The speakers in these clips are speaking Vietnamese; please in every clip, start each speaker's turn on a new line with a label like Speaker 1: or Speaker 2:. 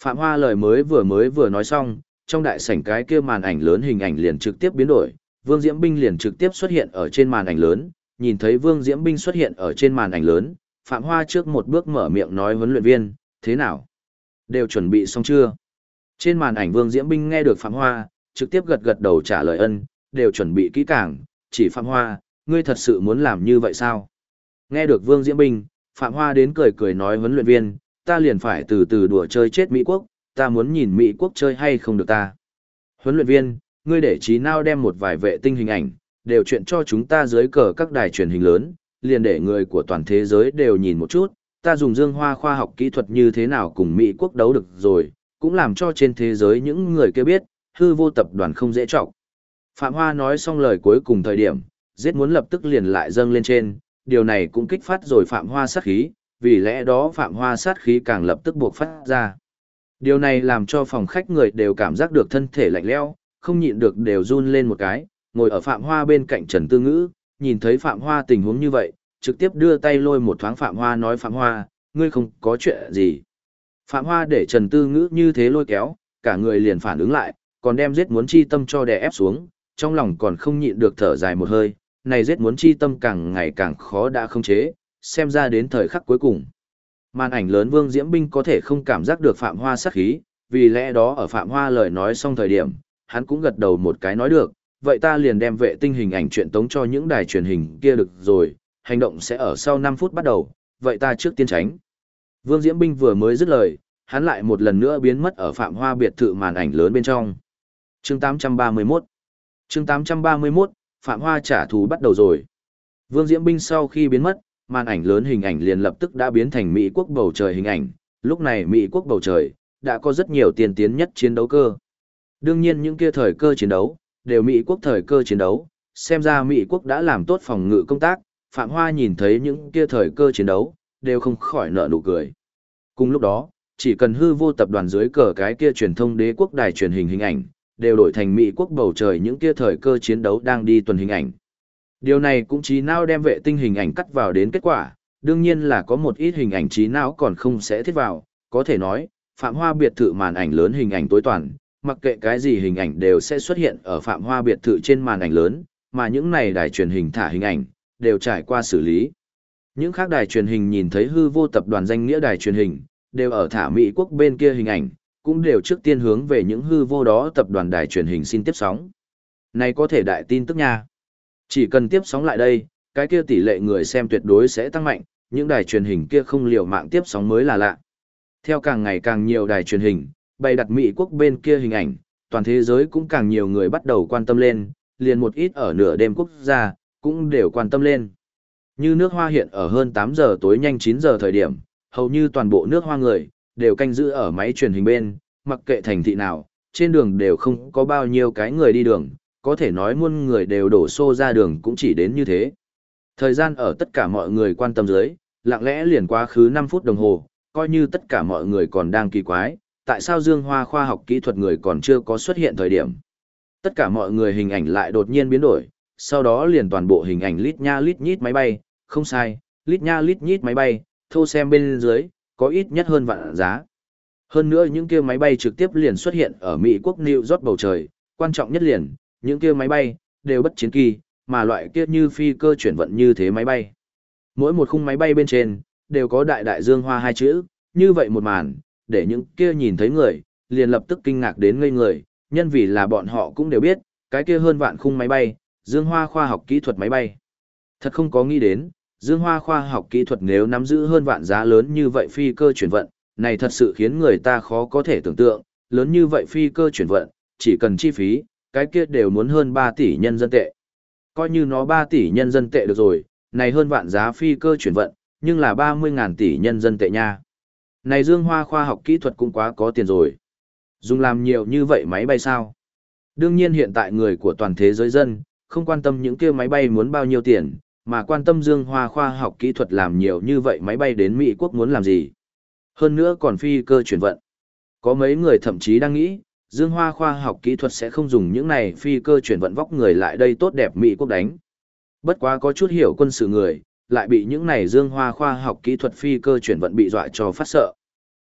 Speaker 1: Phạm Hoa lời mới vừa nói xong, trong đại sảnh cái kia màn ảnh lớn hình ảnh liền trực tiếp biến đổi, Vương Diễm Binh liền trực tiếp xuất hiện ở trên màn ảnh lớn, nhìn thấy Vương Diễm Binh xuất hiện ở trên màn ảnh lớn, Phạm Hoa trước một bước mở miệng nói huấn luyện viên, thế nào? Đều chuẩn bị xong chưa? Trên màn ảnh Vương Diễm Binh nghe được Phạm Hoa, trực tiếp gật gật đầu trả lời ân, đều chuẩn bị kỹ càng, chỉ Phạm Hoa, ngươi thật sự muốn làm như vậy sao? Nghe được Vương Diễm Binh, Phạm Hoa đến cười cười nói huấn luyện viên, ta liền phải từ từ đùa chơi chết Mỹ Quốc, ta muốn nhìn Mỹ Quốc chơi hay không được ta. Huấn luyện viên, ngươi để trí nào đem một vài vệ tinh hình ảnh, đều chuyện cho chúng ta dưới cờ các đài truyền hình lớn, liền để người của toàn thế giới đều nhìn một chút, ta dùng Dương Hoa khoa học kỹ thuật như thế nào cùng Mỹ Quốc đấu được rồi, cũng làm cho trên thế giới những người kia biết, hư vô tập đoàn không dễ trọng. Phạm Hoa nói xong lời cuối cùng thời điểm, giết muốn lập tức liền lại dâng lên trên, điều này cũng kích phát rồi Phạm Hoa sát khí, vì lẽ đó Phạm Hoa sát khí càng lập tức buộc phát ra. Điều này làm cho phòng khách người đều cảm giác được thân thể lạnh lẽo, không nhịn được đều run lên một cái, ngồi ở Phạm Hoa bên cạnh Trần Tư Ngữ, nhìn thấy Phạm Hoa tình huống như vậy, trực tiếp đưa tay lôi một thoáng Phạm Hoa nói Phạm Hoa, ngươi không có chuyện gì. Phạm Hoa để Trần Tư Ngữ như thế lôi kéo, cả người liền phản ứng lại, còn đem giết muốn chi tâm cho đè ép xuống, trong lòng còn không nhịn được thở dài một hơi, này giết muốn chi tâm càng ngày càng khó đã không chế, xem ra đến thời khắc cuối cùng. Màn ảnh lớn Vương Diễm Binh có thể không cảm giác được Phạm Hoa sát khí, vì lẽ đó ở Phạm Hoa lời nói xong thời điểm, hắn cũng gật đầu một cái nói được, vậy ta liền đem vệ tinh hình ảnh chuyện tống cho những đài truyền hình kia được rồi, hành động sẽ ở sau 5 phút bắt đầu, vậy ta trước tiên tránh. Vương Diễm Binh vừa mới dứt lời, hắn lại một lần nữa biến mất ở Phạm Hoa biệt thự màn ảnh lớn bên trong. Chương 831 Chương 831, Phạm Hoa trả thù bắt đầu rồi. Vương Diễm Binh sau khi biến mất, màn ảnh lớn hình ảnh liền lập tức đã biến thành Mỹ quốc bầu trời hình ảnh, lúc này Mỹ quốc bầu trời đã có rất nhiều tiên tiến nhất chiến đấu cơ. Đương nhiên những kia thời cơ chiến đấu, đều Mỹ quốc thời cơ chiến đấu, xem ra Mỹ quốc đã làm tốt phòng ngự công tác, Phạm Hoa nhìn thấy những kia thời cơ chiến đấu, đều không khỏi nở nụ cười. Cùng lúc đó, chỉ cần hư vô tập đoàn dưới cờ cái kia truyền thông đế quốc đài truyền hình hình ảnh, đều đổi thành Mỹ quốc bầu trời những kia thời cơ chiến đấu đang đi tuần hình ảnh. Điều này cũng trí não đem vệ tinh hình ảnh cắt vào đến kết quả, đương nhiên là có một ít hình ảnh trí não còn không sẽ thiết vào, có thể nói, Phạm Hoa biệt thự màn ảnh lớn hình ảnh tối toàn, mặc kệ cái gì hình ảnh đều sẽ xuất hiện ở Phạm Hoa biệt thự trên màn ảnh lớn, mà những này đài truyền hình thả hình ảnh, đều trải qua xử lý. Những khác đài truyền hình nhìn thấy hư vô tập đoàn danh nghĩa đài truyền hình, đều ở thả Mỹ quốc bên kia hình ảnh, cũng đều trước tiên hướng về những hư vô đó tập đoàn đài truyền hình xin tiếp sóng. Này có thể đại tin tức nha. Chỉ cần tiếp sóng lại đây, cái kia tỷ lệ người xem tuyệt đối sẽ tăng mạnh, những đài truyền hình kia không liều mạng tiếp sóng mới là lạ. Theo càng ngày càng nhiều đài truyền hình, bày đặt Mỹ quốc bên kia hình ảnh, toàn thế giới cũng càng nhiều người bắt đầu quan tâm lên, liền một ít ở nửa đêm quốc gia, cũng đều quan tâm lên. Như nước Hoa hiện ở hơn 8 giờ tối nhanh 9 giờ thời điểm, hầu như toàn bộ nước Hoa người, đều canh giữ ở máy truyền hình bên, mặc kệ thành thị nào, trên đường đều không có bao nhiêu cái người đi đường, có thể nói muôn người đều đổ xô ra đường cũng chỉ đến như thế. Thời gian ở tất cả mọi người quan tâm dưới, lặng lẽ liền quá khứ 5 phút đồng hồ, coi như tất cả mọi người còn đang kỳ quái, tại sao Dương Hoa khoa học kỹ thuật người còn chưa có xuất hiện thời điểm. Tất cả mọi người hình ảnh lại đột nhiên biến đổi, sau đó liền toàn bộ hình ảnh lít nha lít nhít máy bay, không sai, lít nha lít nhít máy bay, thô xem bên dưới, có ít nhất hơn vạn giá. Hơn nữa những kia máy bay trực tiếp liền xuất hiện ở Mỹ quốc New York bầu trời, quan trọng nhất liền, những kia máy bay, đều bất chiến kỳ, mà loại kia như phi cơ chuyển vận như thế máy bay. Mỗi một khung máy bay bên trên, đều có đại đại Dương Hoa hai chữ, như vậy một màn, để những kia nhìn thấy người, liền lập tức kinh ngạc đến ngây người, nhân vì là bọn họ cũng đều biết, cái kia hơn vạn khung máy bay, Dương Hoa khoa học kỹ thuật máy bay. Thật không có nghĩ đến, Dương Hoa khoa học kỹ thuật nếu nắm giữ hơn vạn giá lớn như vậy phi cơ chuyển vận, này thật sự khiến người ta khó có thể tưởng tượng, lớn như vậy phi cơ chuyển vận, chỉ cần chi phí, cái kia đều muốn hơn 3 tỷ nhân dân tệ. Coi như nó 3 tỷ nhân dân tệ được rồi, này hơn vạn giá phi cơ chuyển vận, nhưng là 30.000 tỷ nhân dân tệ nha. Này Dương Hoa khoa học kỹ thuật cũng quá có tiền rồi. Dùng làm nhiều như vậy máy bay sao? Đương nhiên hiện tại người của toàn thế giới dân, không quan tâm những kia máy bay muốn bao nhiêu tiền, mà quan tâm Dương Hoa khoa học kỹ thuật làm nhiều như vậy máy bay đến Mỹ quốc muốn làm gì. Hơn nữa còn phi cơ chuyển vận. Có mấy người thậm chí đang nghĩ, Dương Hoa khoa học kỹ thuật sẽ không dùng những này phi cơ chuyển vận vóc người lại đây tốt đẹp Mỹ quốc đánh. Bất quá có chút hiểu quân sự người, lại bị những này Dương Hoa khoa học kỹ thuật phi cơ chuyển vận bị dọa cho phát sợ.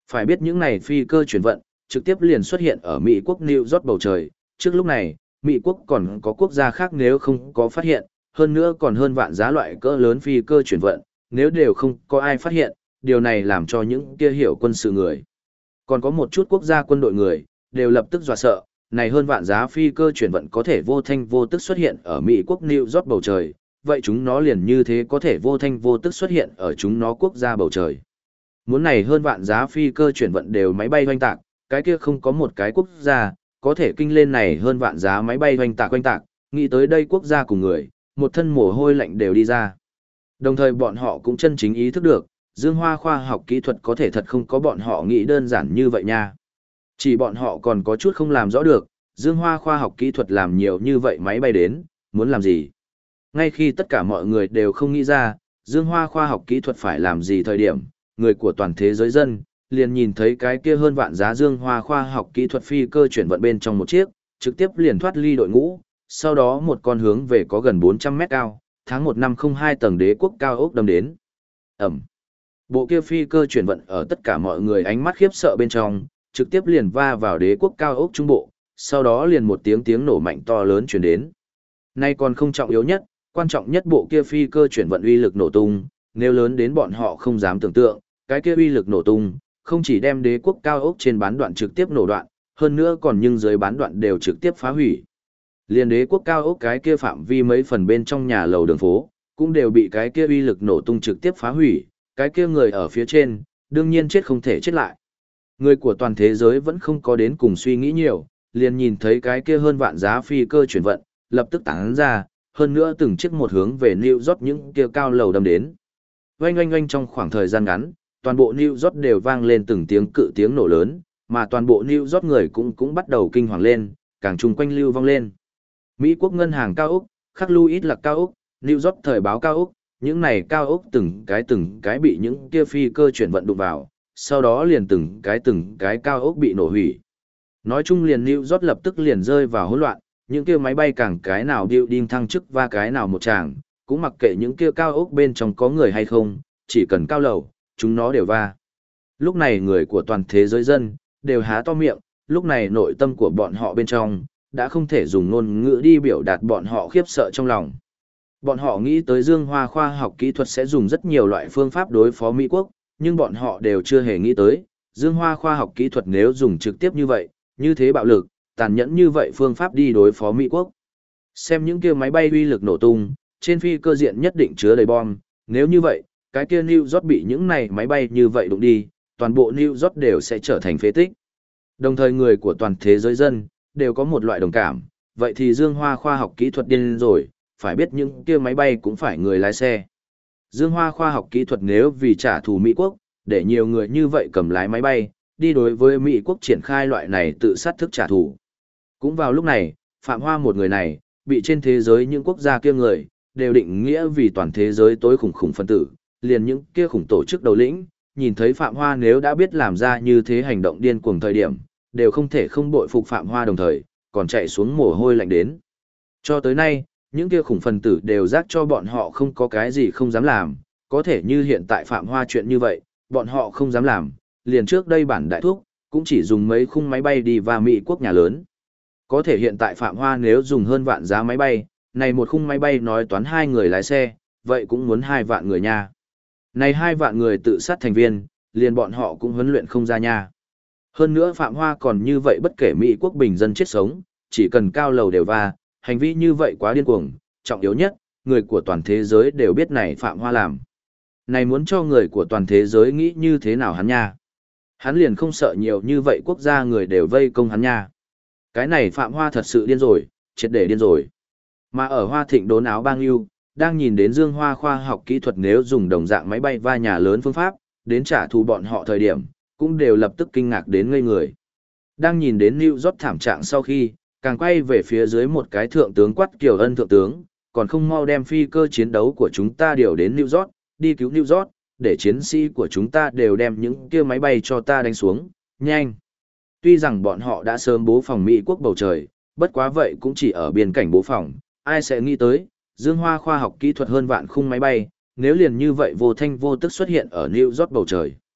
Speaker 1: Phải biết những này phi cơ chuyển vận, trực tiếp liền xuất hiện ở Mỹ quốc New York bầu trời, trước lúc này, Mỹ quốc còn có quốc gia khác nếu không có phát hiện, hơn nữa còn hơn vạn giá loại cỡ lớn phi cơ chuyển vận, nếu đều không có ai phát hiện, điều này làm cho những kia hiểu quân sự người. Còn có một chút quốc gia quân đội người, đều lập tức dọa sợ, này hơn vạn giá phi cơ chuyển vận có thể vô thanh vô tức xuất hiện ở Mỹ quốc New York bầu trời, vậy chúng nó liền như thế có thể vô thanh vô tức xuất hiện ở chúng nó quốc gia bầu trời. Muốn này hơn vạn giá phi cơ chuyển vận đều máy bay hoành tạc, cái kia không có một cái quốc gia, có thể kinh lên này hơn vạn giá máy bay hoành tạc, nghĩ tới đây quốc gia cùng người, một thân mồ hôi lạnh đều đi ra. Đồng thời bọn họ cũng chân chính ý thức được, Dương Hoa khoa học kỹ thuật có thể thật không có bọn họ nghĩ đơn giản như vậy nha. Chỉ bọn họ còn có chút không làm rõ được, Dương Hoa khoa học kỹ thuật làm nhiều như vậy máy bay đến, muốn làm gì? Ngay khi tất cả mọi người đều không nghĩ ra, Dương Hoa khoa học kỹ thuật phải làm gì thời điểm, người của toàn thế giới dân, liền nhìn thấy cái kia hơn vạn giá Dương Hoa khoa học kỹ thuật phi cơ chuyển vận bên trong một chiếc, trực tiếp liền thoát ly đội ngũ, sau đó một con hướng về có gần 400 mét cao, tháng 1 năm 02 tầng đế quốc cao ốc đâm đến. Ẩm. Bộ kia phi cơ chuyển vận ở tất cả mọi người ánh mắt khiếp sợ bên trong, trực tiếp liền va vào đế quốc cao ốc trung bộ, sau đó liền một tiếng nổ mạnh to lớn truyền đến. Nay còn không trọng yếu nhất, quan trọng nhất bộ kia phi cơ chuyển vận uy lực nổ tung, nếu lớn đến bọn họ không dám tưởng tượng, cái kia uy lực nổ tung, không chỉ đem đế quốc cao ốc trên bán đoạn trực tiếp nổ đoạn, hơn nữa còn nhưng dưới bán đoạn đều trực tiếp phá hủy. Liên đế quốc cao ốc cái kia phạm vi mấy phần bên trong nhà lầu đường phố, cũng đều bị cái kia uy lực nổ tung trực tiếp phá hủy, cái kia người ở phía trên, đương nhiên chết không thể chết lại. Người của toàn thế giới vẫn không có đến cùng suy nghĩ nhiều, liền nhìn thấy cái kia hơn vạn giá phi cơ chuyển vận, lập tức tản ra, hơn nữa từng chiếc một hướng về New York những kia cao lầu đâm đến. Oanh oanh oanh trong khoảng thời gian ngắn, toàn bộ New York đều vang lên từng tiếng cự tiếng nổ lớn, mà toàn bộ New York người cũng bắt đầu kinh hoàng lên, càng chung quanh lưu vang lên. Mỹ quốc ngân hàng cao ốc, khắc Louis lạc cao ốc, New York thời báo cao ốc, những này cao ốc từng cái bị những kia phi cơ chuyển vận đụng vào, sau đó liền từng cái cao ốc bị nổ hủy. Nói chung liền New York lập tức liền rơi vào hỗn loạn, những kia máy bay càng cái nào building thăng chức và cái nào một tràng, cũng mặc kệ những kia cao ốc bên trong có người hay không, chỉ cần cao lầu, chúng nó đều va. Lúc này người của toàn thế giới dân, đều há to miệng, lúc này nội tâm của bọn họ bên trong, đã không thể dùng ngôn ngữ đi biểu đạt bọn họ khiếp sợ trong lòng. Bọn họ nghĩ tới Dương Hoa khoa học kỹ thuật sẽ dùng rất nhiều loại phương pháp đối phó Mỹ quốc, nhưng bọn họ đều chưa hề nghĩ tới, Dương Hoa khoa học kỹ thuật nếu dùng trực tiếp như vậy, như thế bạo lực, tàn nhẫn như vậy phương pháp đi đối phó Mỹ quốc. Xem những kia máy bay uy lực nổ tung, trên phi cơ diện nhất định chứa đầy bom, nếu như vậy, cái kia New York bị những này máy bay như vậy đụng đi, toàn bộ New York đều sẽ trở thành phế tích. Đồng thời người của toàn thế giới dân, đều có một loại đồng cảm, vậy thì Dương Hoa khoa học kỹ thuật điên rồi, phải biết những kia máy bay cũng phải người lái xe. Dương Hoa khoa học kỹ thuật nếu vì trả thù Mỹ quốc, để nhiều người như vậy cầm lái máy bay, đi đối với Mỹ quốc triển khai loại này tự sát thức trả thù. Cũng vào lúc này, Phạm Hoa một người này, bị trên thế giới những quốc gia kia người, đều định nghĩa vì toàn thế giới tối khủng phân tử, liền những kia khủng tổ chức đầu lĩnh, nhìn thấy Phạm Hoa nếu đã biết làm ra như thế hành động điên cuồng thời điểm, đều không thể không bội phục Phạm Hoa đồng thời, còn chạy xuống mồ hôi lạnh đến. Cho tới nay, những kia khủng phân tử đều giác cho bọn họ không có cái gì không dám làm, có thể như hiện tại Phạm Hoa chuyện như vậy, bọn họ không dám làm, liền trước đây bản đại thúc, cũng chỉ dùng mấy khung máy bay đi vào Mỹ quốc nhà lớn. Có thể hiện tại Phạm Hoa nếu dùng hơn vạn giá máy bay, này một khung máy bay nói toán 2 người lái xe, vậy cũng muốn 2 vạn người nha. Này 2 vạn người tự sát thành viên, liền bọn họ cũng huấn luyện không ra nha. Hơn nữa Phạm Hoa còn như vậy bất kể Mỹ quốc bình dân chết sống, chỉ cần cao lầu đều va, hành vi như vậy quá điên cuồng, trọng yếu nhất, người của toàn thế giới đều biết này Phạm Hoa làm. Này muốn cho người của toàn thế giới nghĩ như thế nào hắn nha. Hắn liền không sợ nhiều như vậy quốc gia người đều vây công hắn nha. Cái này Phạm Hoa thật sự điên rồi, triệt để điên rồi. Mà ở Hoa Thịnh đốn áo bang yêu, đang nhìn đến Dương Hoa khoa học kỹ thuật nếu dùng đồng dạng máy bay va nhà lớn phương pháp, đến trả thù bọn họ thời điểm, cũng đều lập tức kinh ngạc đến ngây người. Đang nhìn đến New York thảm trạng sau khi, càng quay về phía dưới một cái thượng tướng quát Kiều Ân thượng tướng, còn không mau đem phi cơ chiến đấu của chúng ta điều đến New York, đi cứu New York, để chiến sĩ của chúng ta đều đem những kia máy bay cho ta đánh xuống, nhanh. Tuy rằng bọn họ đã sớm bố phòng Mỹ quốc bầu trời, bất quá vậy cũng chỉ ở biên cảnh bố phòng, ai sẽ nghĩ tới, Dương Hoa khoa học kỹ thuật hơn vạn khung máy bay, nếu liền như vậy vô thanh vô tức xuất hiện ở New York bầu trời.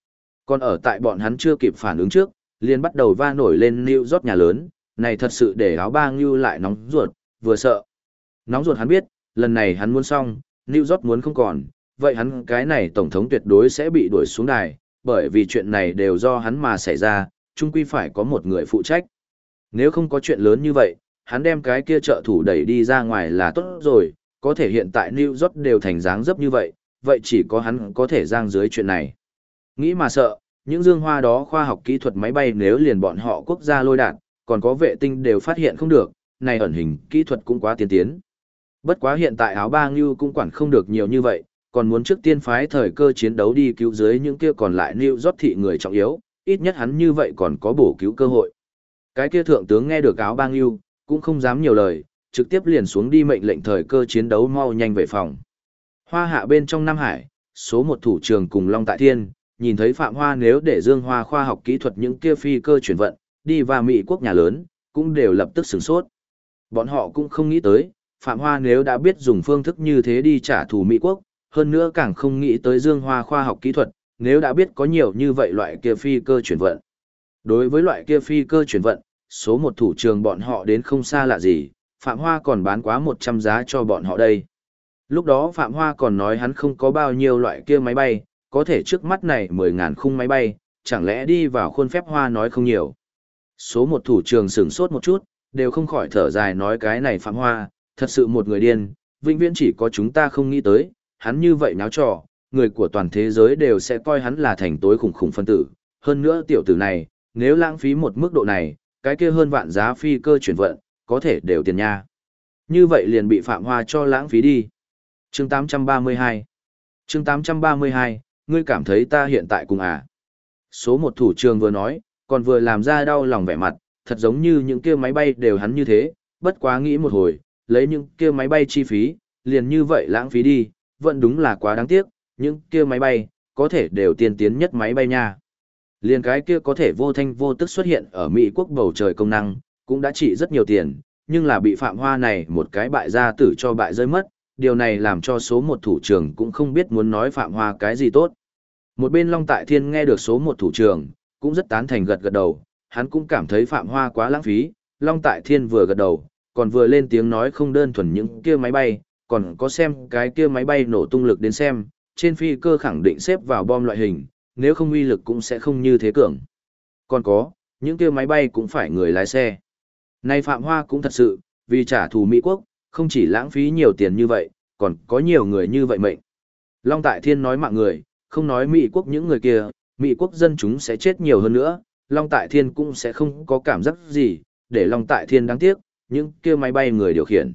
Speaker 1: Còn ở tại bọn hắn chưa kịp phản ứng trước, liền bắt đầu va nổi lên New York nhà lớn, này thật sự để áo ba Ngưu lại nóng ruột, vừa sợ. Nóng ruột hắn biết, lần này hắn muốn xong, New York muốn không còn, vậy hắn cái này tổng thống tuyệt đối sẽ bị đuổi xuống đài, bởi vì chuyện này đều do hắn mà xảy ra, chung quy phải có một người phụ trách. Nếu không có chuyện lớn như vậy, hắn đem cái kia trợ thủ đẩy đi ra ngoài là tốt rồi, có thể hiện tại New York đều thành dáng dấp như vậy, vậy chỉ có hắn có thể giang dưới chuyện này. Nghĩ mà sợ, những dương hoa đó khoa học kỹ thuật máy bay nếu liền bọn họ quốc gia lôi đạn, còn có vệ tinh đều phát hiện không được, này ẩn hình kỹ thuật cũng quá tiên tiến. Bất quá hiện tại áo ba Ngưu cũng quản không được nhiều như vậy, còn muốn trước tiên phái thời cơ chiến đấu đi cứu dưới những kia còn lại New York thị người trọng yếu, ít nhất hắn như vậy còn có bổ cứu cơ hội. Cái kia thượng tướng nghe được áo ba Ngưu, cũng không dám nhiều lời, trực tiếp liền xuống đi mệnh lệnh thời cơ chiến đấu mau nhanh về phòng. Hoa hạ bên trong Nam Hải, số một thủ trường cùng Long Tại Thiên, nhìn thấy Phạm Hoa nếu để Dương Hoa khoa học kỹ thuật những kia phi cơ chuyển vận, đi vào Mỹ quốc nhà lớn, cũng đều lập tức sửng sốt. Bọn họ cũng không nghĩ tới, Phạm Hoa nếu đã biết dùng phương thức như thế đi trả thù Mỹ quốc, hơn nữa càng không nghĩ tới Dương Hoa khoa học kỹ thuật, nếu đã biết có nhiều như vậy loại kia phi cơ chuyển vận. Đối với loại kia phi cơ chuyển vận, số một thủ trường bọn họ đến không xa lạ gì, Phạm Hoa còn bán quá 100 giá cho bọn họ đây. Lúc đó Phạm Hoa còn nói hắn không có bao nhiêu loại kia máy bay, có thể trước mắt này 10.000 khung máy bay, chẳng lẽ đi vào khuôn phép Hoa nói không nhiều. Số một thủ trường sửng sốt một chút, đều không khỏi thở dài nói cái này Phạm Hoa, thật sự một người điên, vĩnh viễn chỉ có chúng ta không nghĩ tới, hắn như vậy náo trò, người của toàn thế giới đều sẽ coi hắn là thành tối khủng khủng phân tử. Hơn nữa tiểu tử này, nếu lãng phí một mức độ này, cái kia hơn vạn giá phi cơ chuyển vận, có thể đều tiền nha. Như vậy liền bị Phạm Hoa cho lãng phí đi. Chương 832 Chương 832, ngươi cảm thấy ta hiện tại cùng à? Số một thủ trường vừa nói, còn vừa làm ra đau lòng vẻ mặt, thật giống như những kia máy bay đều hắn như thế, bất quá nghĩ một hồi, lấy những kia máy bay chi phí, liền như vậy lãng phí đi, vẫn đúng là quá đáng tiếc, những kia máy bay, có thể đều tiên tiến nhất máy bay nha. Liền cái kia có thể vô thanh vô tức xuất hiện ở Mỹ quốc bầu trời công năng, cũng đã trị rất nhiều tiền, nhưng là bị Phạm Hoa này một cái bại gia tử cho bại rơi mất, điều này làm cho số một thủ trưởng cũng không biết muốn nói Phạm Hoa cái gì tốt. Một bên Long Tại Thiên nghe được số một thủ trưởng, cũng rất tán thành gật gật đầu, hắn cũng cảm thấy Phạm Hoa quá lãng phí, Long Tại Thiên vừa gật đầu, còn vừa lên tiếng nói không đơn thuần những kia máy bay, còn có xem cái kia máy bay nổ tung lực đến xem, trên phi cơ khẳng định xếp vào bom loại hình, nếu không uy lực cũng sẽ không như thế cường. Còn có, những kia máy bay cũng phải người lái xe. Này Phạm Hoa cũng thật sự, vì trả thù Mỹ quốc, không chỉ lãng phí nhiều tiền như vậy, còn có nhiều người như vậy mệnh. Long Tại Thiên nói mạng người, không nói Mỹ quốc những người kia, Mỹ quốc dân chúng sẽ chết nhiều hơn nữa, Long Tại Thiên cũng sẽ không có cảm giác gì, để Long Tại Thiên đáng tiếc, những kia máy bay người điều khiển.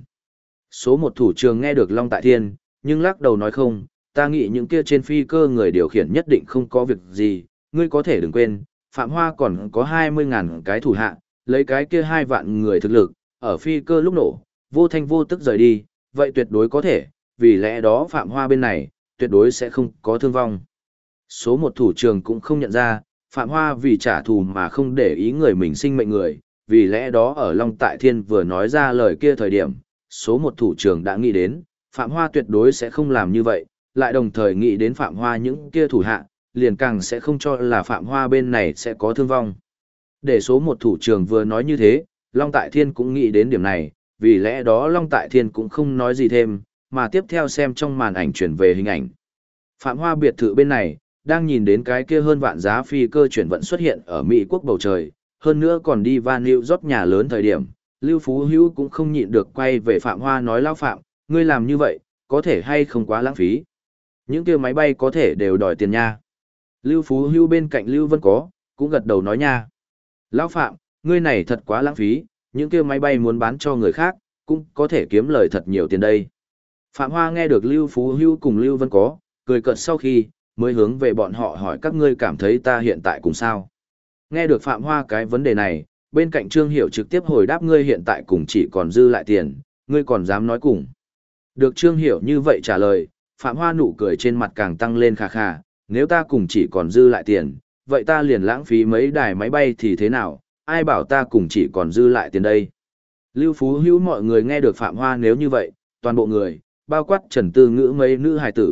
Speaker 1: Số một thủ trường nghe được Long Tại Thiên, nhưng lắc đầu nói không, ta nghĩ những kia trên phi cơ người điều khiển nhất định không có việc gì, ngươi có thể đừng quên, Phạm Hoa còn có 20.000 cái thủ hạ, lấy cái kia 2 vạn người thực lực, ở phi cơ lúc nổ, vô thanh vô tức rời đi, vậy tuyệt đối có thể, vì lẽ đó Phạm Hoa bên này, tuyệt đối sẽ không có thương vong. Số một thủ trường cũng không nhận ra, Phạm Hoa vì trả thù mà không để ý người mình sinh mệnh người, vì lẽ đó ở Long Tại Thiên vừa nói ra lời kia thời điểm, số một thủ trường đã nghĩ đến, Phạm Hoa tuyệt đối sẽ không làm như vậy, lại đồng thời nghĩ đến Phạm Hoa những kia thủ hạ, liền càng sẽ không cho là Phạm Hoa bên này sẽ có thương vong. Để số một thủ trường vừa nói như thế, Long Tại Thiên cũng nghĩ đến điểm này, vì lẽ đó Long Tại Thiên cũng không nói gì thêm, mà tiếp theo xem trong màn ảnh chuyển về hình ảnh. Phạm Hoa biệt thự bên này, đang nhìn đến cái kia hơn vạn giá phi cơ chuyển vận xuất hiện ở Mỹ quốc bầu trời, hơn nữa còn đi van New York nhà lớn thời điểm, Lưu Phú Hữu cũng không nhịn được quay về Phạm Hoa nói lão Phạm, ngươi làm như vậy, có thể hay không quá lãng phí. Những kia máy bay có thể đều đòi tiền nha. Lưu Phú Hữu bên cạnh Lưu Vân có, cũng gật đầu nói nha. Lão Phạm, ngươi này thật quá lãng phí, những kia máy bay muốn bán cho người khác, cũng có thể kiếm lời thật nhiều tiền đây. Phạm Hoa nghe được Lưu Phú Hữu cùng Lưu Vân có, cười cợt sau khi, mới hướng về bọn họ hỏi các ngươi cảm thấy ta hiện tại cùng sao. Nghe được Phạm Hoa cái vấn đề này, bên cạnh Trương Hiểu trực tiếp hồi đáp ngươi hiện tại cùng chỉ còn dư lại tiền, ngươi còn dám nói cùng. Được Trương Hiểu như vậy trả lời, Phạm Hoa nụ cười trên mặt càng tăng lên khà khà, nếu ta cùng chỉ còn dư lại tiền, vậy ta liền lãng phí mấy đài máy bay thì thế nào, ai bảo ta cùng chỉ còn dư lại tiền đây. Lưu Phú Hữu mọi người nghe được Phạm Hoa nếu như vậy, toàn bộ người, bao quát Trần Tư Ngữ mấy nữ hài tử,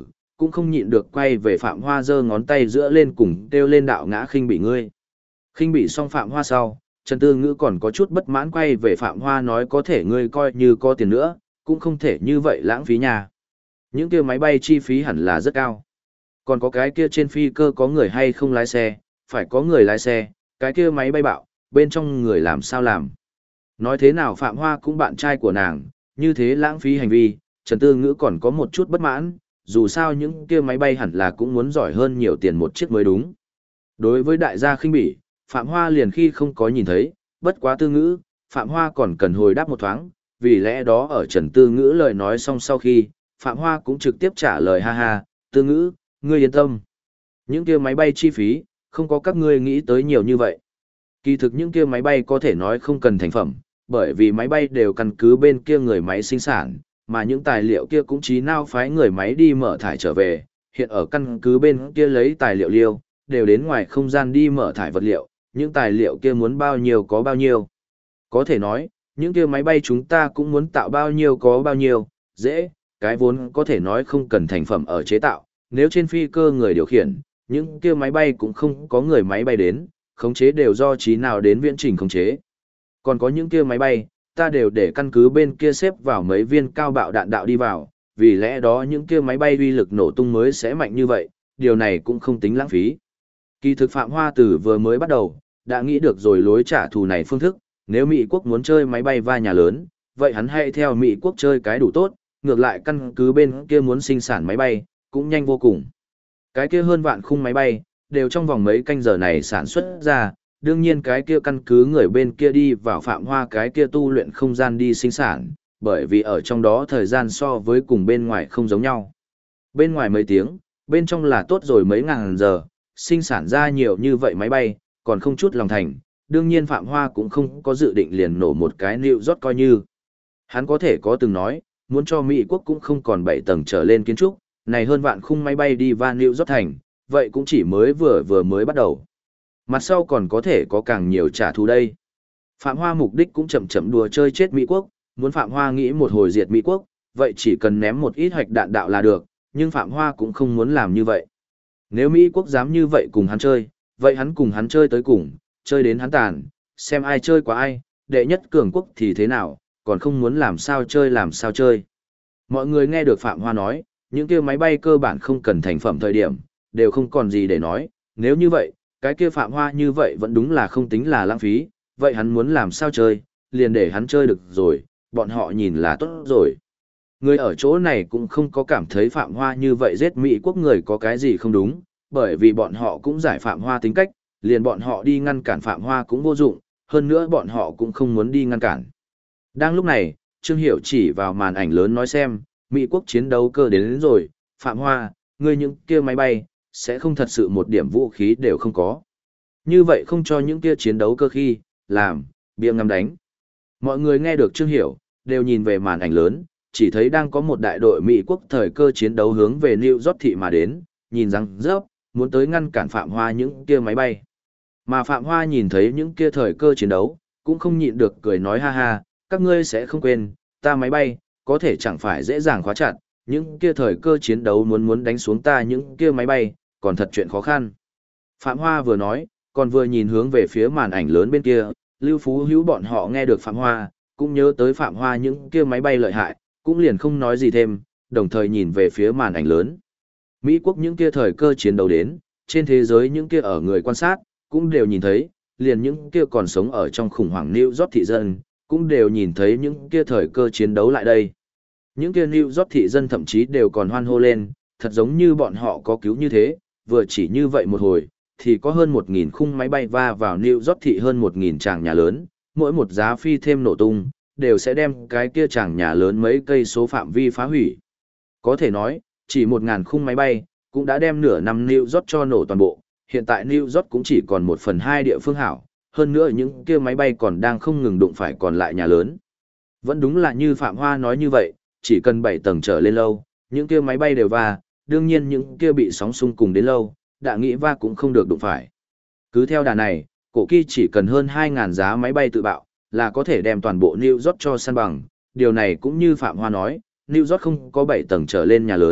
Speaker 1: cũng không nhịn được quay về Phạm Hoa giơ ngón tay giữa lên cùng kêu lên đạo ngã khinh bị ngươi. Khinh bị xong Phạm Hoa sau, Trần Tư Ngữ còn có chút bất mãn quay về Phạm Hoa nói có thể ngươi coi như có tiền nữa, cũng không thể như vậy lãng phí nhà. Những kia máy bay chi phí hẳn là rất cao. Còn có cái kia trên phi cơ có người hay không lái xe, phải có người lái xe, cái kia máy bay bạo, bên trong người làm sao làm. Nói thế nào Phạm Hoa cũng bạn trai của nàng, như thế lãng phí hành vi, Trần Tư Ngữ còn có một chút bất mãn, dù sao những kia máy bay hẳn là cũng muốn giỏi hơn nhiều tiền một chiếc mới đúng. Đối với đại gia khinh bỉ, Phạm Hoa liền khi không có nhìn thấy, bất quá Tư Ngữ, Phạm Hoa còn cần hồi đáp một thoáng, vì lẽ đó ở Trần Tư Ngữ lời nói xong sau khi, Phạm Hoa cũng trực tiếp trả lời ha ha, Tư Ngữ, ngươi yên tâm. Những kia máy bay chi phí, không có các ngươi nghĩ tới nhiều như vậy. Kỳ thực những kia máy bay có thể nói không cần thành phẩm, bởi vì máy bay đều căn cứ bên kia người máy sinh sản, mà những tài liệu kia cũng chí nào phái người máy đi mở thải trở về, hiện ở căn cứ bên kia lấy tài liệu liêu, đều đến ngoài không gian đi mở thải vật liệu, những tài liệu kia muốn bao nhiêu có bao nhiêu. Có thể nói, những kia máy bay chúng ta cũng muốn tạo bao nhiêu có bao nhiêu, dễ, cái vốn có thể nói không cần thành phẩm ở chế tạo, nếu trên phi cơ người điều khiển, những kia máy bay cũng không có người máy bay đến, khống chế đều do chí nào đến viễn trình khống chế. Còn có những kia máy bay, ta đều để căn cứ bên kia xếp vào mấy viên cao bạo đạn đạo đi vào, vì lẽ đó những kia máy bay uy lực nổ tung mới sẽ mạnh như vậy, điều này cũng không tính lãng phí. Kỳ thực Phạm Hoa Tử vừa mới bắt đầu, đã nghĩ được rồi lối trả thù này phương thức, nếu Mỹ quốc muốn chơi máy bay va nhà lớn, vậy hắn hãy theo Mỹ quốc chơi cái đủ tốt, ngược lại căn cứ bên kia muốn sinh sản máy bay, cũng nhanh vô cùng. Cái kia hơn vạn khung máy bay, đều trong vòng mấy canh giờ này sản xuất ra, đương nhiên cái kia căn cứ người bên kia đi vào Phạm Hoa cái kia tu luyện không gian đi sinh sản, bởi vì ở trong đó thời gian so với cùng bên ngoài không giống nhau. Bên ngoài mấy tiếng, bên trong là tốt rồi mấy ngàn giờ, sinh sản ra nhiều như vậy máy bay, còn không chút lòng thành, đương nhiên Phạm Hoa cũng không có dự định liền nổ một cái New York coi như. Hắn có thể có từng nói, muốn cho Mỹ quốc cũng không còn 7 tầng trở lên kiến trúc, này hơn vạn khung máy bay đi va New York thành, vậy cũng chỉ mới vừa mới bắt đầu. Mặt sau còn có thể có càng nhiều trả thù đây. Phạm Hoa mục đích cũng chậm chậm đùa chơi chết Mỹ quốc, muốn Phạm Hoa nghĩ một hồi diệt Mỹ quốc, vậy chỉ cần ném một ít hạch đạn đạo là được, nhưng Phạm Hoa cũng không muốn làm như vậy. Nếu Mỹ quốc dám như vậy cùng hắn chơi, vậy hắn cùng hắn chơi tới cùng, chơi đến hắn tàn, xem ai chơi qua ai, đệ nhất cường quốc thì thế nào, còn không muốn làm sao chơi. Mọi người nghe được Phạm Hoa nói, những kia máy bay cơ bản không cần thành phẩm thời điểm, đều không còn gì để nói, nếu như vậy, cái kia Phạm Hoa như vậy vẫn đúng là không tính là lãng phí, vậy hắn muốn làm sao chơi, liền để hắn chơi được rồi, bọn họ nhìn là tốt rồi. Người ở chỗ này cũng không có cảm thấy Phạm Hoa như vậy giết Mỹ quốc người có cái gì không đúng, bởi vì bọn họ cũng giải Phạm Hoa tính cách, liền bọn họ đi ngăn cản Phạm Hoa cũng vô dụng, hơn nữa bọn họ cũng không muốn đi ngăn cản. Đang lúc này, Trương Hiểu chỉ vào màn ảnh lớn nói xem, Mỹ quốc chiến đấu cơ đến rồi, Phạm Hoa, ngươi những kia máy bay, sẽ không thật sự một điểm vũ khí đều không có. Như vậy không cho những kia chiến đấu cơ khi, làm, bia ngắm đánh. Mọi người nghe được Trương Hiểu, đều nhìn về màn ảnh lớn, chỉ thấy đang có một đại đội Mỹ quốc thời cơ chiến đấu hướng về New York thị mà đến, nhìn rằng rớp, muốn tới ngăn cản Phạm Hoa những kia máy bay. Mà Phạm Hoa nhìn thấy những kia thời cơ chiến đấu, cũng không nhịn được cười nói ha ha, các ngươi sẽ không quên, ta máy bay, có thể chẳng phải dễ dàng khóa chặt, những kia thời cơ chiến đấu muốn đánh xuống ta những kia máy bay, còn thật chuyện khó khăn. Phạm Hoa vừa nói, còn vừa nhìn hướng về phía màn ảnh lớn bên kia, Lưu Phú Hữu bọn họ nghe được Phạm Hoa, cũng nhớ tới Phạm Hoa những kia máy bay lợi hại, cũng liền không nói gì thêm, đồng thời nhìn về phía màn ảnh lớn. Mỹ quốc những kia thời cơ chiến đấu đến, trên thế giới những kia ở người quan sát, cũng đều nhìn thấy, liền những kia còn sống ở trong khủng hoảng New York thị dân, cũng đều nhìn thấy những kia thời cơ chiến đấu lại đây. Những kia New York thị dân thậm chí đều còn hoan hô lên, thật giống như bọn họ có cứu như thế, vừa chỉ như vậy một hồi, thì có hơn 1.000 khung máy bay va vào New York thị hơn 1.000 tràng nhà lớn, mỗi một giá phi thêm nổ tung, đều sẽ đem cái kia tràng nhà lớn mấy cây số phạm vi phá hủy. Có thể nói, chỉ 1.000 khung máy bay, cũng đã đem nửa năm New York cho nổ toàn bộ, hiện tại New York cũng chỉ còn 1/2 địa phương hảo, hơn nữa những kia máy bay còn đang không ngừng đụng phải còn lại nhà lớn. Vẫn đúng là như Phạm Hoa nói như vậy, chỉ cần 7 tầng trở lên lâu, những kia máy bay đều va, đương nhiên những kia bị sóng xung cùng đến lâu, đã nghĩ va cũng không được đụng phải. Cứ theo đà này, cổ kỳ chỉ cần hơn 2.000 giá máy bay tự bạo, là có thể đem toàn bộ New York cho san bằng. Điều này cũng như Phạm Hoa nói, New York không có 7 tầng trở lên nhà lớn,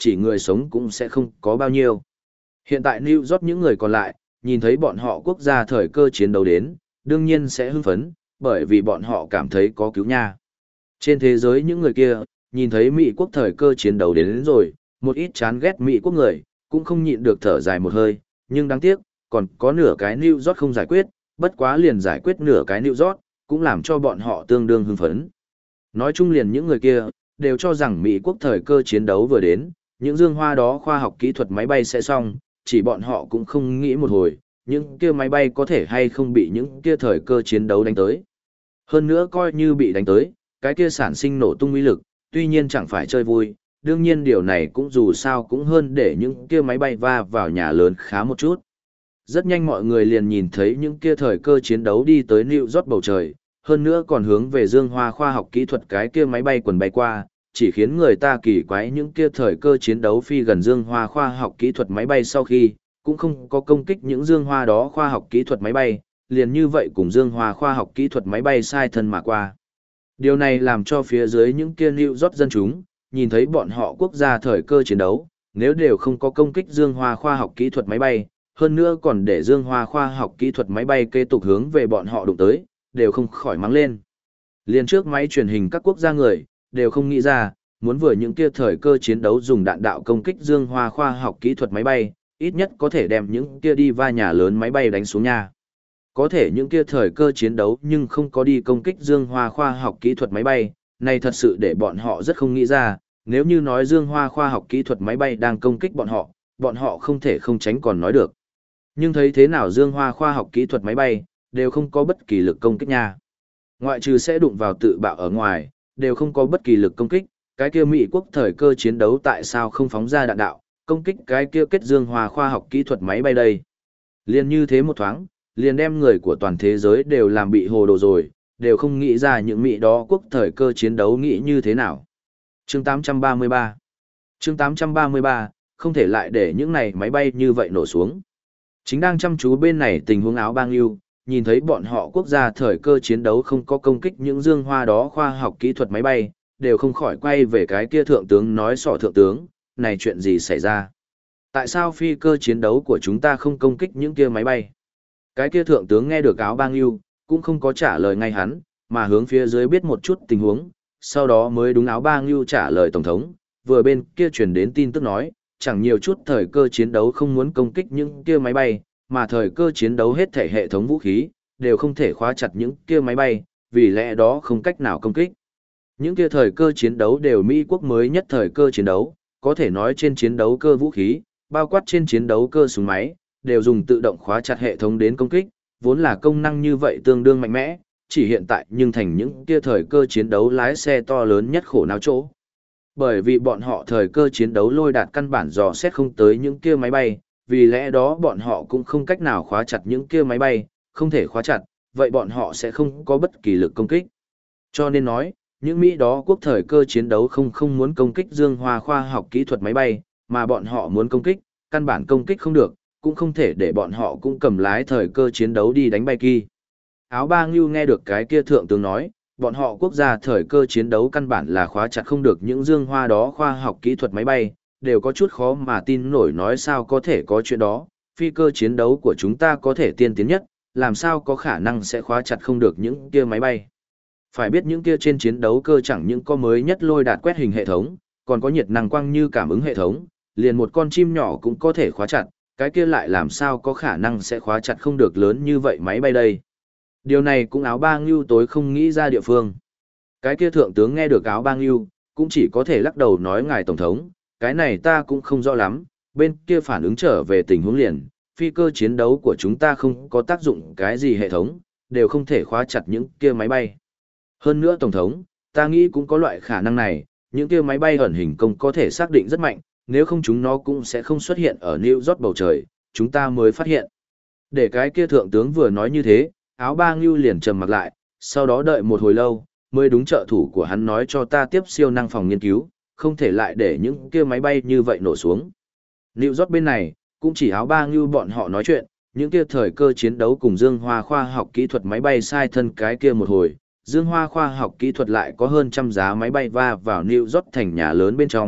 Speaker 1: chỉ người sống cũng sẽ không có bao nhiêu. Hiện tại New York những người còn lại, nhìn thấy bọn họ quốc gia thời cơ chiến đấu đến, đương nhiên sẽ hưng phấn, bởi vì bọn họ cảm thấy có cứu nha. Trên thế giới những người kia, nhìn thấy Mỹ quốc thời cơ chiến đấu đến rồi, một ít chán ghét Mỹ quốc người, cũng không nhịn được thở dài một hơi, nhưng đáng tiếc, còn có nửa cái New York không giải quyết, bất quá liền giải quyết nửa cái New York, cũng làm cho bọn họ tương đương hưng phấn. Nói chung liền những người kia, đều cho rằng Mỹ quốc thời cơ chiến đấu vừa đến, những dương hoa đó khoa học kỹ thuật máy bay sẽ xong, chỉ bọn họ cũng không nghĩ một hồi, những kia máy bay có thể hay không bị những kia thời cơ chiến đấu đánh tới. Hơn nữa coi như bị đánh tới, cái kia sản sinh nổ tung uy lực, tuy nhiên chẳng phải chơi vui, đương nhiên điều này cũng dù sao cũng hơn để những kia máy bay va vào nhà lớn khá một chút. Rất nhanh mọi người liền nhìn thấy những kia thời cơ chiến đấu đi tới New York bầu trời, hơn nữa còn hướng về dương hoa khoa học kỹ thuật cái kia máy bay quần bay qua, chỉ khiến người ta kỳ quái những kia thời cơ chiến đấu phi gần dương hoa khoa học kỹ thuật máy bay sau khi, cũng không có công kích những dương hoa đó khoa học kỹ thuật máy bay, liền như vậy cùng dương hoa khoa học kỹ thuật máy bay sai thân mà qua. Điều này làm cho phía dưới những kia New York dân chúng, nhìn thấy bọn họ quốc gia thời cơ chiến đấu, nếu đều không có công kích dương hoa khoa học kỹ thuật máy bay, hơn nữa còn để dương hoa khoa học kỹ thuật máy bay kế tục hướng về bọn họ đụng tới, đều không khỏi mắng lên. Liên trước máy truyền hình các quốc gia người, đều không nghĩ ra, muốn vừa những kia thời cơ chiến đấu dùng đạn đạo công kích dương hoa khoa học kỹ thuật máy bay, ít nhất có thể đem những kia đi va nhà lớn máy bay đánh xuống nha. Có thể những kia thời cơ chiến đấu nhưng không có đi công kích dương hoa khoa học kỹ thuật máy bay, này thật sự để bọn họ rất không nghĩ ra, nếu như nói dương hoa khoa học kỹ thuật máy bay đang công kích bọn họ không thể không tránh còn nói được. Nhưng thấy thế nào dương hoa khoa học kỹ thuật máy bay, đều không có bất kỳ lực công kích nha. Ngoại trừ sẽ đụng vào tự bạo ở ngoài, đều không có bất kỳ lực công kích, cái kia Mỹ quốc thời cơ chiến đấu tại sao không phóng ra đạn đạo, công kích cái kia kết dương hoa khoa học kỹ thuật máy bay đây. Liên như thế một thoáng, liền đem người của toàn thế giới đều làm bị hồ đồ rồi, đều không nghĩ ra những Mỹ đó quốc thời cơ chiến đấu nghĩ như thế nào. Chương 833 Chương 833, không thể lại để những này máy bay như vậy nổ xuống. Chính đang chăm chú bên này tình huống áo bang yêu, nhìn thấy bọn họ quốc gia thời cơ chiến đấu không có công kích những dương hoa đó khoa học kỹ thuật máy bay, đều không khỏi quay về cái kia thượng tướng nói sỏ thượng tướng, này chuyện gì xảy ra? Tại sao phi cơ chiến đấu của chúng ta không công kích những kia máy bay? Cái kia thượng tướng nghe được áo bang yêu, cũng không có trả lời ngay hắn, mà hướng phía dưới biết một chút tình huống, sau đó mới đúng áo bang yêu trả lời tổng thống, vừa bên kia truyền đến tin tức nói, chẳng nhiều chút thời cơ chiến đấu không muốn công kích những kia máy bay, mà thời cơ chiến đấu hết thể hệ thống vũ khí, đều không thể khóa chặt những kia máy bay, vì lẽ đó không cách nào công kích. Những kia thời cơ chiến đấu đều Mỹ quốc mới nhất thời cơ chiến đấu, có thể nói trên chiến đấu cơ vũ khí, bao quát trên chiến đấu cơ súng máy, đều dùng tự động khóa chặt hệ thống đến công kích, vốn là công năng như vậy tương đương mạnh mẽ, chỉ hiện tại nhưng thành những kia thời cơ chiến đấu lái xe to lớn nhất khổ não chỗ. Bởi vì bọn họ thời cơ chiến đấu lôi đạt căn bản dò xét không tới những kia máy bay, vì lẽ đó bọn họ cũng không cách nào khóa chặt những kia máy bay, không thể khóa chặt, vậy bọn họ sẽ không có bất kỳ lực công kích. Cho nên nói, những Mỹ đó quốc thời cơ chiến đấu không muốn công kích dương hoa khoa học kỹ thuật máy bay, mà bọn họ muốn công kích, căn bản công kích không được, cũng không thể để bọn họ cũng cầm lái thời cơ chiến đấu đi đánh bay kỳ. Áo bang Lưu nghe được cái kia thượng tướng nói, bọn họ quốc gia thời cơ chiến đấu căn bản là khóa chặt không được những dương hoa đó khoa học kỹ thuật máy bay, đều có chút khó mà tin nổi nói sao có thể có chuyện đó, phi cơ chiến đấu của chúng ta có thể tiên tiến nhất, làm sao có khả năng sẽ khóa chặt không được những kia máy bay. Phải biết những kia trên chiến đấu cơ chẳng những có mới nhất lôi đạt quét hình hệ thống, còn có nhiệt năng quang như cảm ứng hệ thống, liền một con chim nhỏ cũng có thể khóa chặt, cái kia lại làm sao có khả năng sẽ khóa chặt không được lớn như vậy máy bay đây. Điều này cũng áo bang Lưu tối không nghĩ ra địa phương. Cái kia thượng tướng nghe được áo bang Lưu, cũng chỉ có thể lắc đầu nói ngài tổng thống, cái này ta cũng không rõ lắm, bên kia phản ứng trở về tình huống liền, phi cơ chiến đấu của chúng ta không có tác dụng cái gì hệ thống, đều không thể khóa chặt những kia máy bay. Hơn nữa tổng thống, ta nghĩ cũng có loại khả năng này, những kia máy bay ẩn hình công có thể xác định rất mạnh, nếu không chúng nó cũng sẽ không xuất hiện ở New York bầu trời, chúng ta mới phát hiện. Để cái kia thượng tướng vừa nói như thế, áo bang Lưu liền trầm mặc lại, sau đó đợi một hồi lâu, mới đúng trợ thủ của hắn nói cho ta tiếp siêu năng phòng nghiên cứu, không thể lại để những kia máy bay như vậy nổ xuống. New York bên này, cũng chỉ áo bang Lưu bọn họ nói chuyện, những kia thời cơ chiến đấu cùng Dương Hoa khoa học kỹ thuật máy bay sai thân cái kia một hồi, Dương Hoa khoa học kỹ thuật lại có hơn trăm giá máy bay va vào New York thành nhà lớn bên trong,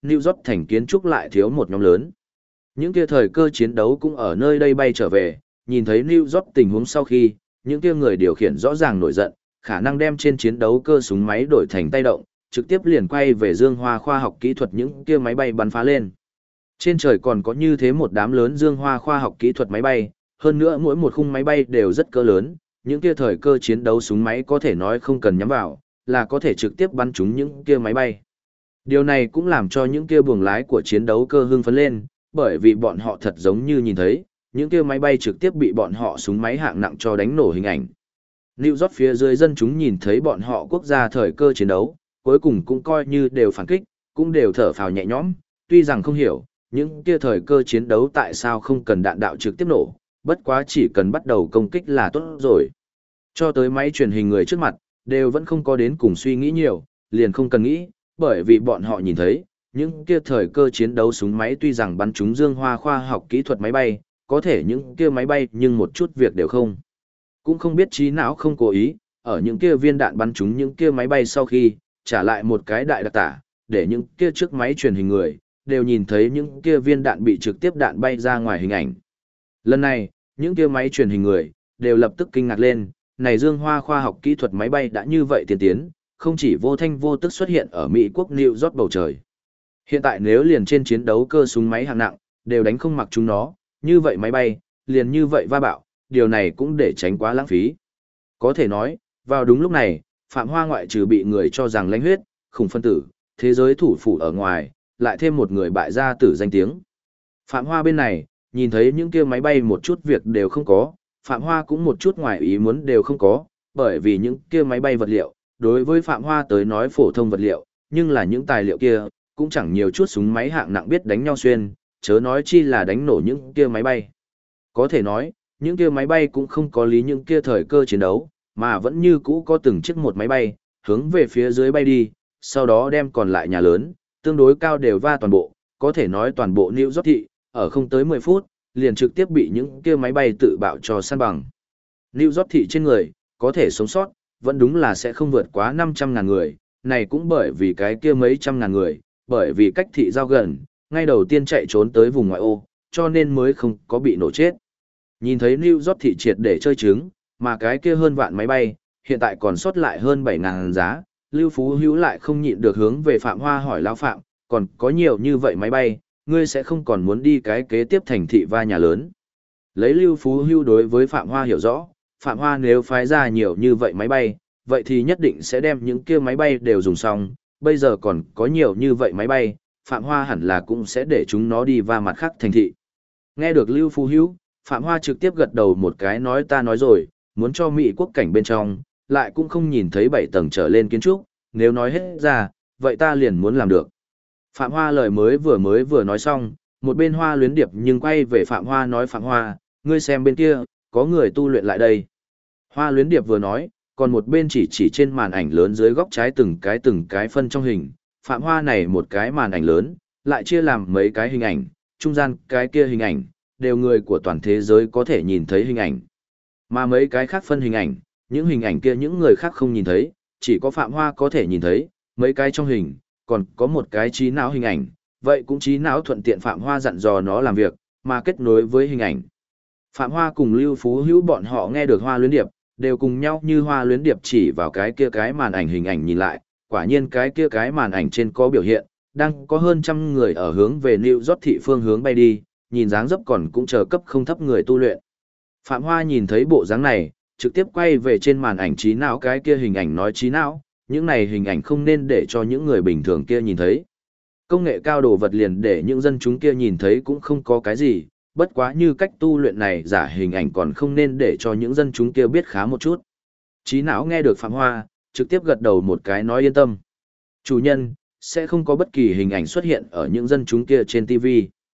Speaker 1: New York thành kiến trúc lại thiếu một nhóm lớn. Những kia thời cơ chiến đấu cũng ở nơi đây bay trở về, nhìn thấy New York tình huống sau khi, những kia người điều khiển rõ ràng nổi giận, khả năng đem trên chiến đấu cơ súng máy đổi thành tay động, trực tiếp liền quay về Dương Hoa khoa học kỹ thuật những kia máy bay bắn phá lên. Trên trời còn có như thế một đám lớn Dương Hoa khoa học kỹ thuật máy bay, hơn nữa mỗi một khung máy bay đều rất cỡ lớn, những kia thời cơ chiến đấu súng máy có thể nói không cần nhắm vào, là có thể trực tiếp bắn trúng những kia máy bay. Điều này cũng làm cho những kia buồng lái của chiến đấu cơ hưng phấn lên, bởi vì bọn họ thật giống như nhìn thấy, những kia máy bay trực tiếp bị bọn họ súng máy hạng nặng cho đánh nổ hình ảnh. New York phía dưới dân chúng nhìn thấy bọn họ quốc gia thời cơ chiến đấu, cuối cùng cũng coi như đều phản kích, cũng đều thở phào nhẹ nhõm, tuy rằng không hiểu, những kia thời cơ chiến đấu tại sao không cần đạn đạo trực tiếp nổ, bất quá chỉ cần bắt đầu công kích là tốt rồi. Cho tới máy truyền hình người trước mặt, đều vẫn không có đến cùng suy nghĩ nhiều, liền không cần nghĩ, bởi vì bọn họ nhìn thấy, những kia thời cơ chiến đấu súng máy tuy rằng bắn trúng Dương Hoa khoa học kỹ thuật máy bay, có thể những kia máy bay nhưng một chút việc đều không. Cũng không biết trí não không cố ý, ở những kia viên đạn bắn trúng những kia máy bay sau khi, trả lại một cái đại đặc tả, để những kia trước máy truyền hình người, đều nhìn thấy những kia viên đạn bị trực tiếp đạn bay ra ngoài hình ảnh. Lần này, những kia máy truyền hình người, đều lập tức kinh ngạc lên, này Dương Hoa khoa học kỹ thuật máy bay đã như vậy tiên tiến, không chỉ vô thanh vô tức xuất hiện ở Mỹ quốc New York bầu trời. Hiện tại nếu liền trên chiến đấu cơ súng máy hạng nặng, đều đánh không mặc chúng nó, như vậy máy bay, liền như vậy va bạo, điều này cũng để tránh quá lãng phí. Có thể nói, vào đúng lúc này, Phạm Hoa ngoại trừ bị người cho rằng lãnh huyết, khủng phân tử, thế giới thủ phủ ở ngoài, lại thêm một người bại gia tử danh tiếng. Phạm Hoa bên này, nhìn thấy những kia máy bay một chút việc đều không có, Phạm Hoa cũng một chút ngoài ý muốn đều không có, bởi vì những kia máy bay vật liệu, đối với Phạm Hoa tới nói phổ thông vật liệu, nhưng là những tài liệu kia, cũng chẳng nhiều chút súng máy hạng nặng biết đánh nhau xuyên, chớ nói chi là đánh nổ những kia máy bay. Có thể nói, những kia máy bay cũng không có lý những kia thời cơ chiến đấu, mà vẫn như cũ có từng chiếc một máy bay, hướng về phía dưới bay đi, sau đó đem còn lại nhà lớn, tương đối cao đều va toàn bộ, có thể nói toàn bộ New York thị, ở không tới 10 phút, liền trực tiếp bị những kia máy bay tự bạo cho san bằng. New York thị trên người, có thể sống sót, vẫn đúng là sẽ không vượt quá 500.000 người, này cũng bởi vì cái kia mấy trăm ngàn người, bởi vì cách thị giao gần, ngay đầu tiên chạy trốn tới vùng ngoại ô, cho nên mới không có bị nổ chết. Nhìn thấy New York thị triệt để chơi trứng, mà cái kia hơn vạn máy bay, hiện tại còn sót lại hơn 7.000 giá, Lưu Phú Hữu lại không nhịn được hướng về Phạm Hoa hỏi lão Phạm, còn có nhiều như vậy máy bay, ngươi sẽ không còn muốn đi cái kế tiếp thành thị va nhà lớn. Lấy Lưu Phú Hữu đối với Phạm Hoa hiểu rõ, Phạm Hoa nếu phái ra nhiều như vậy máy bay, vậy thì nhất định sẽ đem những kia máy bay đều dùng xong, bây giờ còn có nhiều như vậy máy bay, Phạm Hoa hẳn là cũng sẽ để chúng nó đi va mặt khác thành thị. Nghe được Lưu Phú Hữu, Phạm Hoa trực tiếp gật đầu một cái nói ta nói rồi, muốn cho Mỹ quốc cảnh bên trong, lại cũng không nhìn thấy 7 tầng trở lên kiến trúc, nếu nói hết ra, vậy ta liền muốn làm được. Phạm Hoa lời mới vừa nói xong, một bên Hoa Luyến Điệp nhưng quay về Phạm Hoa nói Phạm Hoa, ngươi xem bên kia, có người tu luyện lại đây. Hoa Luyến Điệp vừa nói, còn một bên chỉ trên màn ảnh lớn dưới góc trái từng cái phân trong hình, Phạm Hoa này một cái màn ảnh lớn, lại chia làm mấy cái hình ảnh, trung gian cái kia hình ảnh, đều người của toàn thế giới có thể nhìn thấy hình ảnh. Mà mấy cái khác phân hình ảnh, những hình ảnh kia những người khác không nhìn thấy, chỉ có Phạm Hoa có thể nhìn thấy, mấy cái trong hình, còn có một cái trí não hình ảnh, vậy cũng trí não thuận tiện Phạm Hoa dặn dò nó làm việc, mà kết nối với hình ảnh. Phạm Hoa cùng Lưu Phú Hữu bọn họ nghe được Hoa Luyến Điệp, đều cùng nhau như Hoa Luyến Điệp chỉ vào cái kia cái màn ảnh hình ảnh nhìn lại, quả nhiên cái kia cái màn ảnh trên có biểu hiện, đang có hơn 100 người ở hướng về New York thị phương hướng bay đi, nhìn dáng dấp còn cũng chờ cấp không thấp người tu luyện. Phạm Hoa nhìn thấy bộ dáng này, trực tiếp quay về trên màn ảnh trí não cái kia hình ảnh nói trí não, những này hình ảnh không nên để cho những người bình thường kia nhìn thấy. Công nghệ cao đồ vật liền để những dân chúng kia nhìn thấy cũng không có cái gì, bất quá như cách tu luyện này giả hình ảnh còn không nên để cho những dân chúng kia biết khá một chút. Trí não nghe được Phạm Hoa, trực tiếp gật đầu một cái nói yên tâm. Chủ nhân, sẽ không có bất kỳ hình ảnh xuất hiện ở những dân chúng kia trên TV.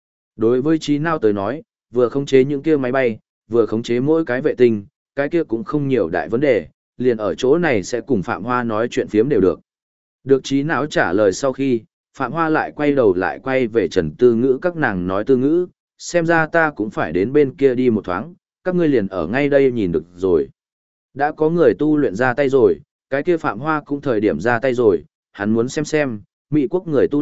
Speaker 1: Đối với trí não tới nói, vừa khống chế những kia máy bay, vừa khống chế mỗi cái vệ tinh, cái kia cũng không nhiều đại vấn đề, liền ở chỗ này sẽ cùng Phạm Hoa nói chuyện phiếm đều được. Được trí não trả lời sau khi, Phạm Hoa lại quay đầu lại quay về Trần Tư Ngữ các nàng nói Tư Ngữ, xem ra ta cũng phải đến bên kia đi một thoáng, các ngươi liền ở ngay đây nhìn được rồi. Đã có người tu luyện ra tay rồi, cái kia Phạm Hoa cũng thời điểm ra tay rồi, hắn muốn xem, Mỹ quốc người tu luyện,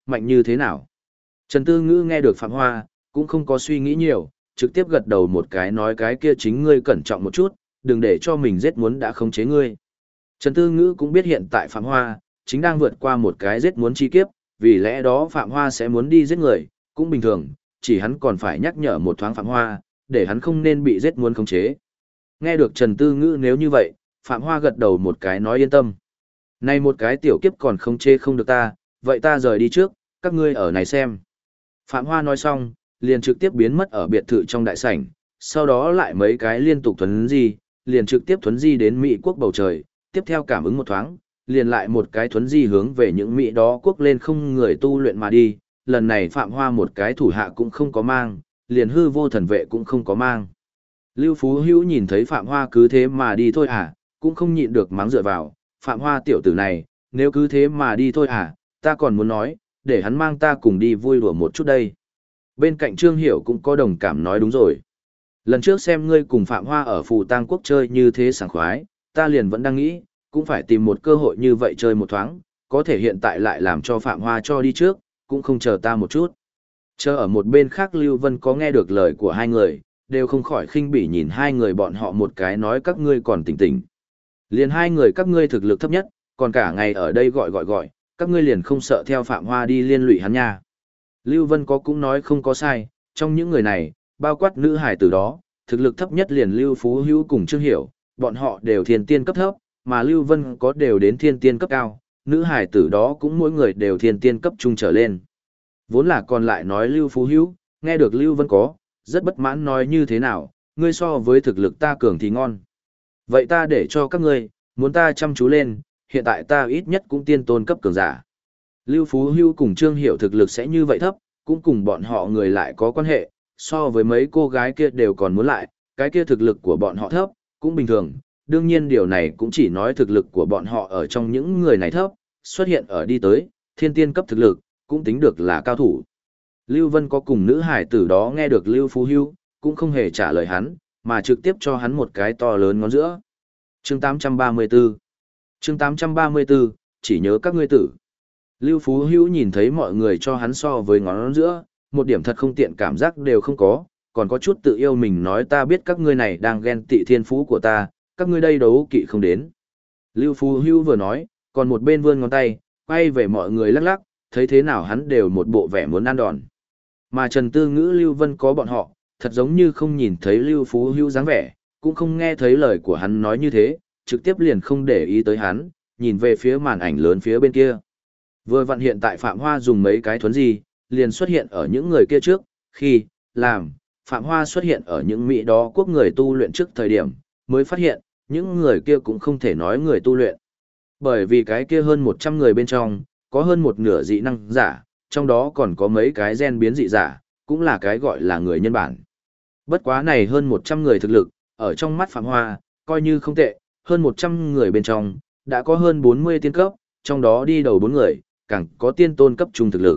Speaker 1: mạnh như thế nào? Trần Tư Ngữ nghe được Phạm Hoa, cũng không có suy nghĩ nhiều, trực tiếp gật đầu một cái nói cái kia chính ngươi cẩn trọng một chút, đừng để cho mình giết muốn đã khống chế ngươi. Trần Tư Ngữ cũng biết hiện tại Phạm Hoa, chính đang vượt qua một cái giết muốn chi kiếp, vì lẽ đó Phạm Hoa sẽ muốn đi giết người, cũng bình thường, chỉ hắn còn phải nhắc nhở một thoáng Phạm Hoa, để hắn không nên bị giết muốn khống chế. Nghe được Trần Tư Ngữ nếu như vậy, Phạm Hoa gật đầu một cái nói yên tâm. Này một cái tiểu kiếp còn khống chế không được ta, vậy ta rời đi trước, các ngươi ở này xem. Phạm Hoa nói xong, liền trực tiếp biến mất ở biệt thự trong đại sảnh, sau đó lại mấy cái liên tục thuấn di, liền trực tiếp thuấn di đến Mỹ quốc bầu trời, tiếp theo cảm ứng một thoáng, liền lại một cái thuấn di hướng về những Mỹ đó quốc lên không người tu luyện mà đi, lần này Phạm Hoa một cái thủ hạ cũng không có mang, liền hư vô thần vệ cũng không có mang. Lưu Phú Hữu nhìn thấy Phạm Hoa cứ thế mà đi thôi à, cũng không nhịn được mắng dựa vào, Phạm Hoa tiểu tử này, nếu cứ thế mà đi thôi à, ta còn muốn nói, để hắn mang ta cùng đi vui đùa một chút đây. Bên cạnh Trương Hiểu cũng có đồng cảm nói đúng rồi. Lần trước xem ngươi cùng Phạm Hoa ở Phù Tang Quốc chơi như thế sảng khoái, ta liền vẫn đang nghĩ, cũng phải tìm một cơ hội như vậy chơi một thoáng, có thể hiện tại lại làm cho Phạm Hoa cho đi trước, cũng không chờ ta một chút. Chờ ở một bên khác Lưu Vân có nghe được lời của hai người, đều không khỏi khinh bỉ nhìn hai người bọn họ một cái nói các ngươi còn tỉnh tỉnh. Liền hai người các ngươi thực lực thấp nhất, còn cả ngày ở đây gọi, các ngươi liền không sợ theo Phạm Hoa đi liên lụy hắn nha. Lưu Vân có cũng nói không có sai, trong những người này, bao quát nữ hải tử đó, thực lực thấp nhất liền Lưu Phú Hữu cùng Trương Hiểu, bọn họ đều thiên tiên cấp thấp, mà Lưu Vân có đều đến thiên tiên cấp cao, nữ hải tử đó cũng mỗi người đều thiên tiên cấp trung trở lên. Vốn là còn lại nói Lưu Phú Hữu, nghe được Lưu Vân có, rất bất mãn nói như thế nào, ngươi so với thực lực ta cường thì ngon. Vậy ta để cho các ngươi, muốn ta chăm chú lên, hiện tại ta ít nhất cũng tiên tôn cấp cường giả. Lưu Phú Hữu cùng Trương Hiểu thực lực sẽ như vậy thấp, cũng cùng bọn họ người lại có quan hệ, so với mấy cô gái kia đều còn muốn lại, cái kia thực lực của bọn họ thấp, cũng bình thường. Đương nhiên điều này cũng chỉ nói thực lực của bọn họ ở trong những người này thấp, xuất hiện ở đi tới, thiên tiên cấp thực lực, cũng tính được là cao thủ. Lưu Vân có cùng nữ hải tử đó nghe được Lưu Phú Hữu, cũng không hề trả lời hắn, mà trực tiếp cho hắn một cái to lớn ngón giữa. Chương 834 Chương 834, chỉ nhớ các ngươi tử. Lưu Phú Hữu nhìn thấy mọi người cho hắn so với ngón giữa, một điểm thật không tiện cảm giác đều không có, còn có chút tự yêu mình nói ta biết các ngươi này đang ghen tị thiên phú của ta, các ngươi đây đấu kỵ không đến. Lưu Phú Hữu vừa nói, còn một bên vươn ngón tay, quay về mọi người lắc lắc, thấy thế nào hắn đều một bộ vẻ muốn ăn đòn. Mà Trần Tư Ngữ Lưu Vân có bọn họ, thật giống như không nhìn thấy Lưu Phú Hữu dáng vẻ, cũng không nghe thấy lời của hắn nói như thế, trực tiếp liền không để ý tới hắn, nhìn về phía màn ảnh lớn phía bên kia. Vừa vặn hiện tại Phạm Hoa dùng mấy cái thuấn gì, liền xuất hiện ở những người kia trước, khi, làm, Phạm Hoa xuất hiện ở những Mỹ đó quốc người tu luyện trước thời điểm, mới phát hiện, những người kia cũng không thể nói người tu luyện. Bởi vì cái kia hơn 100 người bên trong, có hơn một nửa dị năng giả, trong đó còn có mấy cái gen biến dị giả, cũng là cái gọi là người nhân bản. Bất quá này hơn 100 người thực lực, ở trong mắt Phạm Hoa, coi như không tệ, hơn 100 người bên trong, đã có hơn 40 tiên cấp, trong đó đi đầu 4 người, càng có tiên tôn cấp trung thực lực.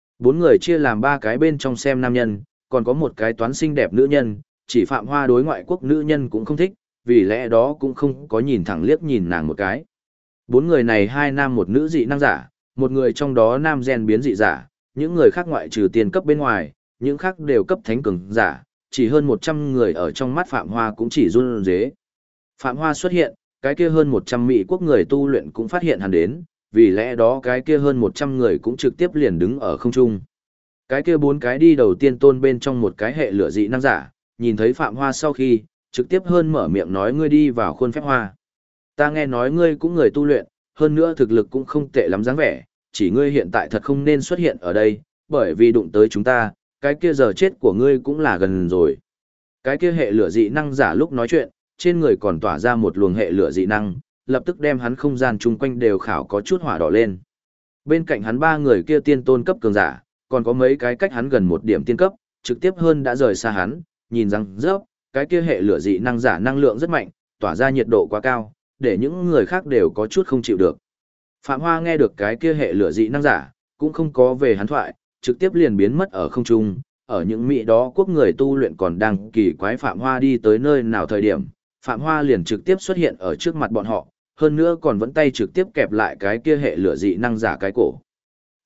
Speaker 1: 4 người chia làm 3 cái bên trong xem nam nhân, còn có một cái toán xinh đẹp nữ nhân, chỉ Phạm Hoa đối ngoại quốc nữ nhân cũng không thích, vì lẽ đó cũng không có nhìn thẳng liếc nhìn nàng một cái. 4 người này 2 nam một nữ dị năng giả, một người trong đó nam gen biến dị giả, những người khác ngoại trừ tiên cấp bên ngoài, những khác đều cấp thánh cường giả, chỉ hơn 100 người ở trong mắt Phạm Hoa cũng chỉ run rế. Phạm Hoa xuất hiện, cái kia hơn 100 Mỹ quốc người tu luyện cũng phát hiện hắn đến, vì lẽ đó cái kia hơn 100 người cũng trực tiếp liền đứng ở không trung. Cái kia 4 cái đi đầu tiên tôn bên trong một cái hệ lửa dị năng giả, nhìn thấy Phạm Hoa sau khi, trực tiếp hơn mở miệng nói ngươi đi vào khuôn phép hoa. Ta nghe nói ngươi cũng người tu luyện, hơn nữa thực lực cũng không tệ lắm dáng vẻ, chỉ ngươi hiện tại thật không nên xuất hiện ở đây, bởi vì đụng tới chúng ta, cái kia giờ chết của ngươi cũng là gần rồi. Cái kia hệ lửa dị năng giả lúc nói chuyện, trên người còn tỏa ra một luồng hệ lửa dị năng, lập tức đem hắn không gian chung quanh đều khảo có chút hỏa đỏ lên. Bên cạnh hắn 3 người kia tiên tôn cấp cường giả, còn có mấy cái cách hắn gần một điểm tiên cấp, trực tiếp hơn đã rời xa hắn, nhìn rằng rớp, cái kia hệ lửa dị năng giả năng lượng rất mạnh, tỏa ra nhiệt độ quá cao, để những người khác đều có chút không chịu được. Phạm Hoa nghe được cái kia hệ lửa dị năng giả, cũng không có về hắn thoại, trực tiếp liền biến mất ở không trung, ở những Mỹ đó quốc người tu luyện còn đang kỳ quái Phạm Hoa đi tới nơi nào thời điểm, Phạm Hoa liền trực tiếp xuất hiện ở trước mặt bọn họ, hơn nữa còn vẫn tay trực tiếp kẹp lại cái kia hệ lửa dị năng giả cái cổ.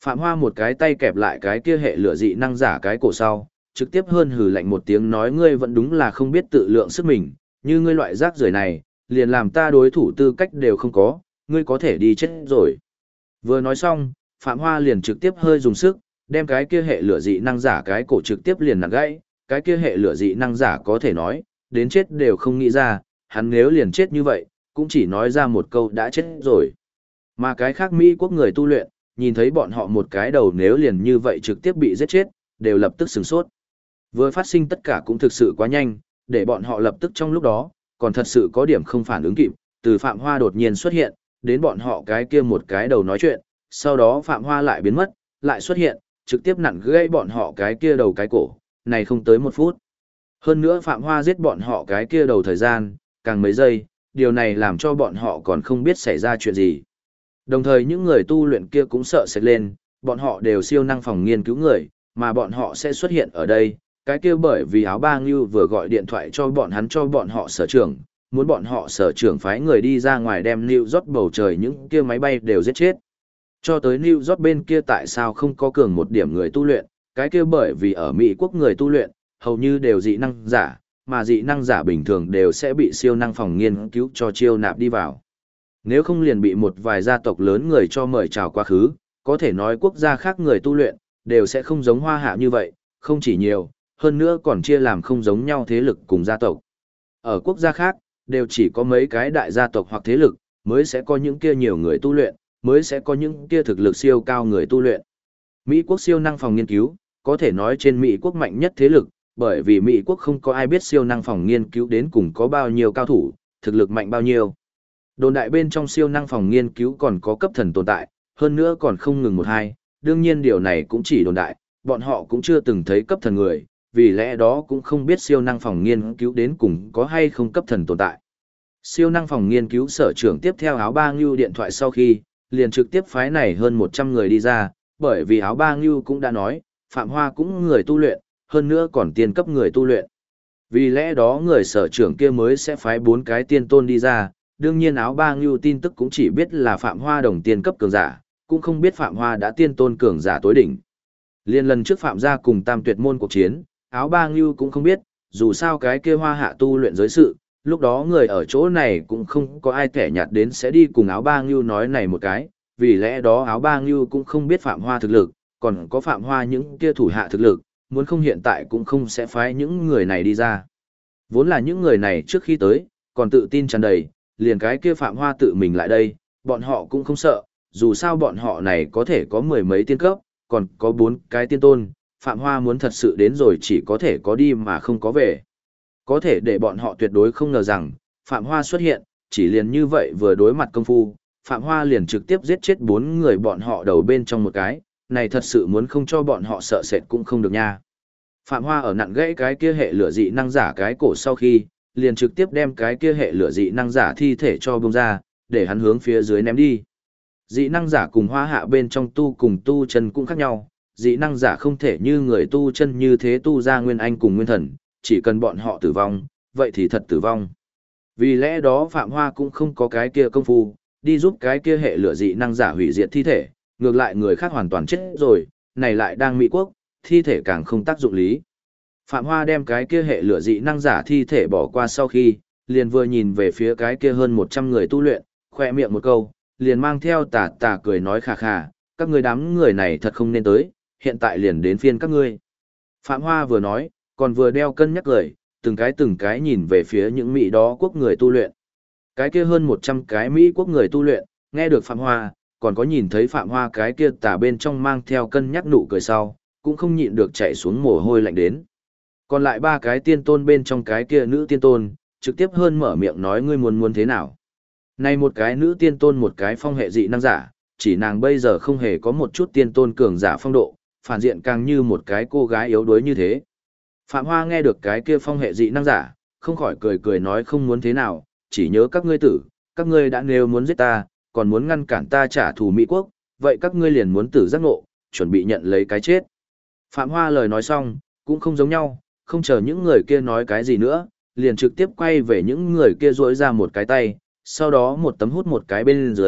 Speaker 1: Phạm Hoa một cái tay kẹp lại cái kia hệ lửa dị năng giả cái cổ sau, trực tiếp hơn hừ lạnh một tiếng nói ngươi vẫn đúng là không biết tự lượng sức mình, như ngươi loại rác rưởi này, liền làm ta đối thủ tư cách đều không có, ngươi có thể đi chết rồi. Vừa nói xong, Phạm Hoa liền trực tiếp hơi dùng sức, đem cái kia hệ lửa dị năng giả cái cổ trực tiếp liền nặng gãy, cái kia hệ lửa dị năng giả có thể nói, đến chết đều không nghĩ ra, hắn nếu liền chết như vậy, cũng chỉ nói ra một câu đã chết rồi. Mà cái khác Mỹ quốc người tu luyện, nhìn thấy bọn họ một cái đầu nếu liền như vậy trực tiếp bị giết chết, đều lập tức sửng sốt. Vừa phát sinh tất cả cũng thực sự quá nhanh, để bọn họ lập tức trong lúc đó, còn thật sự có điểm không phản ứng kịp, từ Phạm Hoa đột nhiên xuất hiện, đến bọn họ cái kia một cái đầu nói chuyện, sau đó Phạm Hoa lại biến mất, lại xuất hiện, trực tiếp nặn gãy bọn họ cái kia đầu cái cổ, này không tới 1 phút. Hơn nữa Phạm Hoa giết bọn họ cái kia đầu thời gian, càng mấy giây, điều này làm cho bọn họ còn không biết xảy ra chuyện gì. Đồng thời những người tu luyện kia cũng sợ sệt lên, bọn họ đều siêu năng phòng nghiên cứu người, mà bọn họ sẽ xuất hiện ở đây, cái kia bởi vì áo ba ngưu vừa gọi điện thoại cho bọn hắn cho bọn họ sở trưởng, muốn bọn họ sở trưởng phái người đi ra ngoài đem New York bầu trời những kia máy bay đều giết chết. Cho tới New York bên kia tại sao không có cường một điểm người tu luyện, cái kia bởi vì ở Mỹ quốc người tu luyện, hầu như đều dị năng giả, mà dị năng giả bình thường đều sẽ bị siêu năng phòng nghiên cứu cho chiêu nạp đi vào. Nếu không liền bị một vài gia tộc lớn người cho mời chào quá khứ, có thể nói quốc gia khác người tu luyện, đều sẽ không giống Hoa Hạ như vậy, không chỉ nhiều, hơn nữa còn chia làm không giống nhau thế lực cùng gia tộc. Ở quốc gia khác, đều chỉ có mấy cái đại gia tộc hoặc thế lực, mới sẽ có những kia nhiều người tu luyện, mới sẽ có những kia thực lực siêu cao người tu luyện. Mỹ quốc siêu năng phòng nghiên cứu, có thể nói trên Mỹ quốc mạnh nhất thế lực, bởi vì Mỹ quốc không có ai biết siêu năng phòng nghiên cứu đến cùng có bao nhiêu cao thủ, thực lực mạnh bao nhiêu. Đồn đại bên trong siêu năng phòng nghiên cứu còn có cấp thần tồn tại, hơn nữa còn không ngừng một hai, đương nhiên điều này cũng chỉ đồn đại, bọn họ cũng chưa từng thấy cấp thần người, vì lẽ đó cũng không biết siêu năng phòng nghiên cứu đến cùng có hay không cấp thần tồn tại. Siêu năng phòng nghiên cứu sở trưởng tiếp theo áo ba ngưu điện thoại sau khi, liền trực tiếp phái này hơn 100 người đi ra, bởi vì áo ba ngưu cũng đã nói, Phạm Hoa cũng người tu luyện, hơn nữa còn tiên cấp người tu luyện. Vì lẽ đó người sở trưởng kia mới sẽ phái 4 cái tiên tôn đi ra, đương nhiên áo ba ngưu tin tức cũng chỉ biết là Phạm Hoa đồng tiên cấp cường giả, cũng không biết Phạm Hoa đã tiên tôn cường giả tối đỉnh. Liên lần trước Phạm gia cùng Tam Tuyệt môn cuộc chiến, áo ba ngưu cũng không biết, dù sao cái kia Hoa Hạ tu luyện giới sự, lúc đó người ở chỗ này cũng không có ai kẻ nhạt đến sẽ đi cùng áo ba ngưu nói này một cái, vì lẽ đó áo ba ngưu cũng không biết Phạm Hoa thực lực, còn có Phạm Hoa những kia thủ hạ thực lực, muốn không hiện tại cũng không sẽ phái những người này đi ra. Vốn là những người này trước khi tới, còn tự tin tràn đầy, liền cái kia Phạm Hoa tự mình lại đây, bọn họ cũng không sợ, dù sao bọn họ này có thể có 10 mấy tiên cấp, còn có 4 cái tiên tôn, Phạm Hoa muốn thật sự đến rồi chỉ có thể có đi mà không có về. Có thể để bọn họ tuyệt đối không ngờ rằng, Phạm Hoa xuất hiện, chỉ liền như vậy vừa đối mặt công phu, Phạm Hoa liền trực tiếp giết chết 4 người bọn họ đầu bên trong một cái, này thật sự muốn không cho bọn họ sợ sệt cũng không được nha. Phạm Hoa ở nặn gãy cái kia hệ lửa dị năng giả cái cổ sau khi, liền trực tiếp đem cái kia hệ lửa dị năng giả thi thể cho bông ra, để hắn hướng phía dưới ném đi. Dị năng giả cùng Hoa Hạ bên trong tu cùng tu chân cũng khác nhau, dị năng giả không thể như người tu chân như thế tu ra nguyên anh cùng nguyên thần, chỉ cần bọn họ tử vong, vậy thì thật tử vong. Vì lẽ đó Phạm Hoa cũng không có cái kia công phu, đi giúp cái kia hệ lửa dị năng giả hủy diệt thi thể, ngược lại người khác hoàn toàn chết rồi, này lại đang Mỹ quốc, thi thể càng không tác dụng lý. Phạm Hoa đem cái kia hệ lửa dị năng giả thi thể bỏ qua sau khi, liền vừa nhìn về phía cái kia hơn 100 người tu luyện, khoe miệng một câu, liền mang theo tà cười nói khà khà, các người đám người này thật không nên tới, hiện tại liền đến phiên các ngươi. Phạm Hoa vừa nói, còn vừa đeo cân nhắc cười, từng cái nhìn về phía những Mỹ đó quốc người tu luyện. Cái kia hơn 100 cái Mỹ quốc người tu luyện, nghe được Phạm Hoa, còn có nhìn thấy Phạm Hoa cái kia tà bên trong mang theo cân nhắc nụ cười sau, cũng không nhịn được chạy xuống mồ hôi lạnh đến. Còn lại 3 cái tiên tôn bên trong cái kia nữ tiên tôn, trực tiếp hơn mở miệng nói ngươi muốn thế nào. Này một cái nữ tiên tôn một cái phong hệ dị năng giả, chỉ nàng bây giờ không hề có một chút tiên tôn cường giả phong độ, phản diện càng như một cái cô gái yếu đuối như thế. Phạm Hoa nghe được cái kia phong hệ dị năng giả, không khỏi cười nói không muốn thế nào, chỉ nhớ các ngươi tử, các ngươi đã nếu muốn giết ta, còn muốn ngăn cản ta trả thù Mỹ quốc, vậy các ngươi liền muốn tử giác ngộ, chuẩn bị nhận lấy cái chết. Phạm Hoa lời nói xong, cũng không giống nhau, không chờ những người kia nói cái gì nữa, liền trực tiếp quay về những người kia duỗi ra một cái tay, sau đó một tấm hút một cái bên dưới,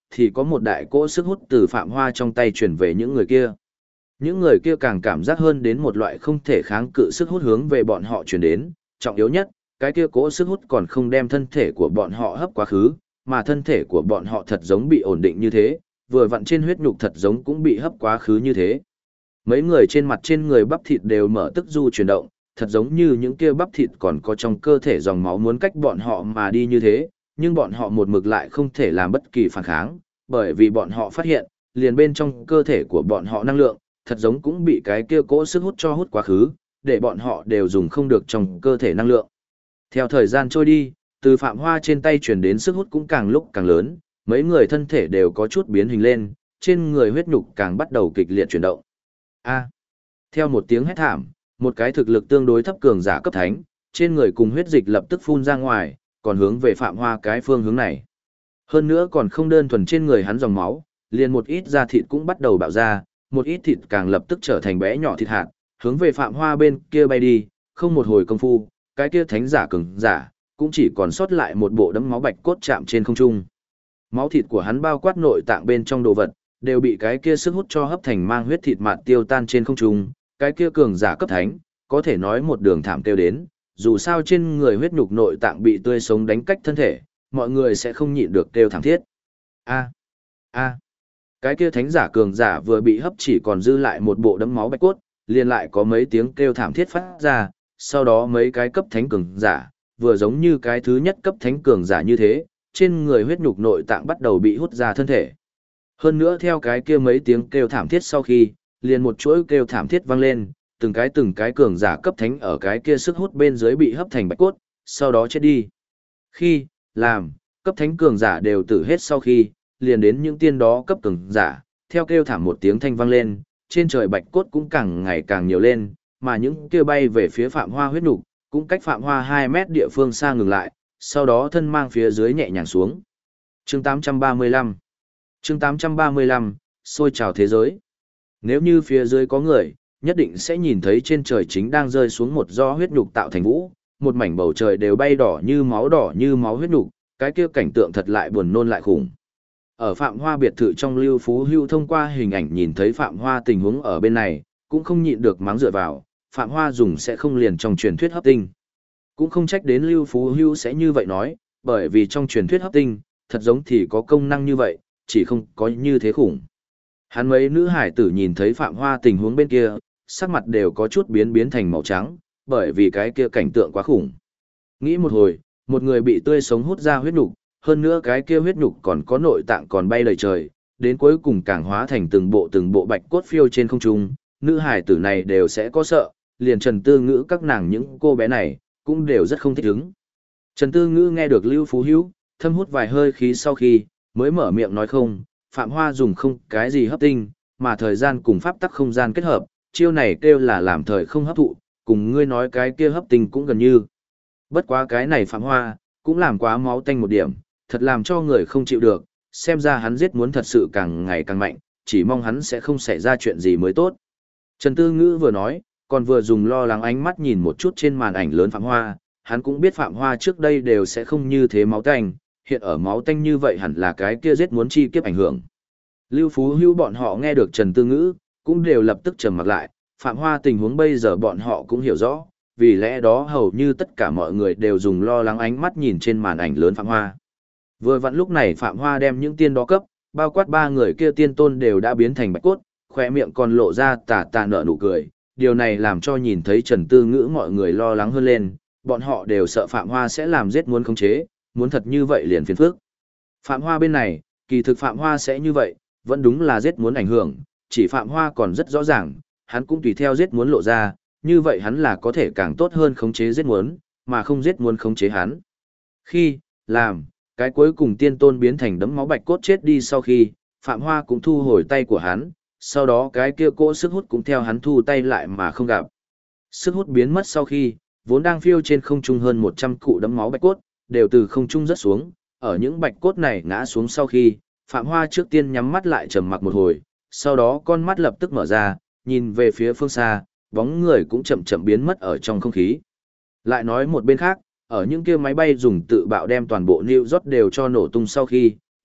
Speaker 1: thì có một đại cỗ sức hút từ Phạm Hoa trong tay chuyển về những người kia. Những người kia càng cảm giác hơn đến một loại không thể kháng cự sức hút hướng về bọn họ chuyển đến, trọng yếu nhất, cái kia cỗ sức hút còn không đem thân thể của bọn họ hấp quá khứ, mà thân thể của bọn họ thật giống bị ổn định như thế, vừa vặn trên huyết nhục thật giống cũng bị hấp quá khứ như thế. Mấy người trên mặt trên người bắp thịt đều mở tức du chuyển động, thật giống như những kia bắp thịt còn có trong cơ thể dòng máu muốn cách bọn họ mà đi như thế, nhưng bọn họ một mực lại không thể làm bất kỳ phản kháng, bởi vì bọn họ phát hiện, liền bên trong cơ thể của bọn họ năng lượng, thật giống cũng bị cái kia cỗ sức hút cho hút quá khứ, để bọn họ đều dùng không được trong cơ thể năng lượng. Theo thời gian trôi đi, từ Phạm Hoa trên tay truyền đến sức hút cũng càng lúc càng lớn, mấy người thân thể đều có chút biến hình lên, trên người huyết nhục càng bắt đầu kịch liệt chuyển động. A. Theo một tiếng hét thảm, một cái thực lực tương đối thấp cường giả cấp thánh, trên người cùng huyết dịch lập tức phun ra ngoài, còn hướng về Phạm Hoa cái phương hướng này. Hơn nữa còn không đơn thuần trên người hắn dòng máu, liền một ít da thịt cũng bắt đầu bạo ra, một ít thịt càng lập tức trở thành bé nhỏ thịt hạt, hướng về Phạm Hoa bên kia bay đi, không một hồi công phu, cái kia thánh giả cường giả, cũng chỉ còn sót lại một bộ đấm máu bạch cốt chạm trên không trung. Máu thịt của hắn bao quát nội tạng bên trong đồ vật, đều bị cái kia sức hút cho hấp thành mang huyết thịt mạt tiêu tan trên không trung, cái kia cường giả cấp thánh, có thể nói một đường thảm tiêu đến, dù sao trên người huyết nhục nội tạng bị tươi sống đánh cách thân thể, mọi người sẽ không nhịn được kêu thảm thiết. A, a. Cái kia thánh giả cường giả vừa bị hấp chỉ còn dư lại một bộ đấm máu bạch cốt, liền lại có mấy tiếng kêu thảm thiết phát ra, sau đó mấy cái cấp thánh cường giả, vừa giống như cái thứ nhất cấp thánh cường giả như thế, trên người huyết nhục nội tạng bắt đầu bị hút ra thân thể. Hơn nữa theo cái kia mấy tiếng kêu thảm thiết sau khi, liền một chuỗi kêu thảm thiết vang lên, từng cái cường giả cấp thánh ở cái kia sức hút bên dưới bị hấp thành bạch cốt, sau đó chết đi. Khi, làm, cấp thánh cường giả đều tử hết sau khi, liền đến những tiên đó cấp cường giả, theo kêu thảm một tiếng thanh vang lên, trên trời bạch cốt cũng càng ngày càng nhiều lên, mà những kia bay về phía Phạm Hoa huyết nục, cũng cách Phạm Hoa 2 mét địa phương xa ngừng lại, sau đó thân mang phía dưới nhẹ nhàng xuống. Chương 835 Chương 835, sôi trào thế giới. Nếu như phía dưới có người, nhất định sẽ nhìn thấy trên trời chính đang rơi xuống một do huyết nhục tạo thành vũ, một mảnh bầu trời đều bay đỏ như máu huyết nhục, cái kia cảnh tượng thật lại buồn nôn lại khủng. Ở Phạm Hoa biệt thự trong Lưu Phú Hưu thông qua hình ảnh nhìn thấy Phạm Hoa tình huống ở bên này, cũng không nhịn được mắng dựa vào, Phạm Hoa dùng sẽ không liền trong truyền thuyết hấp tinh. Cũng không trách đến Lưu Phú Hưu sẽ như vậy nói, bởi vì trong truyền thuyết hấp tinh, thật giống thì có công năng như vậy, chỉ không có như thế khủng. Hắn mấy nữ hải tử nhìn thấy Phạm Hoa tình huống bên kia, sắc mặt đều có chút biến thành màu trắng, bởi vì cái kia cảnh tượng quá khủng. Nghĩ một hồi, một người bị tươi sống hút ra huyết nhục, hơn nữa cái kia huyết nhục còn có nội tạng còn bay đầy trời, đến cuối cùng càng hóa thành từng bộ bạch cốt phiêu trên không trung, nữ hải tử này đều sẽ có sợ, liền Trần Tư Ngữ các nàng những cô bé này, cũng đều rất không thích ứng. Trần Tư Ngữ nghe được Lưu Phú Hữu thâm hút vài hơi khí sau khi, mới mở miệng nói không, Phạm Hoa dùng không cái gì hấp tinh, mà thời gian cùng pháp tắc không gian kết hợp, chiêu này kêu là làm thời không hấp thụ, cùng ngươi nói cái kia hấp tinh cũng gần như. Bất quá cái này Phạm Hoa, cũng làm quá máu tanh một điểm, thật làm cho người không chịu được, xem ra hắn giết muốn thật sự càng ngày càng mạnh, chỉ mong hắn sẽ không xảy ra chuyện gì mới tốt. Trần Tư Ngữ vừa nói, còn vừa dùng lo lắng ánh mắt nhìn một chút trên màn ảnh lớn Phạm Hoa, hắn cũng biết Phạm Hoa trước đây đều sẽ không như thế máu tanh, hiện ở máu tanh như vậy hẳn là cái kia giết muốn chi kiếp ảnh hưởng. Lưu Phú Hữu bọn họ nghe được Trần Tư Ngữ, cũng đều lập tức trầm mặc lại, Phạm Hoa tình huống bây giờ bọn họ cũng hiểu rõ, vì lẽ đó hầu như tất cả mọi người đều dùng lo lắng ánh mắt nhìn trên màn ảnh lớn Phạm Hoa. Vừa vặn lúc này Phạm Hoa đem những tiên đó cấp, bao quát 3 người kia tiên tôn đều đã biến thành bạch cốt, khỏe miệng còn lộ ra tà nở nụ cười, điều này làm cho nhìn thấy Trần Tư Ngữ mọi người lo lắng hơn lên, bọn họ đều sợ Phạm Hoa sẽ làm giết muốn khống chế, muốn thật như vậy liền phiền phức. Phạm Hoa bên này, kỳ thực Phạm Hoa sẽ như vậy, vẫn đúng là giết muốn ảnh hưởng, chỉ Phạm Hoa còn rất rõ ràng, hắn cũng tùy theo giết muốn lộ ra, như vậy hắn là có thể càng tốt hơn khống chế giết muốn, mà không giết muốn khống chế hắn. Khi, làm, cái cuối cùng tiên tôn biến thành đấm máu bạch cốt chết đi sau khi, Phạm Hoa cũng thu hồi tay của hắn, sau đó cái kia cỗ sức hút cũng theo hắn thu tay lại mà không gặp. Sức hút biến mất sau khi, vốn đang phiêu trên không trung hơn 100 cụ đấm máu bạch cốt, đều từ không trung rớt xuống, ở những bạch cốt này ngã xuống sau khi, Phạm Hoa trước tiên nhắm mắt lại trầm mặc một hồi, sau đó con mắt lập tức mở ra, nhìn về phía phương xa, bóng người cũng chậm chậm biến mất ở trong không khí. Lại nói một bên khác, ở những kia máy bay dùng tự bạo đem toàn bộ New York đều cho nổ tung sau khi,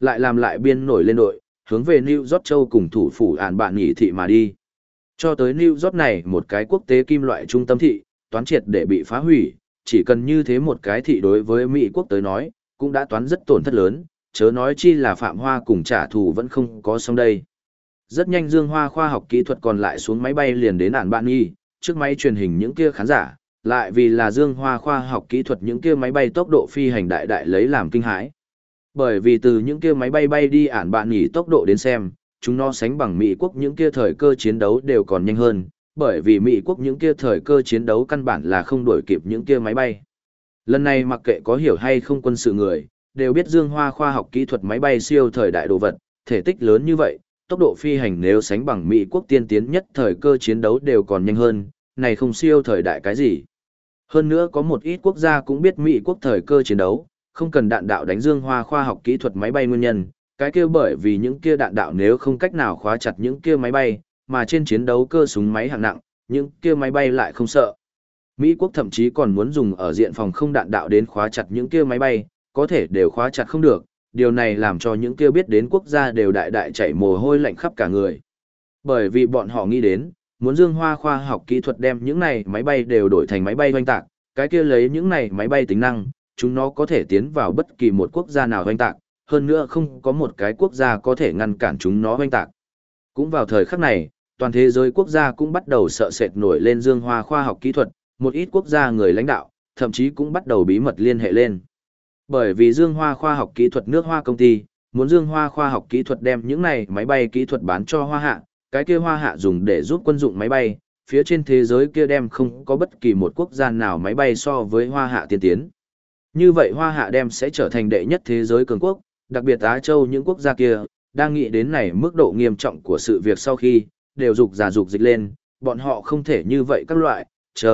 Speaker 1: lại làm lại biên nổi lên đội, hướng về New York châu cùng thủ phủ ản bạn nghỉ thị mà đi. Cho tới New York này một cái quốc tế kim loại trung tâm thị, toán triệt để bị phá hủy, chỉ cần như thế một cái thị đối với Mỹ quốc tới nói, cũng đã toán rất tổn thất lớn, chớ nói chi là Phạm Hoa cùng trả thù vẫn không có xong đây. Rất nhanh Dương Hoa khoa học kỹ thuật còn lại xuống máy bay liền đến ản bạn nghi, trước máy truyền hình những kia khán giả, lại vì là Dương Hoa khoa học kỹ thuật những kia máy bay tốc độ phi hành đại đại lấy làm kinh hãi. Bởi vì từ những kia máy bay bay đi ản bạn nghỉ tốc độ đến xem, chúng nó sánh bằng Mỹ quốc những kia thời cơ chiến đấu đều còn nhanh hơn, bởi vì Mỹ quốc những kia thời cơ chiến đấu căn bản là không đuổi kịp những kia máy bay. Lần này mặc kệ có hiểu hay không quân sự người, đều biết Dương Hoa khoa học kỹ thuật máy bay siêu thời đại đồ vật, thể tích lớn như vậy, tốc độ phi hành nếu sánh bằng Mỹ quốc tiên tiến nhất thời cơ chiến đấu đều còn nhanh hơn, này không siêu thời đại cái gì. Hơn nữa có một ít quốc gia cũng biết Mỹ quốc thời cơ chiến đấu, không cần đạn đạo đánh Dương Hoa khoa học kỹ thuật máy bay nguyên nhân, cái kia bởi vì những kia đạn đạo nếu không cách nào khóa chặt những kia máy bay, mà trên chiến đấu cơ súng máy hạng nặng, những kia máy bay lại không sợ. Mỹ quốc thậm chí còn muốn dùng ở diện phòng không đạn đạo đến khóa chặt những kia máy bay, có thể đều khóa chặt không được, điều này làm cho những kia biết đến quốc gia đều đại đại chảy mồ hôi lạnh khắp cả người. Bởi vì bọn họ nghĩ đến, muốn Dương Hoa khoa học kỹ thuật đem những này máy bay đều đổi thành máy bay hoành tạc, cái kia lấy những này máy bay tính năng, chúng nó có thể tiến vào bất kỳ một quốc gia nào hoành tạc, hơn nữa không có một cái quốc gia có thể ngăn cản chúng nó hoành tạc. Cũng vào thời khắc này, toàn thế giới quốc gia cũng bắt đầu sợ sệt nổi lên Dương Hoa khoa học kỹ thuật, một ít quốc gia người lãnh đạo, thậm chí cũng bắt đầu bí mật liên hệ lên. Bởi vì Dương Hoa khoa học kỹ thuật nước Hoa công ty, muốn Dương Hoa khoa học kỹ thuật đem những này máy bay kỹ thuật bán cho Hoa Hạ, cái kia Hoa Hạ dùng để giúp quân dụng máy bay, phía trên thế giới kia đem không có bất kỳ một quốc gia nào máy bay so với Hoa Hạ tiên tiến. Như vậy Hoa Hạ đem sẽ trở thành đệ nhất thế giới cường quốc, đặc biệt Á Châu những quốc gia kia, đang nghĩ đến này mức độ nghiêm trọng của sự việc sau khi, đều dục dịch lên, bọn họ không thể như vậy các loại,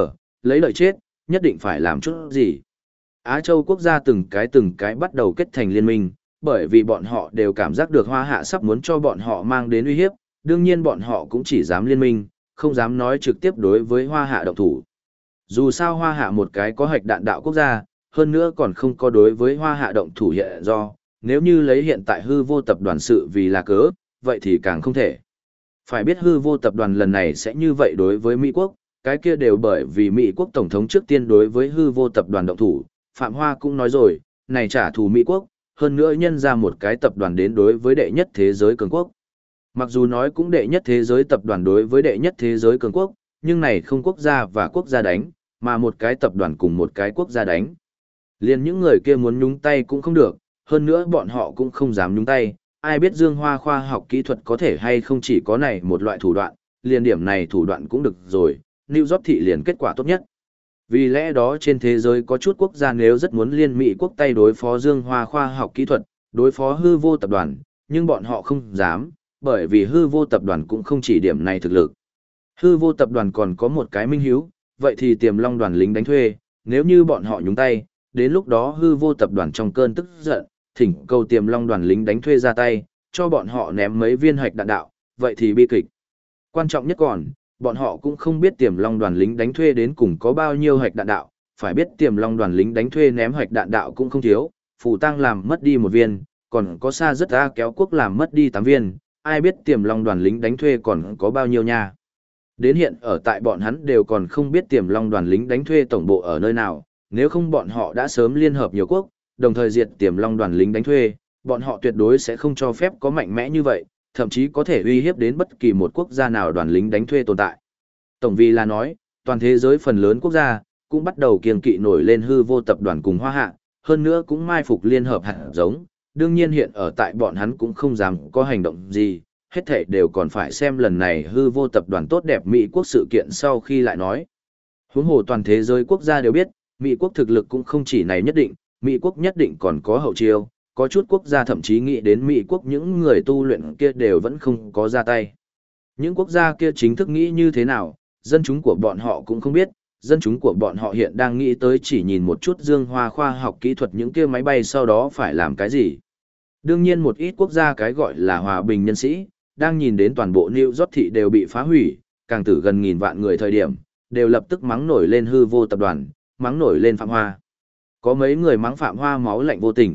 Speaker 1: lấy lợi chết, nhất định phải làm chút gì. Á Châu quốc gia từng cái bắt đầu kết thành liên minh, bởi vì bọn họ đều cảm giác được Hoa Hạ sắp muốn cho bọn họ mang đến uy hiếp, đương nhiên bọn họ cũng chỉ dám liên minh, không dám nói trực tiếp đối với Hoa Hạ động thủ. Dù sao Hoa Hạ một cái có hạch đạn đạo quốc gia, hơn nữa còn không có đối với Hoa Hạ động thủ hiện do, nếu như lấy hiện tại hư vô tập đoàn sự vì là cớ, vậy thì càng không thể. Phải biết hư vô tập đoàn lần này sẽ như vậy đối với Mỹ quốc, cái kia đều bởi vì Mỹ quốc Tổng thống trước tiên đối với hư vô tập đoàn động thủ, Phạm Hoa cũng nói rồi, này trả thù Mỹ quốc, hơn nữa nhân ra một cái tập đoàn đến đối với đệ nhất thế giới cường quốc. Mặc dù nói cũng đệ nhất thế giới tập đoàn đối với đệ nhất thế giới cường quốc, nhưng này không quốc gia và quốc gia đánh, mà một cái tập đoàn cùng một cái quốc gia đánh. Liền những người kia muốn nhúng tay cũng không được, hơn nữa bọn họ cũng không dám nhúng tay, ai biết Dương Hoa khoa học kỹ thuật có thể hay không chỉ có này một loại thủ đoạn, liền điểm này thủ đoạn cũng được rồi, New York thị liền kết quả tốt nhất. Vì lẽ đó trên thế giới có chút quốc gia nếu rất muốn liên Mỹ quốc tay đối phó Dương Hoa khoa học kỹ thuật, đối phó hư vô tập đoàn, nhưng bọn họ không dám, bởi vì hư vô tập đoàn cũng không chỉ điểm này thực lực. Hư vô tập đoàn còn có một cái minh hiếu, vậy thì Tiềm Long đoàn lính đánh thuê, nếu như bọn họ nhúng tay, đến lúc đó hư vô tập đoàn trong cơn tức giận, thỉnh cầu Tiềm Long đoàn lính đánh thuê ra tay, cho bọn họ ném mấy viên hạch đạn đạo, vậy thì bi kịch. Quan trọng nhất còn, bọn họ cũng không biết Tiềm Long đoàn lính đánh thuê đến cùng có bao nhiêu hạch đạn đạo, phải biết Tiềm Long đoàn lính đánh thuê ném hạch đạn đạo cũng không thiếu, Phù Tăng làm mất đi 1 viên, còn có Sa Rất A Kéo Quốc làm mất đi 8 viên, ai biết Tiềm Long đoàn lính đánh thuê còn có bao nhiêu nha. Đến hiện ở tại bọn hắn đều còn không biết Tiềm Long đoàn lính đánh thuê tổng bộ ở nơi nào, nếu không bọn họ đã sớm liên hợp nhiều quốc, đồng thời diệt Tiềm Long đoàn lính đánh thuê, bọn họ tuyệt đối sẽ không cho phép có mạnh mẽ như vậy, thậm chí có thể uy hiếp đến bất kỳ một quốc gia nào đoàn lính đánh thuê tồn tại. Tổng vì là nói, toàn thế giới phần lớn quốc gia cũng bắt đầu kiêng kỵ nổi lên hư vô tập đoàn cùng Hoa Hạ, hơn nữa cũng mai phục liên hợp hạt giống, đương nhiên hiện ở tại bọn hắn cũng không dám có hành động gì, hết thảy đều còn phải xem lần này hư vô tập đoàn tốt đẹp Mỹ quốc sự kiện sau khi lại nói. Huống hồ toàn thế giới quốc gia đều biết, Mỹ quốc thực lực cũng không chỉ này nhất định, Mỹ quốc nhất định còn có hậu chiêu, có chút quốc gia thậm chí nghĩ đến Mỹ quốc những người tu luyện kia đều vẫn không có ra tay. Những quốc gia kia chính thức nghĩ như thế nào, dân chúng của bọn họ cũng không biết, dân chúng của bọn họ hiện đang nghĩ tới chỉ nhìn một chút Dương Hoa khoa học kỹ thuật những kia máy bay sau đó phải làm cái gì. Đương nhiên một ít quốc gia cái gọi là hòa bình nhân sĩ, đang nhìn đến toàn bộ New York thị đều bị phá hủy, càng tử gần nghìn vạn người thời điểm, đều lập tức mắng nổi lên hư vô tập đoàn, mắng nổi lên Phạm Hoa. Có mấy người mắng Phạm Hoa máu lạnh vô tình,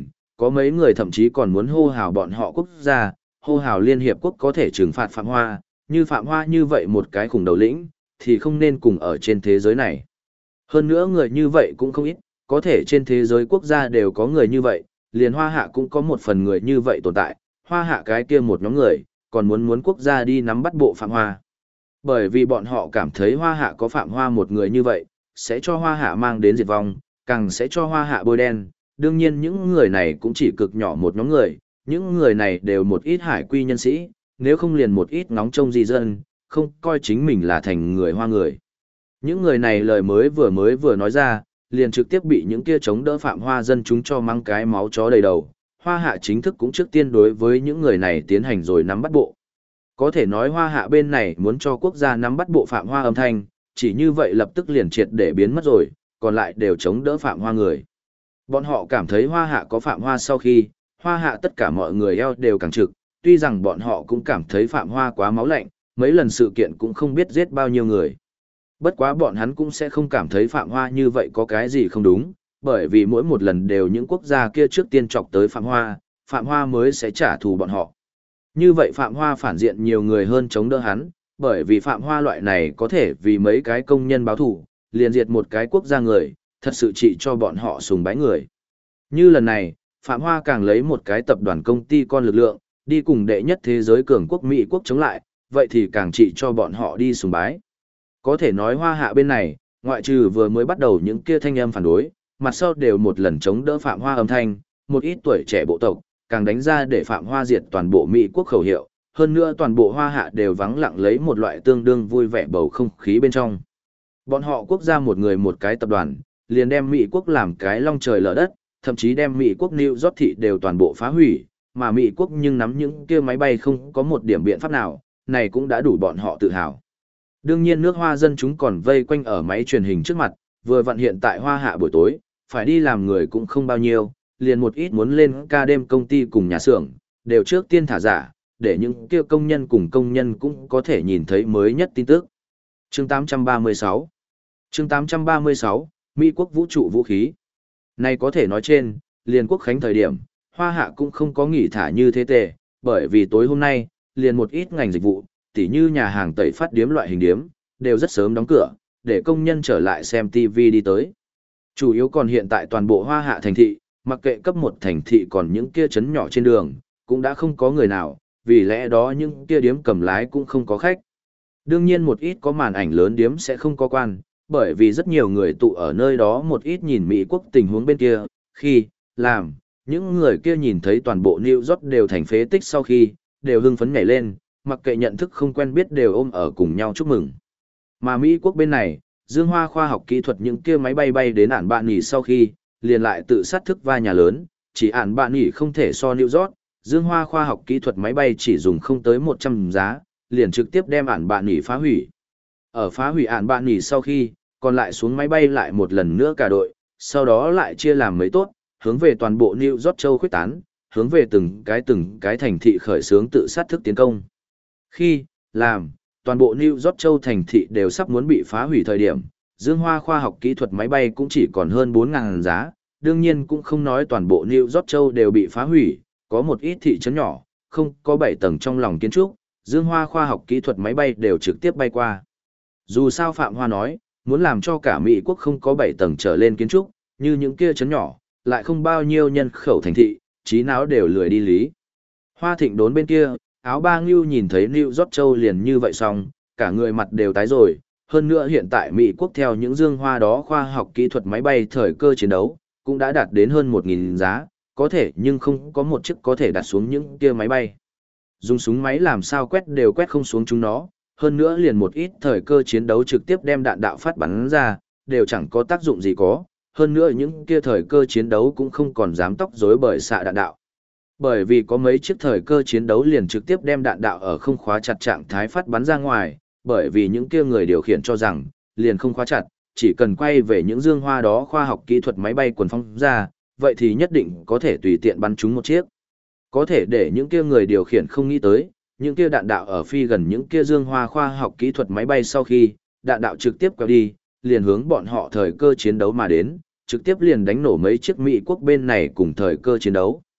Speaker 1: Có mấy người thậm chí còn muốn hô hào bọn họ quốc gia, hô hào Liên Hiệp Quốc có thể trừng phạt Phạm Hoa, như Phạm Hoa như vậy một cái khủng đầu lĩnh, thì không nên cùng ở trên thế giới này. Hơn nữa người như vậy cũng không ít, có thể trên thế giới quốc gia đều có người như vậy, liền Hoa Hạ cũng có một phần người như vậy tồn tại, Hoa Hạ cái kia một nhóm người, còn muốn quốc gia đi nắm bắt bộ Phạm Hoa. Bởi vì bọn họ cảm thấy Hoa Hạ có Phạm Hoa một người như vậy, sẽ cho Hoa Hạ mang đến diệt vong, càng sẽ cho Hoa Hạ bôi đen. Đương nhiên những người này cũng chỉ cực nhỏ một nhóm người, những người này đều một ít hải quy nhân sĩ, nếu không liền một ít ngóng trông di dân, không coi chính mình là thành người Hoa người. Những người này lời mới vừa nói ra, liền trực tiếp bị những kia chống đỡ Phạm Hoa dân chúng cho mang cái máu chó đầy đầu. Hoa Hạ chính thức cũng trước tiên đối với những người này tiến hành rồi nắm bắt bộ. Có thể nói Hoa Hạ bên này muốn cho quốc gia nắm bắt bộ Phạm Hoa âm thanh, chỉ như vậy lập tức liền triệt để biến mất rồi, còn lại đều chống đỡ Phạm Hoa người. Bọn họ cảm thấy Hoa Hạ có Phạm Hoa sau khi, Hoa Hạ tất cả mọi người eo đều càng trực, tuy rằng bọn họ cũng cảm thấy Phạm Hoa quá máu lạnh, mấy lần sự kiện cũng không biết giết bao nhiêu người. Bất quá bọn hắn cũng sẽ không cảm thấy Phạm Hoa như vậy có cái gì không đúng, bởi vì mỗi một lần đều những quốc gia kia trước tiên chọc tới Phạm Hoa mới sẽ trả thù bọn họ. Như vậy Phạm Hoa phản diện nhiều người hơn chống đỡ hắn, bởi vì Phạm Hoa loại này có thể vì mấy cái công nhân báo thù, liền diệt một cái quốc gia người, thật sự trị cho bọn họ sùng bái người. Như lần này, Phạm Hoa càng lấy một cái tập đoàn công ty con lực lượng, đi cùng đệ nhất thế giới cường quốc Mỹ quốc chống lại, vậy thì càng trị cho bọn họ đi sùng bái. Có thể nói Hoa Hạ bên này, ngoại trừ vừa mới bắt đầu những kia thanh âm phản đối, mặt sau đều một lần chống đỡ Phạm Hoa âm thanh, một ít tuổi trẻ bộ tộc, càng đánh ra để Phạm Hoa diệt toàn bộ Mỹ quốc khẩu hiệu, hơn nữa toàn bộ Hoa Hạ đều vắng lặng lấy một loại tương đương vui vẻ bầu không khí bên trong. Bọn họ quốc gia một người một cái tập đoàn, liền đem Mỹ quốc làm cái long trời lở đất, thậm chí đem Mỹ quốc New York thị đều toàn bộ phá hủy, mà Mỹ quốc nhưng nắm những kia máy bay không có một điểm biện pháp nào, này cũng đã đủ bọn họ tự hào. Đương nhiên nước Hoa dân chúng còn vây quanh ở máy truyền hình trước mặt, vừa vặn hiện tại Hoa Hạ buổi tối, phải đi làm người cũng không bao nhiêu, liền một ít muốn lên ca đêm công ty cùng nhà xưởng, đều trước tiên thả giả, để những kia công nhân cùng công nhân cũng có thể nhìn thấy mới nhất tin tức. Chương 836 Chương 836, Mỹ quốc vũ trụ vũ khí. Này có thể nói trên, liền quốc khánh thời điểm, Hoa Hạ cũng không có nghỉ thả như thế tệ, bởi vì tối hôm nay, liền một ít ngành dịch vụ, tỉ như nhà hàng tẩy phát điếm loại hình điếm, đều rất sớm đóng cửa, để công nhân trở lại xem TV đi tới. Chủ yếu còn hiện tại toàn bộ Hoa Hạ thành thị, mặc kệ cấp một thành thị còn những kia trấn nhỏ trên đường, cũng đã không có người nào, vì lẽ đó những kia điếm cầm lái cũng không có khách. Đương nhiên một ít có màn ảnh lớn điếm sẽ không có quan, bởi vì rất nhiều người tụ ở nơi đó một ít nhìn Mỹ quốc tình huống bên kia, khi, làm, những người kia nhìn thấy toàn bộ New York đều thành phế tích sau khi, đều hưng phấn nhảy lên, mặc kệ nhận thức không quen biết đều ôm ở cùng nhau chúc mừng. Mà Mỹ quốc bên này, Dương Hoa khoa học kỹ thuật những kia máy bay bay đến ản bạn nghỉ sau khi, liền lại tự sát thức va nhà lớn, chỉ ản bạn nghỉ không thể so New York, Dương Hoa khoa học kỹ thuật máy bay chỉ dùng không tới 100 giá, liền trực tiếp đem ản bạn nghỉ phá hủy. Ở phá hủy ản bạn nghỉ sau khi, còn lại xuống máy bay lại một lần nữa cả đội, sau đó lại chia làm mấy tốt, hướng về toàn bộ New York châu khuyết tán, hướng về từng cái thành thị khởi xướng tự sát thức tiến công. Khi, làm, toàn bộ New York châu thành thị đều sắp muốn bị phá hủy thời điểm, Dương Hoa khoa học kỹ thuật máy bay cũng chỉ còn hơn 4.000 giá, đương nhiên cũng không nói toàn bộ New York châu đều bị phá hủy, có một ít thị trấn nhỏ, không có 7 tầng trong lòng kiến trúc, Dương Hoa khoa học kỹ thuật máy bay đều trực tiếp bay qua. Dù sao Phạm Hoa nói, muốn làm cho cả Mỹ quốc không có 7 tầng trở lên kiến trúc, như những kia trấn nhỏ, lại không bao nhiêu nhân khẩu thành thị, trí não đều lười đi lý. Hoa Thịnh đốn bên kia, áo ba ngưu nhìn thấy New York châu liền như vậy xong, cả người mặt đều tái rồi, hơn nữa hiện tại Mỹ quốc theo những Dương Hoa đó khoa học kỹ thuật máy bay thời cơ chiến đấu, cũng đã đạt đến hơn 1.000 giá, có thể nhưng không có một chiếc có thể đặt xuống những kia máy bay. Dùng súng máy làm sao quét đều quét không xuống chúng nó, hơn nữa liền một ít thời cơ chiến đấu trực tiếp đem đạn đạo phát bắn ra, đều chẳng có tác dụng gì có, hơn nữa những kia thời cơ chiến đấu cũng không còn dám tóc rối bởi xạ đạn đạo. Bởi vì có mấy chiếc thời cơ chiến đấu liền trực tiếp đem đạn đạo ở không khóa chặt trạng thái phát bắn ra ngoài, bởi vì những kia người điều khiển cho rằng, liền không khóa chặt, chỉ cần quay về những Dương Hoa đó khoa học kỹ thuật máy bay quần phong ra, vậy thì nhất định có thể tùy tiện bắn trúng một chiếc. Có thể để những kia người điều khiển không nghĩ tới, những kia đạn đạo ở phi gần những kia Dương Hoa khoa học kỹ thuật máy bay sau khi, đạn đạo trực tiếp quẹo đi, liền hướng bọn họ thời cơ chiến đấu mà đến, trực tiếp liền đánh nổ mấy chiếc Mỹ quốc bên này cùng thời cơ chiến đấu,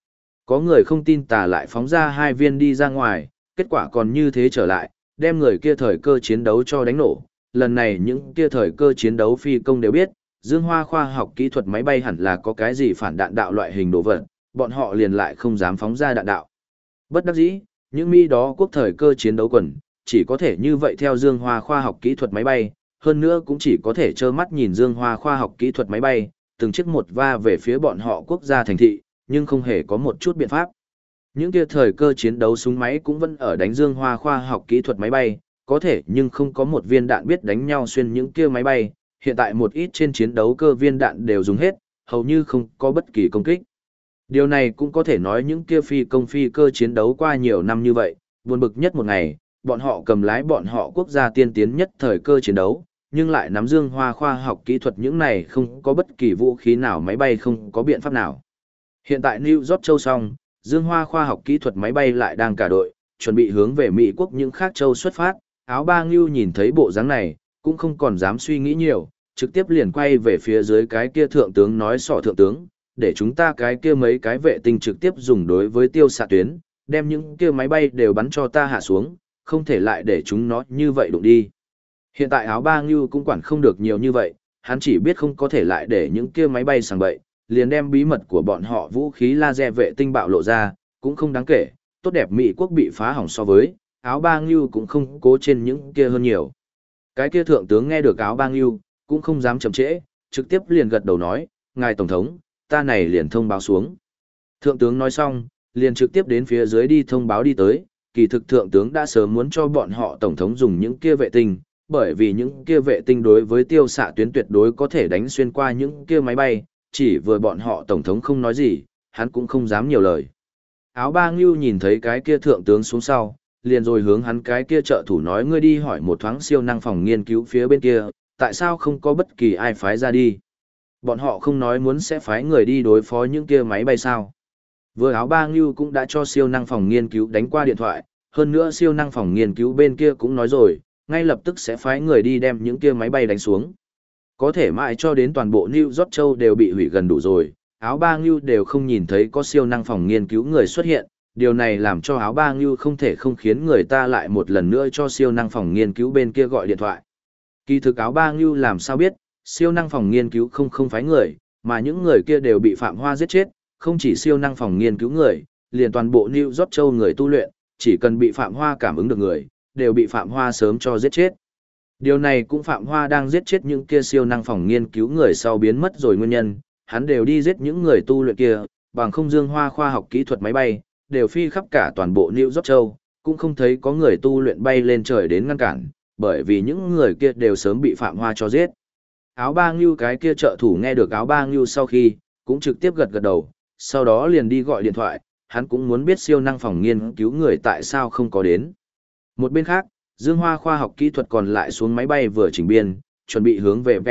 Speaker 1: Có người không tin tà lại phóng ra 2 viên đi ra ngoài, kết quả còn như thế trở lại, đem người kia thời cơ chiến đấu cho đánh nổ. Lần này những kia thời cơ chiến đấu phi công đều biết, Dương Hoa khoa học kỹ thuật máy bay hẳn là có cái gì phản đạn đạo loại hình đồ vật, bọn họ liền lại không dám phóng ra đạn đạo. Bất đắc dĩ, những Mỹ đó quốc thời cơ chiến đấu quần, chỉ có thể như vậy theo Dương Hoa khoa học kỹ thuật máy bay, hơn nữa cũng chỉ có thể trơ mắt nhìn Dương Hoa khoa học kỹ thuật máy bay, từng chiếc một va về phía bọn họ quốc gia thành thị, nhưng không hề có một chút biện pháp. Những kia thời cơ chiến đấu súng máy cũng vẫn ở đánh Dương Hoa khoa học kỹ thuật máy bay, có thể nhưng không có một viên đạn biết đánh nhau xuyên những kia máy bay, hiện tại một ít trên chiến đấu cơ viên đạn đều dùng hết, hầu như không có bất kỳ công kích. Điều này cũng có thể nói những kia phi cơ chiến đấu qua nhiều năm như vậy, buồn bực nhất một ngày, bọn họ cầm lái bọn họ quốc gia tiên tiến nhất thời cơ chiến đấu, nhưng lại nắm Dương Hoa khoa học kỹ thuật những này không có bất kỳ vũ khí nào máy bay không có biện pháp nào. Hiện tại New York châu xong, Dương Hoa khoa học kỹ thuật máy bay lại đang cả đội, chuẩn bị hướng về Mỹ quốc những khác châu xuất phát, áo ba ngưu nhìn thấy bộ dáng này, cũng không còn dám suy nghĩ nhiều, trực tiếp liền quay về phía dưới cái kia thượng tướng nói sỏ thượng tướng, để chúng ta cái kia mấy cái vệ tinh trực tiếp dùng đối với tiêu xạ tuyến, đem những kia máy bay đều bắn cho ta hạ xuống, không thể lại để chúng nó như vậy đụng đi. Hiện tại áo ba ngưu cũng quản không được nhiều như vậy, hắn chỉ biết không có thể lại để những kia máy bay sàng bậy, liền đem bí mật của bọn họ vũ khí laser vệ tinh bạo lộ ra, cũng không đáng kể, tốt đẹp Mỹ quốc bị phá hỏng so với, áo ba ngưu cũng không cố trên những kia hơn nhiều. Cái kia thượng tướng nghe được áo ba ngưu, cũng không dám chậm trễ, trực tiếp liền gật đầu nói, ngài tổng thống, ta này liền thông báo xuống. Thượng tướng nói xong, liền trực tiếp đến phía dưới đi thông báo đi tới, kỳ thực thượng tướng đã sớm muốn cho bọn họ tổng thống dùng những kia vệ tinh, bởi vì những kia vệ tinh đối với tiêu xạ tuyến tuyệt đối có thể đánh xuyên qua những kia máy bay, chỉ vừa bọn họ tổng thống không nói gì, hắn cũng không dám nhiều lời. Áo ba ngưu nhìn thấy cái kia thượng tướng xuống sau, liền rồi hướng hắn cái kia trợ thủ nói ngươi đi hỏi một thoáng siêu năng phòng nghiên cứu phía bên kia, tại sao không có bất kỳ ai phái ra đi. Bọn họ không nói muốn sẽ phái người đi đối phó những kia máy bay sao. Vừa áo ba ngưu cũng đã cho siêu năng phòng nghiên cứu đánh qua điện thoại, hơn nữa siêu năng phòng nghiên cứu bên kia cũng nói rồi, ngay lập tức sẽ phái người đi đem những kia máy bay đánh xuống. Có thể mãi cho đến toàn bộ New York châu đều bị hủy gần đủ rồi, áo ba ngưu đều không nhìn thấy có siêu năng phòng nghiên cứu người xuất hiện, điều này làm cho áo ba ngưu không thể không khiến người ta lại một lần nữa cho siêu năng phòng nghiên cứu bên kia gọi điện thoại. Kỳ thực áo ba ngưu làm sao biết, siêu năng phòng nghiên cứu không phái người, mà những người kia đều bị Phạm Hoa giết chết, không chỉ siêu năng phòng nghiên cứu người, liền toàn bộ New York châu người tu luyện, chỉ cần bị Phạm Hoa cảm ứng được người, đều bị Phạm Hoa sớm cho giết chết. Điều này cũng Phạm Hoa đang giết chết những kia siêu năng phòng nghiên cứu người sau biến mất rồi nguyên nhân, hắn đều đi giết những người tu luyện kia, bằng không Dương Hoa khoa học kỹ thuật máy bay, đều phi khắp cả toàn bộ New York châu, cũng không thấy có người tu luyện bay lên trời đến ngăn cản, bởi vì những người kia đều sớm bị Phạm Hoa cho giết. Áo ba ngưu cái kia trợ thủ nghe được áo ba ngưu sau khi, cũng trực tiếp gật gật đầu, sau đó liền đi gọi điện thoại, hắn cũng muốn biết siêu năng phòng nghiên cứu người tại sao không có đến. Một bên khác, Dương Hoa khoa học kỹ thuật còn lại xuống máy bay vừa chỉnh biên, chuẩn bị hướng về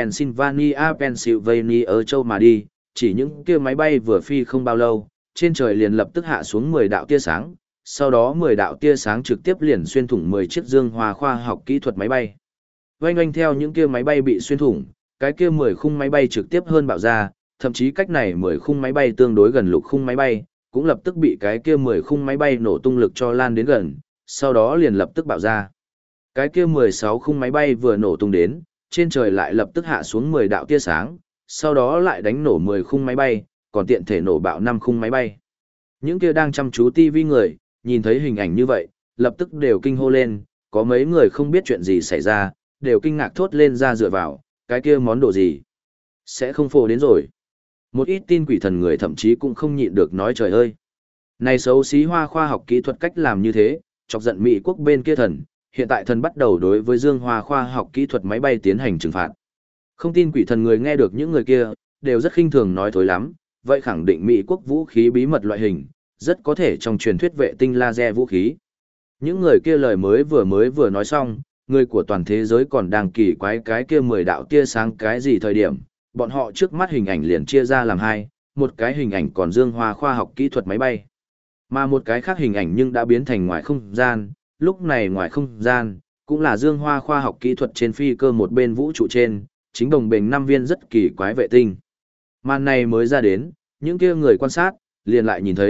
Speaker 1: Pennsylvania ở châu mà đi, chỉ những kia máy bay vừa phi không bao lâu, trên trời liền lập tức hạ xuống 10 đạo tia sáng, sau đó 10 đạo tia sáng trực tiếp liền xuyên thủng 10 chiếc Dương Hoa khoa học kỹ thuật máy bay. Oanh oanh theo những kia máy bay bị xuyên thủng, cái kia 10 khung máy bay trực tiếp hơn bạo ra, thậm chí cách này 10 khung máy bay tương đối gần lục khung máy bay, cũng lập tức bị cái kia 10 khung máy bay nổ tung lực cho lan đến gần, sau đó liền lập tức bạo ra. Cái kia 16 khung máy bay vừa nổ tung đến, trên trời lại lập tức hạ xuống 10 đạo tia sáng, sau đó lại đánh nổ 10 khung máy bay, còn tiện thể nổ bạo 5 khung máy bay. Những kia đang chăm chú TV người, nhìn thấy hình ảnh như vậy, lập tức đều kinh hô lên, có mấy người không biết chuyện gì xảy ra, đều kinh ngạc thốt lên ra dựa vào, cái kia món đồ gì? Sẽ không phô đến rồi. Một ít tin quỷ thần người thậm chí cũng không nhịn được nói trời ơi. Này xấu xí Hoa khoa học kỹ thuật cách làm như thế, chọc giận Mỹ quốc bên kia thần, hiện tại thần bắt đầu đối với Dương Hoa khoa học kỹ thuật máy bay tiến hành trừng phạt. Không tin quỷ thần người nghe được những người kia, đều rất khinh thường nói thối lắm, vậy khẳng định Mỹ quốc vũ khí bí mật loại hình, rất có thể trong truyền thuyết vệ tinh laser vũ khí. Những người kia lời mới vừa nói xong, người của toàn thế giới còn đang kỳ quái cái kia 10 đạo tia sáng cái gì thời điểm, bọn họ trước mắt hình ảnh liền chia ra làm hai, một cái hình ảnh còn Dương Hoa khoa học kỹ thuật máy bay, mà một cái khác hình ảnh nhưng đã biến thành ngoài không gian, lúc này ngoài không gian, cũng là Dương Hoa khoa học kỹ thuật trên phi cơ một bên vũ trụ trên, chính đồng bình 5 viên rất kỳ quái vệ tinh. Màn này mới ra đến, những kia người quan sát, liền lại nhìn thấy,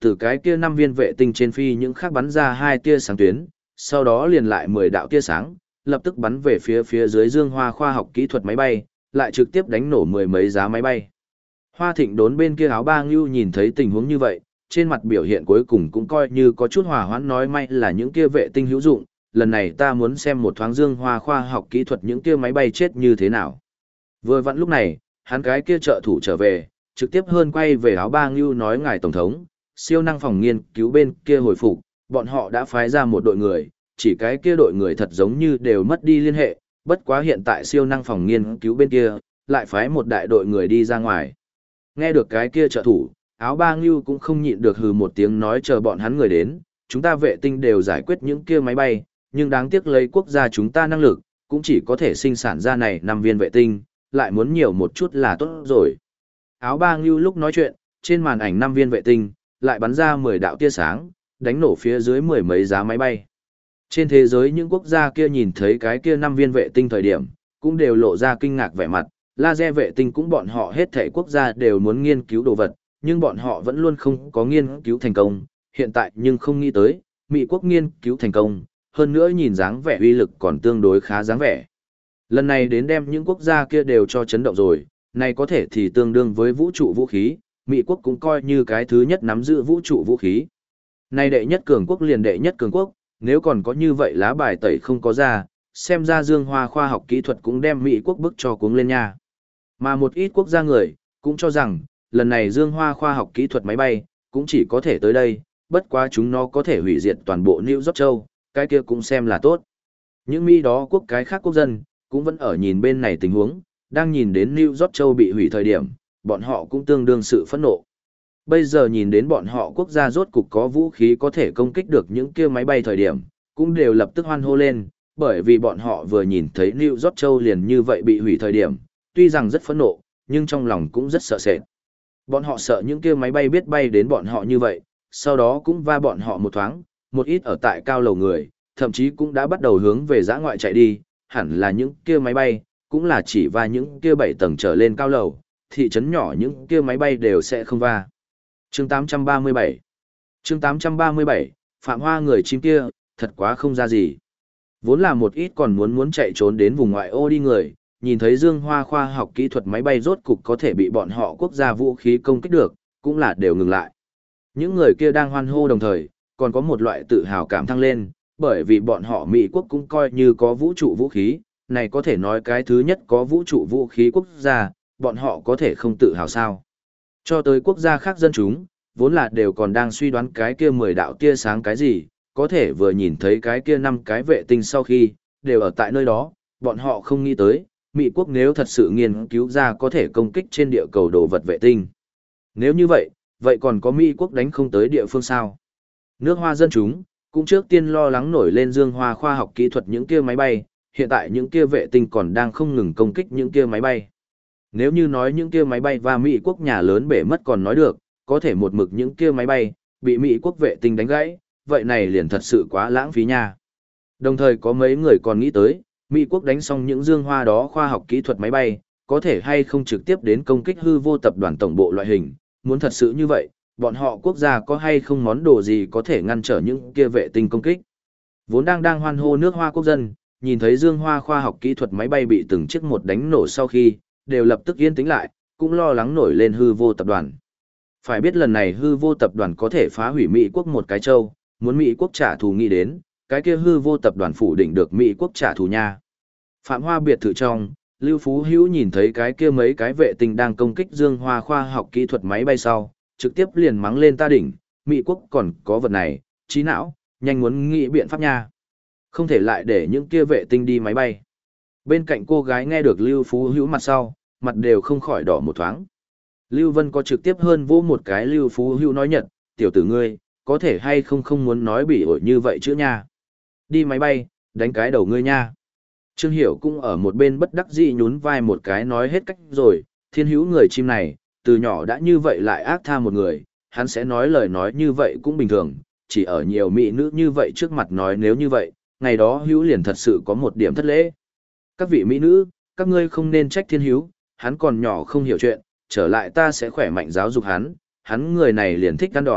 Speaker 1: từ cái kia 5 viên vệ tinh trên phi những khác bắn ra 2 tia sáng tuyến, sau đó liền lại 10 đạo tia sáng, lập tức bắn về phía dưới Dương Hoa khoa học kỹ thuật máy bay, lại trực tiếp đánh nổ mười mấy giá máy bay. Hoa Thịnh Đốn bên kia áo ba ngưu nhìn thấy tình huống như vậy, trên mặt biểu hiện cuối cùng cũng coi như có chút hòa hoãn, nói may là những kia vệ tinh hữu dụng, lần này ta muốn xem một thoáng Dương Hoa khoa học kỹ thuật những kia máy bay chết như thế nào. Vừa vặn lúc này, hắn cái kia trợ thủ trở về, trực tiếp hơn quay về áo ba ngưu nói ngài tổng thống, siêu năng phòng nghiên cứu bên kia hồi phục, bọn họ đã phái ra một đội người, chỉ cái kia đội người thật giống như đều mất đi liên hệ, bất quá hiện tại siêu năng phòng nghiên cứu bên kia, lại phái một đại đội người đi ra ngoài. Nghe được cái kia trợ thủ, áo ba ngưu cũng không nhịn được hừ một tiếng nói chờ bọn hắn người đến, chúng ta vệ tinh đều giải quyết những kia máy bay, nhưng đáng tiếc lấy quốc gia chúng ta năng lực, cũng chỉ có thể sinh sản ra này 5 viên vệ tinh, lại muốn nhiều một chút là tốt rồi. Áo ba ngưu lúc nói chuyện, trên màn ảnh 5 viên vệ tinh, lại bắn ra 10 đạo tia sáng, đánh nổ phía dưới mười mấy giá máy bay. Trên thế giới những quốc gia kia nhìn thấy cái kia 5 viên vệ tinh thời điểm, cũng đều lộ ra kinh ngạc vẻ mặt, laser vệ tinh cũng bọn họ hết thảy quốc gia đều muốn nghiên cứu đồ vật, nhưng bọn họ vẫn luôn không có nghiên cứu thành công, hiện tại nhưng không nghĩ tới, Mỹ quốc nghiên cứu thành công, hơn nữa nhìn dáng vẻ uy lực còn tương đối khá dáng vẻ. Lần này đến đem những quốc gia kia đều cho chấn động rồi, này có thể thì tương đương với vũ trụ vũ khí, Mỹ quốc cũng coi như cái thứ nhất nắm giữ vũ trụ vũ khí. Này đệ nhất cường quốc liền đệ nhất cường quốc, nếu còn có như vậy lá bài tẩy không có ra, xem ra Dương Hoa khoa học kỹ thuật cũng đem Mỹ quốc bức cho cuống lên nha. Mà một ít quốc gia người, cũng cho rằng, lần này Dương Hoa khoa học kỹ thuật máy bay, cũng chỉ có thể tới đây, bất quá chúng nó có thể hủy diệt toàn bộ New York Châu, cái kia cũng xem là tốt. Những Mỹ đó quốc cái khác quốc dân, cũng vẫn ở nhìn bên này tình huống, đang nhìn đến New York Châu bị hủy thời điểm, bọn họ cũng tương đương sự phẫn nộ. Bây giờ nhìn đến bọn họ quốc gia rốt cục có vũ khí có thể công kích được những kia máy bay thời điểm, cũng đều lập tức hoan hô lên, bởi vì bọn họ vừa nhìn thấy New York Châu liền như vậy bị hủy thời điểm, tuy rằng rất phẫn nộ, nhưng trong lòng cũng rất sợ sệt. Bọn họ sợ những kia máy bay biết bay đến bọn họ như vậy, sau đó cũng va bọn họ một thoáng, một ít ở tại cao lầu người, thậm chí cũng đã bắt đầu hướng về dã ngoại chạy đi, hẳn là những kia máy bay, cũng là chỉ va những kia 7 tầng trở lên cao lầu, thị trấn nhỏ những kia máy bay đều sẽ không va. Chương 837 Chương 837, Phạm Hoa người chim kia, thật quá không ra gì. Vốn là một ít còn muốn chạy trốn đến vùng ngoại ô đi người, nhìn thấy Dương Hoa khoa học kỹ thuật máy bay rốt cục có thể bị bọn họ quốc gia vũ khí công kích được, cũng là đều ngừng lại. Những người kia đang hoan hô đồng thời, còn có một loại tự hào cảm thăng lên, bởi vì bọn họ Mỹ quốc cũng coi như có vũ trụ vũ khí, này có thể nói cái thứ nhất có vũ trụ vũ khí quốc gia, bọn họ có thể không tự hào sao. Cho tới quốc gia khác dân chúng, vốn là đều còn đang suy đoán cái kia 10 đạo tia sáng cái gì, có thể vừa nhìn thấy cái kia 5 cái vệ tinh sau khi, đều ở tại nơi đó, bọn họ không nghĩ tới, Mỹ quốc nếu thật sự nghiên cứu ra có thể công kích trên địa cầu đồ vật vệ tinh. Nếu như vậy, vậy còn có Mỹ quốc đánh không tới địa phương sao? Nước Hoa dân chúng, cũng trước tiên lo lắng nổi lên Dương Hoa khoa học kỹ thuật những kia máy bay, hiện tại những kia vệ tinh còn đang không ngừng công kích những kia máy bay. Nếu như nói những kia máy bay và Mỹ quốc nhà lớn bể mất còn nói được, có thể một mực những kia máy bay, bị Mỹ quốc vệ tinh đánh gãy, vậy này liền thật sự quá lãng phí nha. Đồng thời có mấy người còn nghĩ tới, Mỹ quốc đánh xong những Dương Hoa đó khoa học kỹ thuật máy bay, có thể hay không trực tiếp đến công kích hư vô tập đoàn tổng bộ loại hình, muốn thật sự như vậy, bọn họ quốc gia có hay không món đồ gì có thể ngăn trở những kia vệ tinh công kích. Vốn đang hoan hô nước Hoa quốc dân, nhìn thấy Dương Hoa khoa học kỹ thuật máy bay bị từng chiếc một đánh nổ sau khi, đều lập tức yên tĩnh lại, cũng lo lắng nổi lên hư vô tập đoàn. Phải biết lần này hư vô tập đoàn có thể phá hủy Mỹ quốc một cái châu, muốn Mỹ quốc trả thù nghĩ đến, cái kia hư vô tập đoàn phủ định được Mỹ quốc trả thù nha. Phạm Hoa biệt thự trong, Lưu Phú Hữu nhìn thấy cái kia mấy cái vệ tinh đang công kích Dương Hoa khoa học kỹ thuật máy bay sau, trực tiếp liền mắng lên ta đỉnh, Mỹ quốc còn có vật này, trí não, nhanh muốn nghĩ biện pháp nha. Không thể lại để những kia vệ tinh đi máy bay. Bên cạnh cô gái nghe được Lưu Phú Hữu mặt sau, mặt đều không khỏi đỏ một thoáng. Lưu Vân có trực tiếp hơn vỗ một cái Lưu Phú Hữu nói nhật, tiểu tử ngươi, có thể hay không muốn nói bị ổi như vậy chứ nha. Đi máy bay, đánh cái đầu ngươi nha. Trương Hiểu cũng ở một bên bất đắc dĩ nhún vai một cái nói hết cách rồi, Thiên Hữu người chim này, từ nhỏ đã như vậy lại ác tha một người, hắn sẽ nói lời nói như vậy cũng bình thường, chỉ ở nhiều mỹ nữ như vậy trước mặt nói nếu như vậy, ngày đó Hữu liền thật sự có một điểm thất lễ. Các vị mỹ nữ, các ngươi không nên trách Thiên Hữu, hắn còn nhỏ không hiểu chuyện, trở lại ta sẽ khỏe mạnh giáo dục hắn người này liền thích ăn đòn,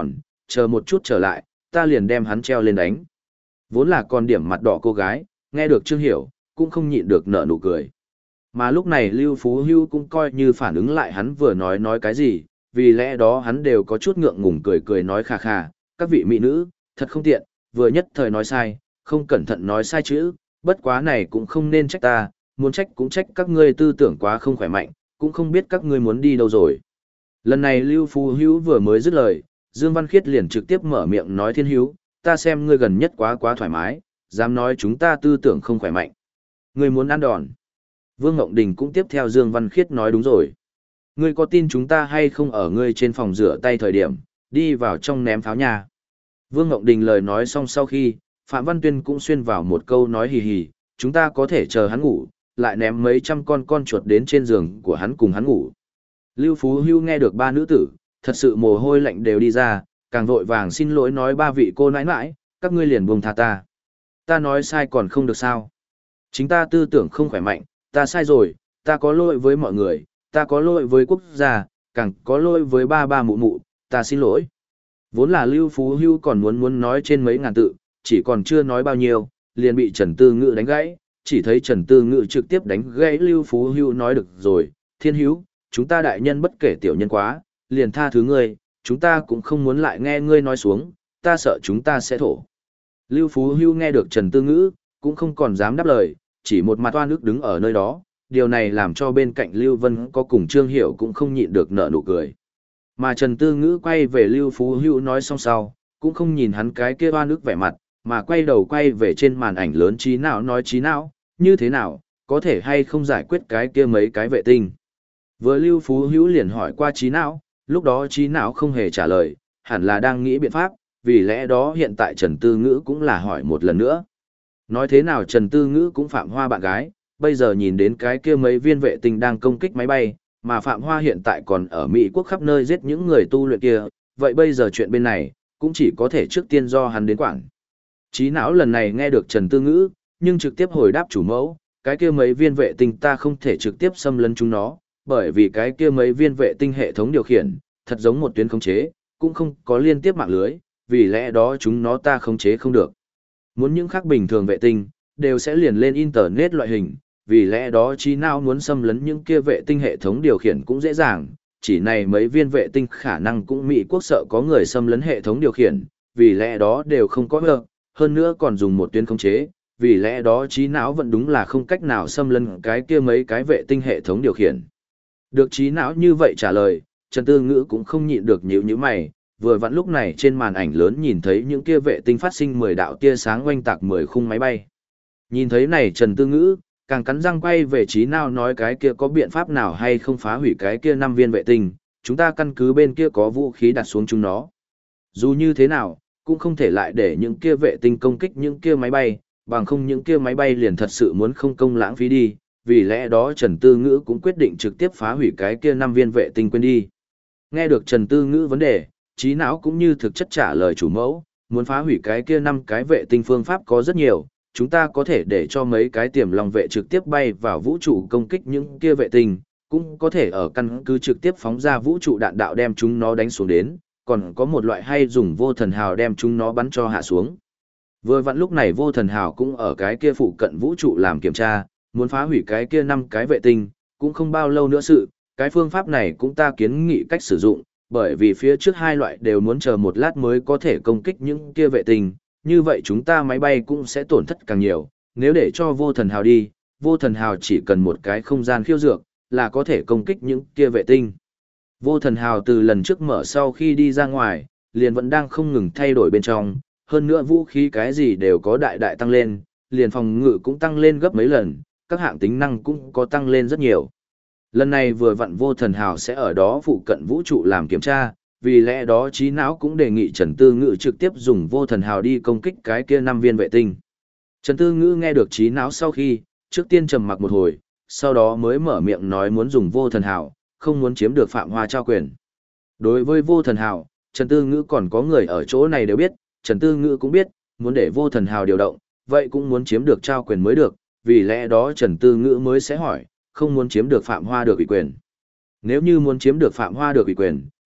Speaker 1: chờ một chút trở lại, ta liền đem hắn treo lên đánh. Vốn là con điểm mặt đỏ cô gái, nghe được Trương Hiểu, cũng không nhịn được nở nụ cười. Mà lúc này Lưu Phú Hưu cũng coi như phản ứng lại hắn vừa nói cái gì, vì lẽ đó hắn đều có chút ngượng ngùng cười cười nói khà khà, các vị mỹ nữ, thật không tiện, vừa nhất thời nói sai, không cẩn thận nói sai chữ, bất quá này cũng không nên trách ta, muốn trách cũng trách các ngươi tư tưởng quá không khỏe mạnh, cũng không biết các ngươi muốn đi đâu rồi. Lần này Lưu Phú Hữu vừa mới dứt lời, Dương Văn Khiết liền trực tiếp mở miệng nói Thiên Hữu, ta xem ngươi gần nhất quá thoải mái, dám nói chúng ta tư tưởng không khỏe mạnh. Ngươi muốn ăn đòn. Vương Ngộng Đình cũng tiếp theo Dương Văn Khiết nói đúng rồi. Ngươi có tin chúng ta hay không ở ngươi trên phòng rửa tay thời điểm, đi vào trong ném pháo nhà. Vương Ngộng Đình lời nói xong sau khi, Phạm Văn Tuyên cũng xuyên vào một câu nói hì hì, chúng ta có thể chờ hắn ngủ, lại ném mấy trăm con chuột đến trên giường của hắn cùng hắn ngủ. Lưu Phú Hưu nghe được ba nữ tử, thật sự mồ hôi lạnh đều đi ra, càng vội vàng xin lỗi nói ba vị cô nãi nãi, các ngươi liền buông tha ta. Ta nói sai còn không được sao. Chính ta tư tưởng không khỏe mạnh, ta sai rồi, ta có lỗi với mọi người, ta có lỗi với quốc gia, càng có lỗi với ba mụ mụ, ta xin lỗi. Vốn là Lưu Phú Hưu còn muốn nói trên mấy ngàn tự, chỉ còn chưa nói bao nhiêu, liền bị Trần Tư Ngữ đánh gãy, chỉ thấy Trần Tư Ngữ trực tiếp đánh gãy Lưu Phú Hưu nói được rồi, Thiên Hữu, chúng ta đại nhân bất kể tiểu nhân quá, liền tha thứ ngươi, chúng ta cũng không muốn lại nghe ngươi nói xuống, ta sợ chúng ta sẽ thổ. Lưu Phú Hưu nghe được Trần Tư Ngữ, cũng không còn dám đáp lời, chỉ một mặt oan ức đứng ở nơi đó, điều này làm cho bên cạnh Lưu Vân có cùng Trương Hiểu cũng không nhịn được nở nụ cười. Mà Trần Tư Ngữ quay về Lưu Phú Hưu nói xong sau, cũng không nhìn hắn cái kia oan ức vẻ mặt, mà quay đầu quay về trên màn ảnh lớn Trí Não nói Trí Não, như thế nào, có thể hay không giải quyết cái kia mấy cái vệ tinh. Vừa Lưu Phú Hữu liền hỏi qua Trí Não, lúc đó Trí Não không hề trả lời, hẳn là đang nghĩ biện pháp, vì lẽ đó hiện tại Trần Tư Ngữ cũng là hỏi một lần nữa. Nói thế nào Trần Tư Ngữ cũng Phạm Hoa bạn gái, bây giờ nhìn đến cái kia mấy viên vệ tinh đang công kích máy bay, mà Phạm Hoa hiện tại còn ở Mỹ quốc khắp nơi giết những người tu luyện kia, vậy bây giờ chuyện bên này, cũng chỉ có thể trước tiên do hắn đến quản. Trí Não lần này nghe được Trần Tư Ngữ, nhưng trực tiếp hồi đáp chủ mẫu, cái kia mấy viên vệ tinh ta không thể trực tiếp xâm lấn chúng nó, bởi vì cái kia mấy viên vệ tinh hệ thống điều khiển, thật giống một tuyến khống chế, cũng không có liên tiếp mạng lưới, vì lẽ đó chúng nó ta khống chế không được. Muốn những khác bình thường vệ tinh, đều sẽ liền lên Internet loại hình, vì lẽ đó Trí Não muốn xâm lấn những kia vệ tinh hệ thống điều khiển cũng dễ dàng, chỉ này mấy viên vệ tinh khả năng cũng Mỹ quốc sợ có người xâm lấn hệ thống điều khiển, vì lẽ đó đều không có được, hơn nữa còn dùng một tuyến khống chế, vì lẽ đó Trí Não vẫn đúng là không cách nào xâm lấn cái kia mấy cái vệ tinh hệ thống điều khiển. Được Trí Não như vậy trả lời, Trần Tư Ngữ cũng không nhịn được nhíu nhíu mày, vừa vặn lúc này trên màn ảnh lớn nhìn thấy những kia vệ tinh phát sinh 10 đạo tia sáng oanh tạc 10 khung máy bay. Nhìn thấy này Trần Tư Ngữ, càng cắn răng quay về Trí Não nói cái kia có biện pháp nào hay không phá hủy cái kia 5 viên vệ tinh, chúng ta căn cứ bên kia có vũ khí đặt xuống chúng nó. Dù như thế nào, cũng không thể lại để những kia vệ tinh công kích những kia máy bay, bằng không những kia máy bay liền thật sự muốn không công lãng phí đi, vì lẽ đó Trần Tư Ngữ cũng quyết định trực tiếp phá hủy cái kia 5 viên vệ tinh quên đi. Nghe được Trần Tư Ngữ vấn đề, Trí Não cũng như thực chất trả lời chủ mẫu, muốn phá hủy cái kia 5 cái vệ tinh phương pháp có rất nhiều, chúng ta có thể để cho mấy cái tiềm long vệ trực tiếp bay vào vũ trụ công kích những kia vệ tinh, cũng có thể ở căn cứ trực tiếp phóng ra vũ trụ đạn đạo đem chúng nó đánh xuống đến, còn có một loại hay dùng vô thần hào đem chúng nó bắn cho hạ xuống. Vừa vặn lúc này vô thần hào cũng ở cái kia phụ cận vũ trụ làm kiểm tra, muốn phá hủy cái kia 5 cái vệ tinh, cũng không bao lâu nữa sự, cái phương pháp này cũng ta kiến nghị cách sử dụng, bởi vì phía trước hai loại đều muốn chờ một lát mới có thể công kích những kia vệ tinh, như vậy chúng ta máy bay cũng sẽ tổn thất càng nhiều, nếu để cho vô thần hào đi, vô thần hào chỉ cần một cái không gian khiêu dược, là có thể công kích những kia vệ tinh. Vô thần hào từ lần trước mở sau khi đi ra ngoài, liền vẫn đang không ngừng thay đổi bên trong, hơn nữa vũ khí cái gì đều có đại đại tăng lên, liền phòng ngự cũng tăng lên gấp mấy lần, các hạng tính năng cũng có tăng lên rất nhiều. Lần này vừa vặn vô thần hào sẽ ở đó phụ cận vũ trụ làm kiểm tra, vì lẽ đó Trí Não cũng đề nghị Trần Tư Ngữ trực tiếp dùng vô thần hào đi công kích cái kia 5 viên vệ tinh. Trần Tư Ngữ nghe được Trí Não sau khi, trước tiên trầm mặc một hồi, sau đó mới mở miệng nói muốn dùng vô thần hào, không muốn chiếm được Phạm Hoa trao quyền. Đối với vô thần hào, Trần Tư Ngữ còn có người ở chỗ này đều biết, Trần Tư Ngữ cũng biết, muốn để vô thần hào điều động, vậy cũng muốn chiếm được trao quyền mới được, vì lẽ đó Trần Tư Ngữ mới sẽ hỏi, không muốn chiếm được Phạm Hoa được ủy quyền. Nếu như muốn chiếm được Phạm Hoa được ủy quyền,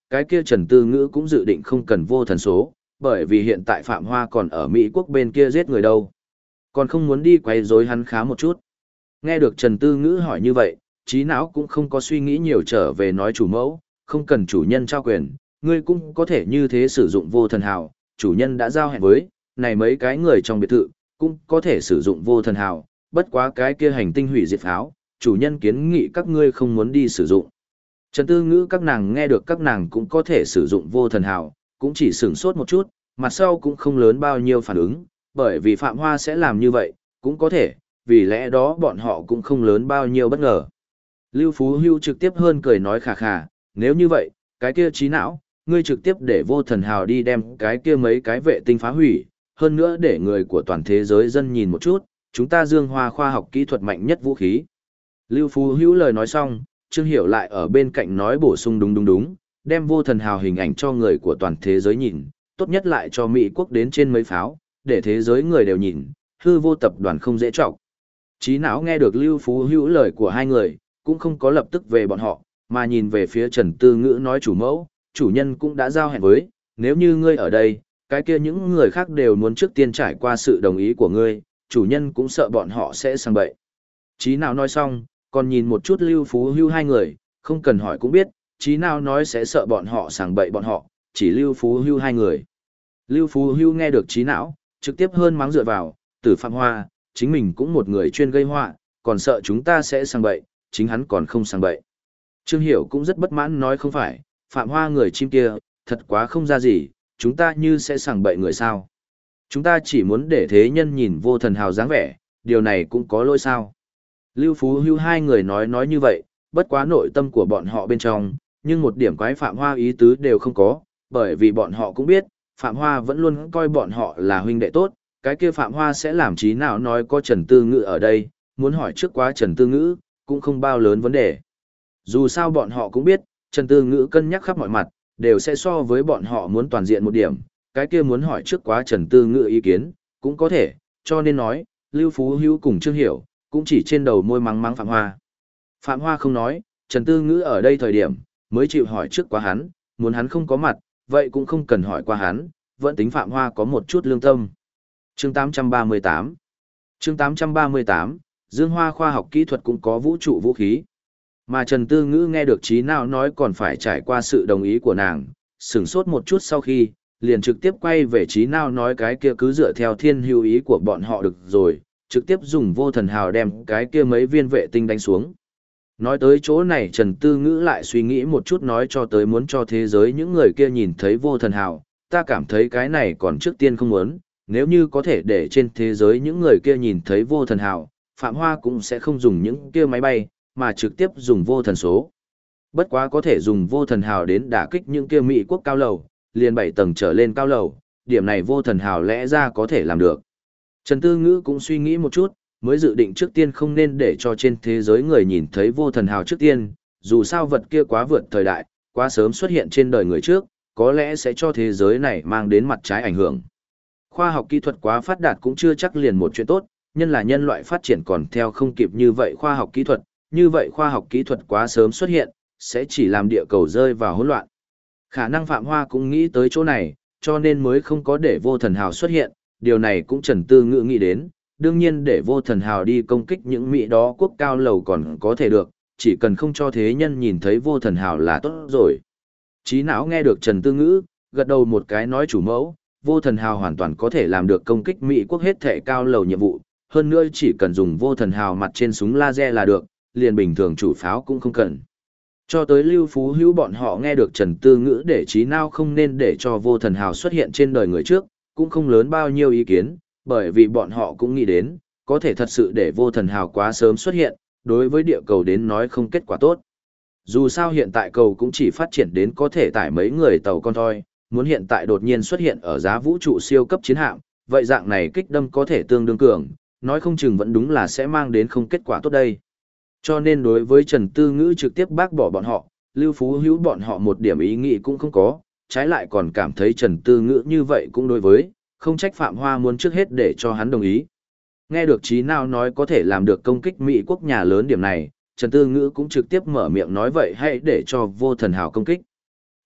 Speaker 1: cái kia Trần Tư Ngữ cũng dự định không cần vô thần số, bởi vì hiện tại Phạm Hoa còn ở Mỹ quốc bên kia giết người đâu. Còn không muốn đi quấy rối hắn khá một chút. Nghe được Trần Tư Ngữ hỏi như vậy, trí não cũng không có suy nghĩ nhiều trở về nói chủ mẫu, không cần chủ nhân trao quyền, ngươi cũng có thể như thế sử dụng vô thần hào, chủ nhân đã giao hẹn với, này mấy cái người trong biệt thự, cũng có thể sử dụng vô thần hào, bất quá cái kia hành tinh hủy diệt pháo, chủ nhân kiến nghị các ngươi không muốn đi sử dụng. Trần Tư Ngữ các nàng nghe được các nàng cũng có thể sử dụng vô thần hào, cũng chỉ sửng sốt một chút, mặt sau cũng không lớn bao nhiêu phản ứng, bởi vì Phạm Hoa sẽ làm như vậy, cũng có thể, vì lẽ đó bọn họ cũng không lớn bao nhiêu bất ngờ. Lưu Phú Hưu trực tiếp hơn cười nói khà khà, nếu như vậy, cái kia trí não, ngươi trực tiếp để vô thần hào đi đem cái kia mấy cái vệ tinh phá hủy, hơn nữa để người của toàn thế giới dân nhìn một chút, chúng ta Dương Hoa khoa học kỹ thuật mạnh nhất vũ khí. Lưu Phú Hữu lời nói xong, Trương Hiểu lại ở bên cạnh nói bổ sung đúng, đem vô thần hào hình ảnh cho người của toàn thế giới nhìn, tốt nhất lại cho Mỹ quốc đến trên mấy pháo, để thế giới người đều nhìn, hư vô tập đoàn không dễ trọng. Trí não nghe được Lưu Phú Hữu lời của hai người, cũng không có lập tức về bọn họ, mà nhìn về phía Trần Tư Ngữ nói chủ mẫu, chủ nhân cũng đã giao hẹn với, nếu như ngươi ở đây, cái kia những người khác đều muốn trước tiên trải qua sự đồng ý của ngươi, chủ nhân cũng sợ bọn họ sẽ sang bậy. Trí não nói xong, còn nhìn một chút Lưu Phú Hưu hai người, không cần hỏi cũng biết, trí nào nói sẽ sợ bọn họ sàng bậy bọn họ, chỉ Lưu Phú Hưu hai người. Lưu Phú Hưu nghe được trí não, trực tiếp hơn mắng dựa vào, Tử Phạm Hoa, chính mình cũng một người chuyên gây họa, còn sợ chúng ta sẽ sàng bậy, chính hắn còn không sàng bậy. Trương Hiểu cũng rất bất mãn nói không phải, Phạm Hoa người chim kia, thật quá không ra gì, chúng ta như sẽ sàng bậy người sao. Chúng ta chỉ muốn để thế nhân nhìn vô thần hào dáng vẻ, điều này cũng có lỗi sao. Lưu Phú Hưu hai người nói như vậy, bất quá nội tâm của bọn họ bên trong, nhưng một điểm quái Phạm Hoa ý tứ đều không có, bởi vì bọn họ cũng biết, Phạm Hoa vẫn luôn coi bọn họ là huynh đệ tốt, cái kia Phạm Hoa sẽ làm trí nào nói có Trần Tư Ngữ ở đây, muốn hỏi trước quá Trần Tư Ngữ, cũng không bao lớn vấn đề. Dù sao bọn họ cũng biết, Trần Tư Ngữ cân nhắc khắp mọi mặt, đều sẽ so với bọn họ muốn toàn diện một điểm, cái kia muốn hỏi trước quá Trần Tư Ngữ ý kiến, cũng có thể, cho nên nói, Lưu Phú Hữu cùng Trương Hiểu, cũng chỉ trên đầu môi mắng mắng Phạm Hoa. Phạm Hoa không nói, Trần Tư Ngữ ở đây thời điểm, mới chịu hỏi trước quá hắn, muốn hắn không có mặt, vậy cũng không cần hỏi qua hắn, vẫn tính Phạm Hoa có một chút lương tâm. Chương 838 Chương 838, Dương Hoa khoa học kỹ thuật cũng có vũ trụ vũ khí. Mà Trần Tư Ngữ nghe được trí nào nói còn phải trải qua sự đồng ý của nàng, sửng sốt một chút sau khi, liền trực tiếp quay về trí nào nói cái kia cứ dựa theo thiên hữu ý của bọn họ được rồi, trực tiếp dùng vô thần hào đem cái kia mấy viên vệ tinh đánh xuống. Nói tới chỗ này Trần Tư Ngữ lại suy nghĩ một chút nói cho tới muốn cho thế giới những người kia nhìn thấy vô thần hào, ta cảm thấy cái này còn trước tiên không muốn, nếu như có thể để trên thế giới những người kia nhìn thấy vô thần hào, Phạm Hoa cũng sẽ không dùng những kia máy bay, mà trực tiếp dùng vô thần số. Bất quá có thể dùng vô thần hào đến đả kích những kia Mỹ quốc cao lầu, liền 7 tầng trở lên cao lầu, điểm này vô thần hào lẽ ra có thể làm được. Trần Tư Ngữ cũng suy nghĩ một chút, mới dự định trước tiên không nên để cho trên thế giới người nhìn thấy vô thần hào trước tiên, dù sao vật kia quá vượt thời đại, quá sớm xuất hiện trên đời người trước, có lẽ sẽ cho thế giới này mang đến mặt trái ảnh hưởng. Khoa học kỹ thuật quá phát đạt cũng chưa chắc liền một chuyện tốt, nhân là nhân loại phát triển còn theo không kịp như vậy khoa học kỹ thuật, như vậy khoa học kỹ thuật quá sớm xuất hiện, sẽ chỉ làm địa cầu rơi vào hỗn loạn. Khả năng Phạm Hoa cũng nghĩ tới chỗ này, cho nên mới không có để vô thần hào xuất hiện, điều này cũng Trần Tư Ngữ nghĩ đến, đương nhiên để vô thần hào đi công kích những Mỹ đó quốc cao lầu còn có thể được, chỉ cần không cho thế nhân nhìn thấy vô thần hào là tốt rồi. Trí não nghe được Trần Tư Ngữ, gật đầu một cái nói chủ mẫu, vô thần hào hoàn toàn có thể làm được công kích Mỹ quốc hết thể cao lầu nhiệm vụ, hơn nữa chỉ cần dùng vô thần hào mặt trên súng laser là được, liền bình thường chủ pháo cũng không cần. Cho tới Lưu Phú Hữu bọn họ nghe được Trần Tư Ngữ để trí não không nên để cho vô thần hào xuất hiện trên đời người trước, cũng không lớn bao nhiêu ý kiến, bởi vì bọn họ cũng nghĩ đến, có thể thật sự để vô thần hào quá sớm xuất hiện, đối với địa cầu đến nói không kết quả tốt. Dù sao hiện tại cầu cũng chỉ phát triển đến có thể tải mấy người tàu con thôi, muốn hiện tại đột nhiên xuất hiện ở giá vũ trụ siêu cấp chiến hạm, vậy dạng này kích đâm có thể tương đương cường, nói không chừng vẫn đúng là sẽ mang đến không kết quả tốt đây. Cho nên đối với Trần Tư Ngữ trực tiếp bác bỏ bọn họ, Lưu Phú Hữu bọn họ một điểm ý nghĩ cũng không có, trái lại còn cảm thấy Trần Tư Ngữ như vậy cũng đối với, không trách Phạm Hoa muốn trước hết để cho hắn đồng ý. Nghe được trí nào nói có thể làm được công kích Mỹ quốc nhà lớn điểm này, Trần Tư Ngữ cũng trực tiếp mở miệng nói vậy hãy để cho vô thần hào công kích.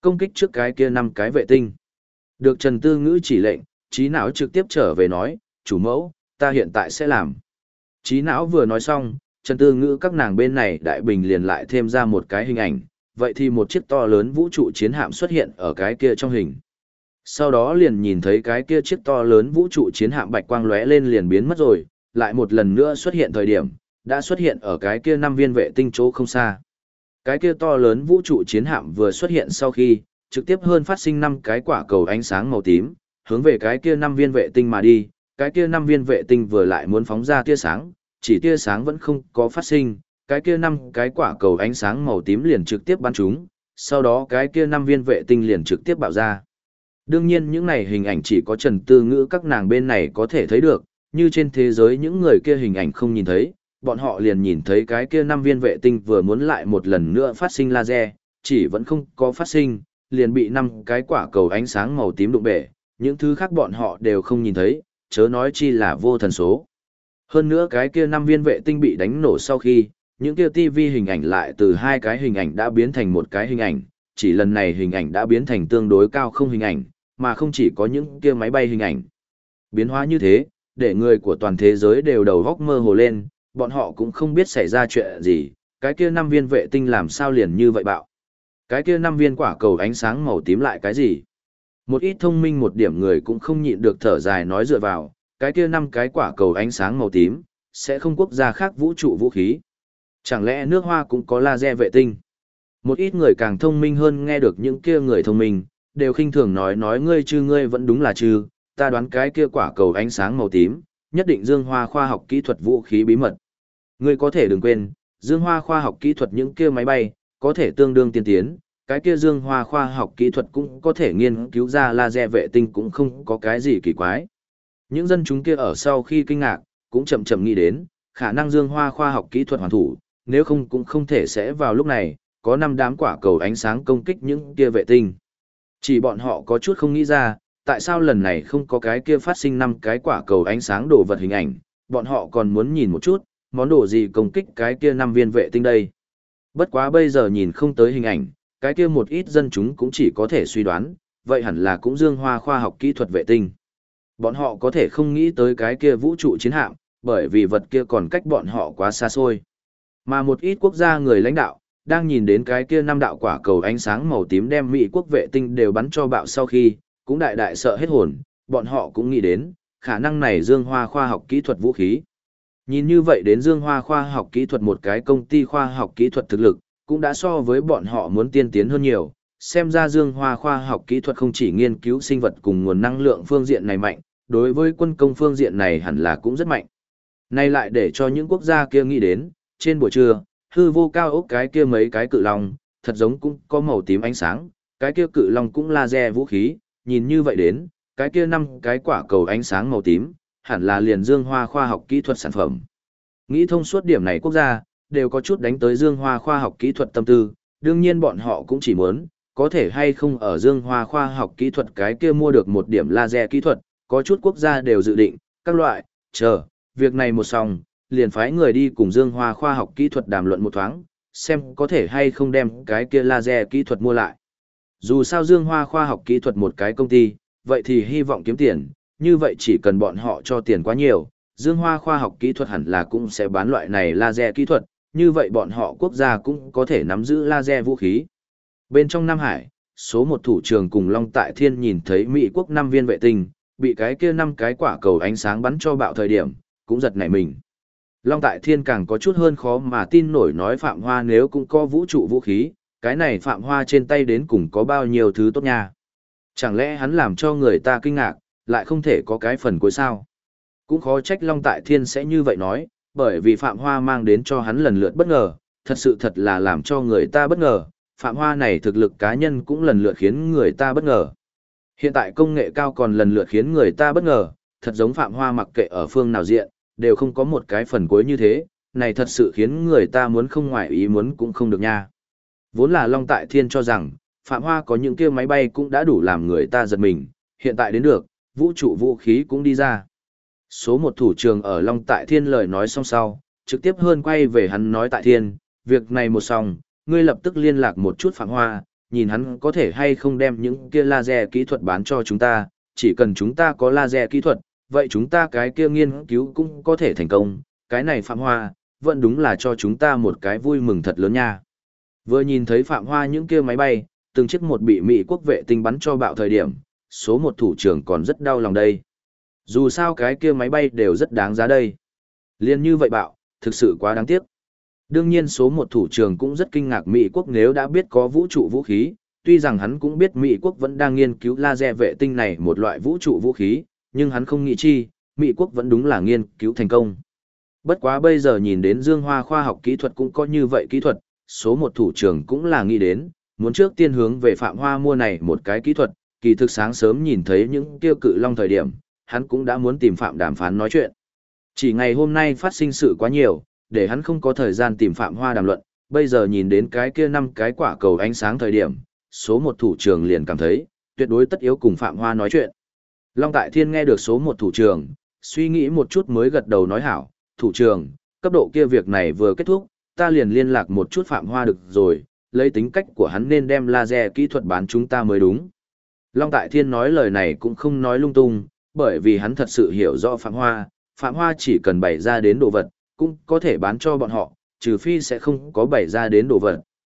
Speaker 1: Công kích trước cái kia 5 cái vệ tinh. Được Trần Tư Ngữ chỉ lệnh, Trí Não trực tiếp trở về nói, chủ mẫu, ta hiện tại sẽ làm. Trí Não vừa nói xong, Trần Tư Ngữ các nàng bên này đại bình liền lại thêm ra một cái hình ảnh, vậy thì một chiếc to lớn vũ trụ chiến hạm xuất hiện ở cái kia trong hình. Sau đó liền nhìn thấy cái kia chiếc to lớn vũ trụ chiến hạm bạch quang lóe lên liền biến mất rồi, lại một lần nữa xuất hiện thời điểm, đã xuất hiện ở cái kia 5 viên vệ tinh chỗ không xa. Cái kia to lớn vũ trụ chiến hạm vừa xuất hiện sau khi, trực tiếp hơn phát sinh 5 cái quả cầu ánh sáng màu tím, hướng về cái kia 5 viên vệ tinh mà đi, cái kia 5 viên vệ tinh vừa lại muốn phóng ra tia sáng, chỉ tia sáng vẫn không có phát sinh, cái kia 5 cái quả cầu ánh sáng màu tím liền trực tiếp bắn chúng, sau đó cái kia 5 viên vệ tinh liền trực tiếp bạo ra. Đương nhiên những này hình ảnh chỉ có Trần Tư Ngữ các nàng bên này có thể thấy được, như trên thế giới những người kia hình ảnh không nhìn thấy, bọn họ liền nhìn thấy cái kia 5 viên vệ tinh vừa muốn lại một lần nữa phát sinh laser, chỉ vẫn không có phát sinh, liền bị 5 cái quả cầu ánh sáng màu tím đụng bể, những thứ khác bọn họ đều không nhìn thấy, chớ nói chi là vô thần số. Hơn nữa cái kia 5 viên vệ tinh bị đánh nổ sau khi, những kia TV hình ảnh lại từ 2 cái hình ảnh đã biến thành một cái hình ảnh, chỉ lần này hình ảnh đã biến thành tương đối cao không hình ảnh, mà không chỉ có những kia máy bay hình ảnh. Biến hóa như thế, để người của toàn thế giới đều đầu góc mơ hồ lên, bọn họ cũng không biết xảy ra chuyện gì, cái kia 5 viên vệ tinh làm sao liền như vậy bạo. Cái kia 5 viên quả cầu ánh sáng màu tím lại cái gì? Một ít thông minh một điểm người cũng không nhịn được thở dài nói dựa vào, cái kia 5 cái quả cầu ánh sáng màu tím, sẽ không quốc gia khác vũ trụ vũ khí. Chẳng lẽ nước Hoa cũng có laser vệ tinh? Một ít người càng thông minh hơn nghe được những kia người thông minh, đều khinh thường nói ngươi vẫn đúng là chư, ta đoán cái kia quả cầu ánh sáng màu tím, nhất định Dương Hoa khoa học kỹ thuật vũ khí bí mật. Ngươi có thể đừng quên, Dương Hoa khoa học kỹ thuật những kia máy bay, có thể tương đương tiên tiến, cái kia Dương Hoa khoa học kỹ thuật cũng có thể nghiên cứu ra laser vệ tinh cũng không có cái gì kỳ quái. Những dân chúng kia ở sau khi kinh ngạc, cũng chậm chậm nghĩ đến, khả năng Dương Hoa khoa học kỹ thuật hoàn thủ, nếu không cũng không thể sẽ vào lúc này, có 5 đám quả cầu ánh sáng công kích những kia vệ tinh. Chỉ bọn họ có chút không nghĩ ra, tại sao lần này không có cái kia phát sinh 5 cái quả cầu ánh sáng đồ vật hình ảnh, bọn họ còn muốn nhìn một chút, món đồ gì công kích cái kia 5 viên vệ tinh đây. Bất quá bây giờ nhìn không tới hình ảnh, cái kia một ít dân chúng cũng chỉ có thể suy đoán, vậy hẳn là cũng Dương Hoa khoa học kỹ thuật vệ tinh. Bọn họ có thể không nghĩ tới cái kia vũ trụ chiến hạm, bởi vì vật kia còn cách bọn họ quá xa xôi. Mà một ít quốc gia người lãnh đạo, đang nhìn đến cái kia 5 đạo quả cầu ánh sáng màu tím đem Mỹ quốc vệ tinh đều bắn cho bạo sau khi, cũng đại đại sợ hết hồn, bọn họ cũng nghĩ đến, khả năng này Dương Hoa khoa học kỹ thuật vũ khí. Nhìn như vậy đến Dương Hoa khoa học kỹ thuật một cái công ty khoa học kỹ thuật thực lực, cũng đã so với bọn họ muốn tiên tiến hơn nhiều, xem ra Dương Hoa khoa học kỹ thuật không chỉ nghiên cứu sinh vật cùng nguồn năng lượng phương diện này mạnh, đối với quân công phương diện này hẳn là cũng rất mạnh. Nay lại để cho những quốc gia kia nghĩ đến, trên buổi trưa, hư vô cao ốc cái kia mấy cái cự long, thật giống cũng có màu tím ánh sáng, cái kia cự long cũng laser vũ khí, nhìn như vậy đến, cái kia 5 cái quả cầu ánh sáng màu tím, hẳn là liền Dương Hoa khoa học kỹ thuật sản phẩm. Nghĩ thông suốt điểm này quốc gia, đều có chút đánh tới Dương Hoa khoa học kỹ thuật tâm tư, đương nhiên bọn họ cũng chỉ muốn, có thể hay không ở Dương Hoa khoa học kỹ thuật cái kia mua được một điểm laser kỹ thuật, có chút quốc gia đều dự định, các loại, chờ, việc này một xong, liền phái người đi cùng Dương Hoa khoa học kỹ thuật đàm luận một thoáng, xem có thể hay không đem cái kia laser kỹ thuật mua lại. Dù sao Dương Hoa khoa học kỹ thuật một cái công ty, vậy thì hy vọng kiếm tiền, như vậy chỉ cần bọn họ cho tiền quá nhiều, Dương Hoa khoa học kỹ thuật hẳn là cũng sẽ bán loại này laser kỹ thuật, như vậy bọn họ quốc gia cũng có thể nắm giữ laser vũ khí. Bên trong Nam Hải, số 1 thủ trưởng cùng Long Tại Thiên nhìn thấy Mỹ quốc 5 viên vệ tinh, bị cái kia 5 cái quả cầu ánh sáng bắn cho bạo thời điểm, cũng giật nảy mình. Long Tại Thiên càng có chút hơn khó mà tin nổi nói Phạm Hoa nếu cũng có vũ trụ vũ khí, cái này Phạm Hoa trên tay đến cùng có bao nhiêu thứ tốt nha. Chẳng lẽ hắn làm cho người ta kinh ngạc, lại không thể có cái phần cuối sao? Cũng khó trách Long Tại Thiên sẽ như vậy nói, bởi vì Phạm Hoa mang đến cho hắn lần lượt bất ngờ, thật là làm cho người ta bất ngờ, Phạm Hoa này thực lực cá nhân cũng lần lượt khiến người ta bất ngờ. Hiện tại công nghệ cao còn lần lượt khiến người ta bất ngờ, thật giống Phạm Hoa mặc kệ ở phương nào diện, đều không có một cái phần cuối như thế, này thật sự khiến người ta muốn không ngoài ý muốn cũng không được nha. Vốn là Long Tại Thiên cho rằng, Phạm Hoa có những kia máy bay cũng đã đủ làm người ta giật mình, hiện tại đến được, vũ trụ vũ khí cũng đi ra. Số 1 thủ trưởng ở Long Tại Thiên lời nói xong sau, trực tiếp hơn quay về hắn nói Tại Thiên, việc này một xong, ngươi lập tức liên lạc một chút Phạm Hoa, nhìn hắn có thể hay không đem những kia laser kỹ thuật bán cho chúng ta, chỉ cần chúng ta có laser kỹ thuật, vậy chúng ta cái kia nghiên cứu cũng có thể thành công, cái này Phạm Hoa, vẫn đúng là cho chúng ta một cái vui mừng thật lớn nha. Vừa nhìn thấy Phạm Hoa những kia máy bay, từng chiếc một bị Mỹ quốc vệ tinh bắn cho bạo thời điểm, số một thủ trưởng còn rất đau lòng đây. Dù sao cái kia máy bay đều rất đáng giá đây. Liên như vậy bạo, thực sự quá đáng tiếc. Đương nhiên số một thủ trưởng cũng rất kinh ngạc Mỹ quốc nếu đã biết có vũ trụ vũ khí, tuy rằng hắn cũng biết Mỹ quốc vẫn đang nghiên cứu laser vệ tinh này một loại vũ trụ vũ khí, nhưng hắn không nghĩ chi, Mỹ quốc vẫn đúng là nghiên cứu thành công. Bất quá bây giờ nhìn đến Dương Hoa khoa học kỹ thuật cũng có như vậy kỹ thuật, số một thủ trưởng cũng là nghĩ đến, muốn trước tiên hướng về Phạm Hoa mua này một cái kỹ thuật, kỳ thực sáng sớm nhìn thấy những tiêu cự long thời điểm, hắn cũng đã muốn tìm Phạm đàm phán nói chuyện. Chỉ ngày hôm nay phát sinh sự quá nhiều, để hắn không có thời gian tìm Phạm Hoa đàm luận, bây giờ nhìn đến cái kia 5 cái quả cầu ánh sáng thời điểm, số một thủ trưởng liền cảm thấy, tuyệt đối tất yếu cùng Phạm Hoa nói chuyện. Long Tại Thiên nghe được số một thủ trưởng, suy nghĩ một chút mới gật đầu nói hảo, thủ trưởng, cấp độ kia việc này vừa kết thúc, ta liền liên lạc một chút Phạm Hoa được rồi, lấy tính cách của hắn nên đem laser kỹ thuật bán chúng ta mới đúng. Long Tại Thiên nói lời này cũng không nói lung tung, bởi vì hắn thật sự hiểu rõ Phạm Hoa chỉ cần bày ra đến đồ vật, cũng có thể bán cho bọn họ, trừ phi sẽ không có bày ra đến đồ vật.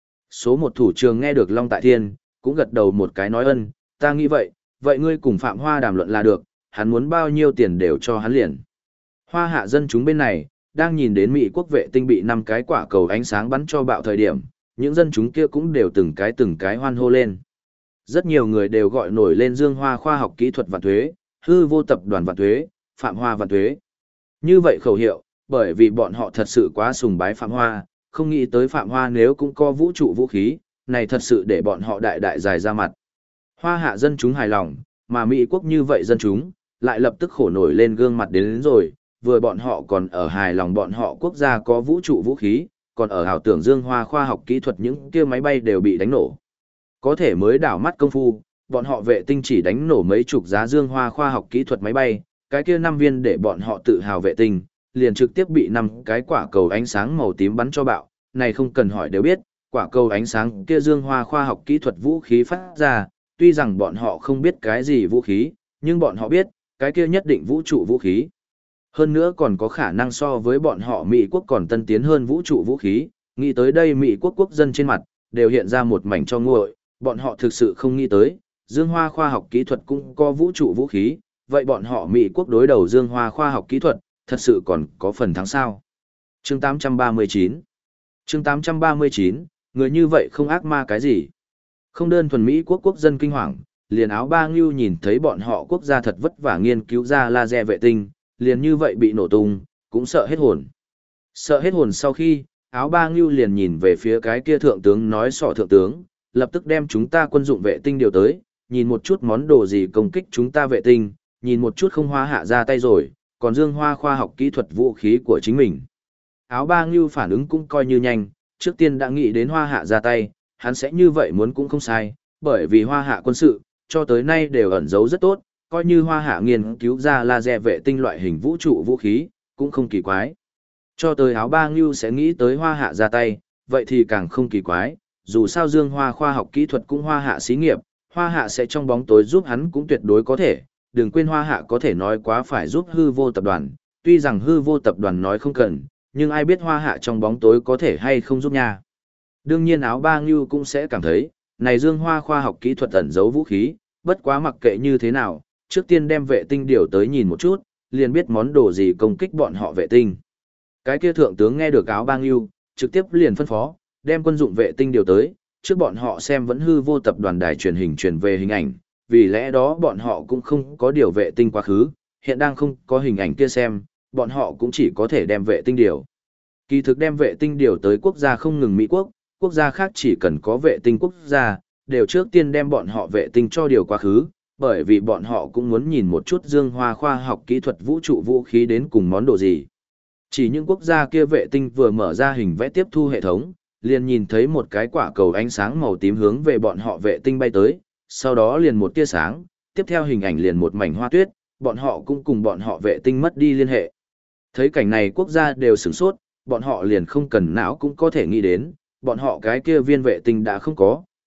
Speaker 1: Số một thủ trưởng nghe được Long Tại Thiên, cũng gật đầu một cái nói ân, ta nghĩ vậy, vậy ngươi cùng Phạm Hoa đàm luận là được, hắn muốn bao nhiêu tiền đều cho hắn liền. Hoa hạ dân chúng bên này, đang nhìn đến Mỹ quốc vệ tinh bị 5 cái quả cầu ánh sáng bắn cho bạo thời điểm, những dân chúng kia cũng đều từng cái hoan hô lên. Rất nhiều người đều gọi nổi lên Dương Hoa khoa học kỹ thuật vạn thuế, hư vô tập đoàn vạn thuế, Phạm Hoa vạn thuế. Như vậy khẩu hiệu, bởi vì bọn họ thật sự quá sùng bái Phạm Hoa, không nghĩ tới Phạm Hoa nếu cũng có vũ trụ vũ khí, này thật sự để bọn họ đại dài ra mặt. Hoa hạ dân chúng hài lòng, mà Mỹ quốc như vậy dân chúng, lại lập tức khổ nổi lên gương mặt đến rồi, vừa bọn họ còn ở hài lòng bọn họ quốc gia có vũ trụ vũ khí, còn ở ảo tưởng Dương Hoa khoa học kỹ thuật những kia máy bay đều bị đánh nổ. Có thể mới đảo mắt công phu, bọn họ vệ tinh chỉ đánh nổ mấy chục giá Dương Hoa khoa học kỹ thuật máy bay, cái kia 5 viên để bọn họ tự hào vệ tinh, liền trực tiếp bị 5 cái quả cầu ánh sáng màu tím bắn cho bạo, này không cần hỏi đều biết, quả cầu ánh sáng kia Dương Hoa khoa học kỹ thuật vũ khí phát ra, tuy rằng bọn họ không biết cái gì vũ khí, nhưng bọn họ biết, cái kia nhất định vũ trụ vũ khí. Hơn nữa còn có khả năng so với bọn họ Mỹ quốc còn tân tiến hơn vũ trụ vũ khí, nghĩ tới đây Mỹ quốc quốc dân trên mặt, đều hiện ra một mảnh cho nguội, bọn họ thực sự không nghĩ tới, Dương Hoa khoa học kỹ thuật cũng có vũ trụ vũ khí, vậy bọn họ Mỹ quốc đối đầu Dương Hoa khoa học kỹ thuật, thật sự còn có phần thắng sao. Chương 839 Chương 839, người như vậy không ác ma cái gì? Không đơn thuần Mỹ quốc quốc dân kinh hoàng, liền áo ba ngưu nhìn thấy bọn họ quốc gia thật vất vả nghiên cứu ra laser vệ tinh, liền như vậy bị nổ tung, cũng sợ hết hồn. Sợ hết hồn sau khi, áo ba ngưu liền nhìn về phía cái kia thượng tướng nói sọ thượng tướng, lập tức đem chúng ta quân dụng vệ tinh điều tới, nhìn một chút món đồ gì công kích chúng ta vệ tinh, nhìn một chút không Hoa hạ ra tay rồi, còn Dương Hoa khoa học kỹ thuật vũ khí của chính mình. Áo ba ngưu phản ứng cũng coi như nhanh, trước tiên đã nghĩ đến Hoa hạ ra tay, hắn sẽ như vậy muốn cũng không sai, bởi vì Hoa hạ quân sự, cho tới nay đều ẩn giấu rất tốt, coi như Hoa hạ nghiên cứu ra laser vệ tinh loại hình vũ trụ vũ khí, cũng không kỳ quái. Cho tới áo ba ngưu sẽ nghĩ tới Hoa hạ ra tay, vậy thì càng không kỳ quái, dù sao Dương Hoa khoa học kỹ thuật cũng Hoa hạ xí nghiệp, Hoa hạ sẽ trong bóng tối giúp hắn cũng tuyệt đối có thể, đừng quên Hoa hạ có thể nói quá phải giúp hư vô tập đoàn, tuy rằng hư vô tập đoàn nói không cần, nhưng ai biết Hoa hạ trong bóng tối có thể hay không giúp nha. Đương nhiên áo ba ngưu cũng sẽ cảm thấy, này Dương Hoa khoa học kỹ thuật ẩn giấu vũ khí, bất quá mặc kệ như thế nào, trước tiên đem vệ tinh điều tới nhìn một chút, liền biết món đồ gì công kích bọn họ vệ tinh. Cái kia thượng tướng nghe được áo ba ngưu, trực tiếp liền phân phó, đem quân dụng vệ tinh điều tới, trước bọn họ xem vẫn hư vô tập đoàn đài truyền hình truyền về hình ảnh, vì lẽ đó bọn họ cũng không có điều vệ tinh quá khứ, hiện đang không có hình ảnh kia xem, bọn họ cũng chỉ có thể đem vệ tinh điều. Kỳ thực đem vệ tinh điều tới quốc gia không ngừng Mỹ quốc, quốc gia khác chỉ cần có vệ tinh quốc gia, đều trước tiên đem bọn họ vệ tinh cho điều quá khứ, bởi vì bọn họ cũng muốn nhìn một chút Dương Hoa khoa học kỹ thuật vũ trụ vũ khí đến cùng món đồ gì. Chỉ những quốc gia kia vệ tinh vừa mở ra hình vẽ tiếp thu hệ thống, liền nhìn thấy một cái quả cầu ánh sáng màu tím hướng về bọn họ vệ tinh bay tới, sau đó liền một tia sáng, tiếp theo hình ảnh liền một mảnh hoa tuyết, bọn họ cũng cùng bọn họ vệ tinh mất đi liên hệ. Thấy cảnh này quốc gia đều sửng sốt, bọn họ liền không cần não cũng có thể nghĩ đến, bọn họ cái kia viên vệ tinh đã không có,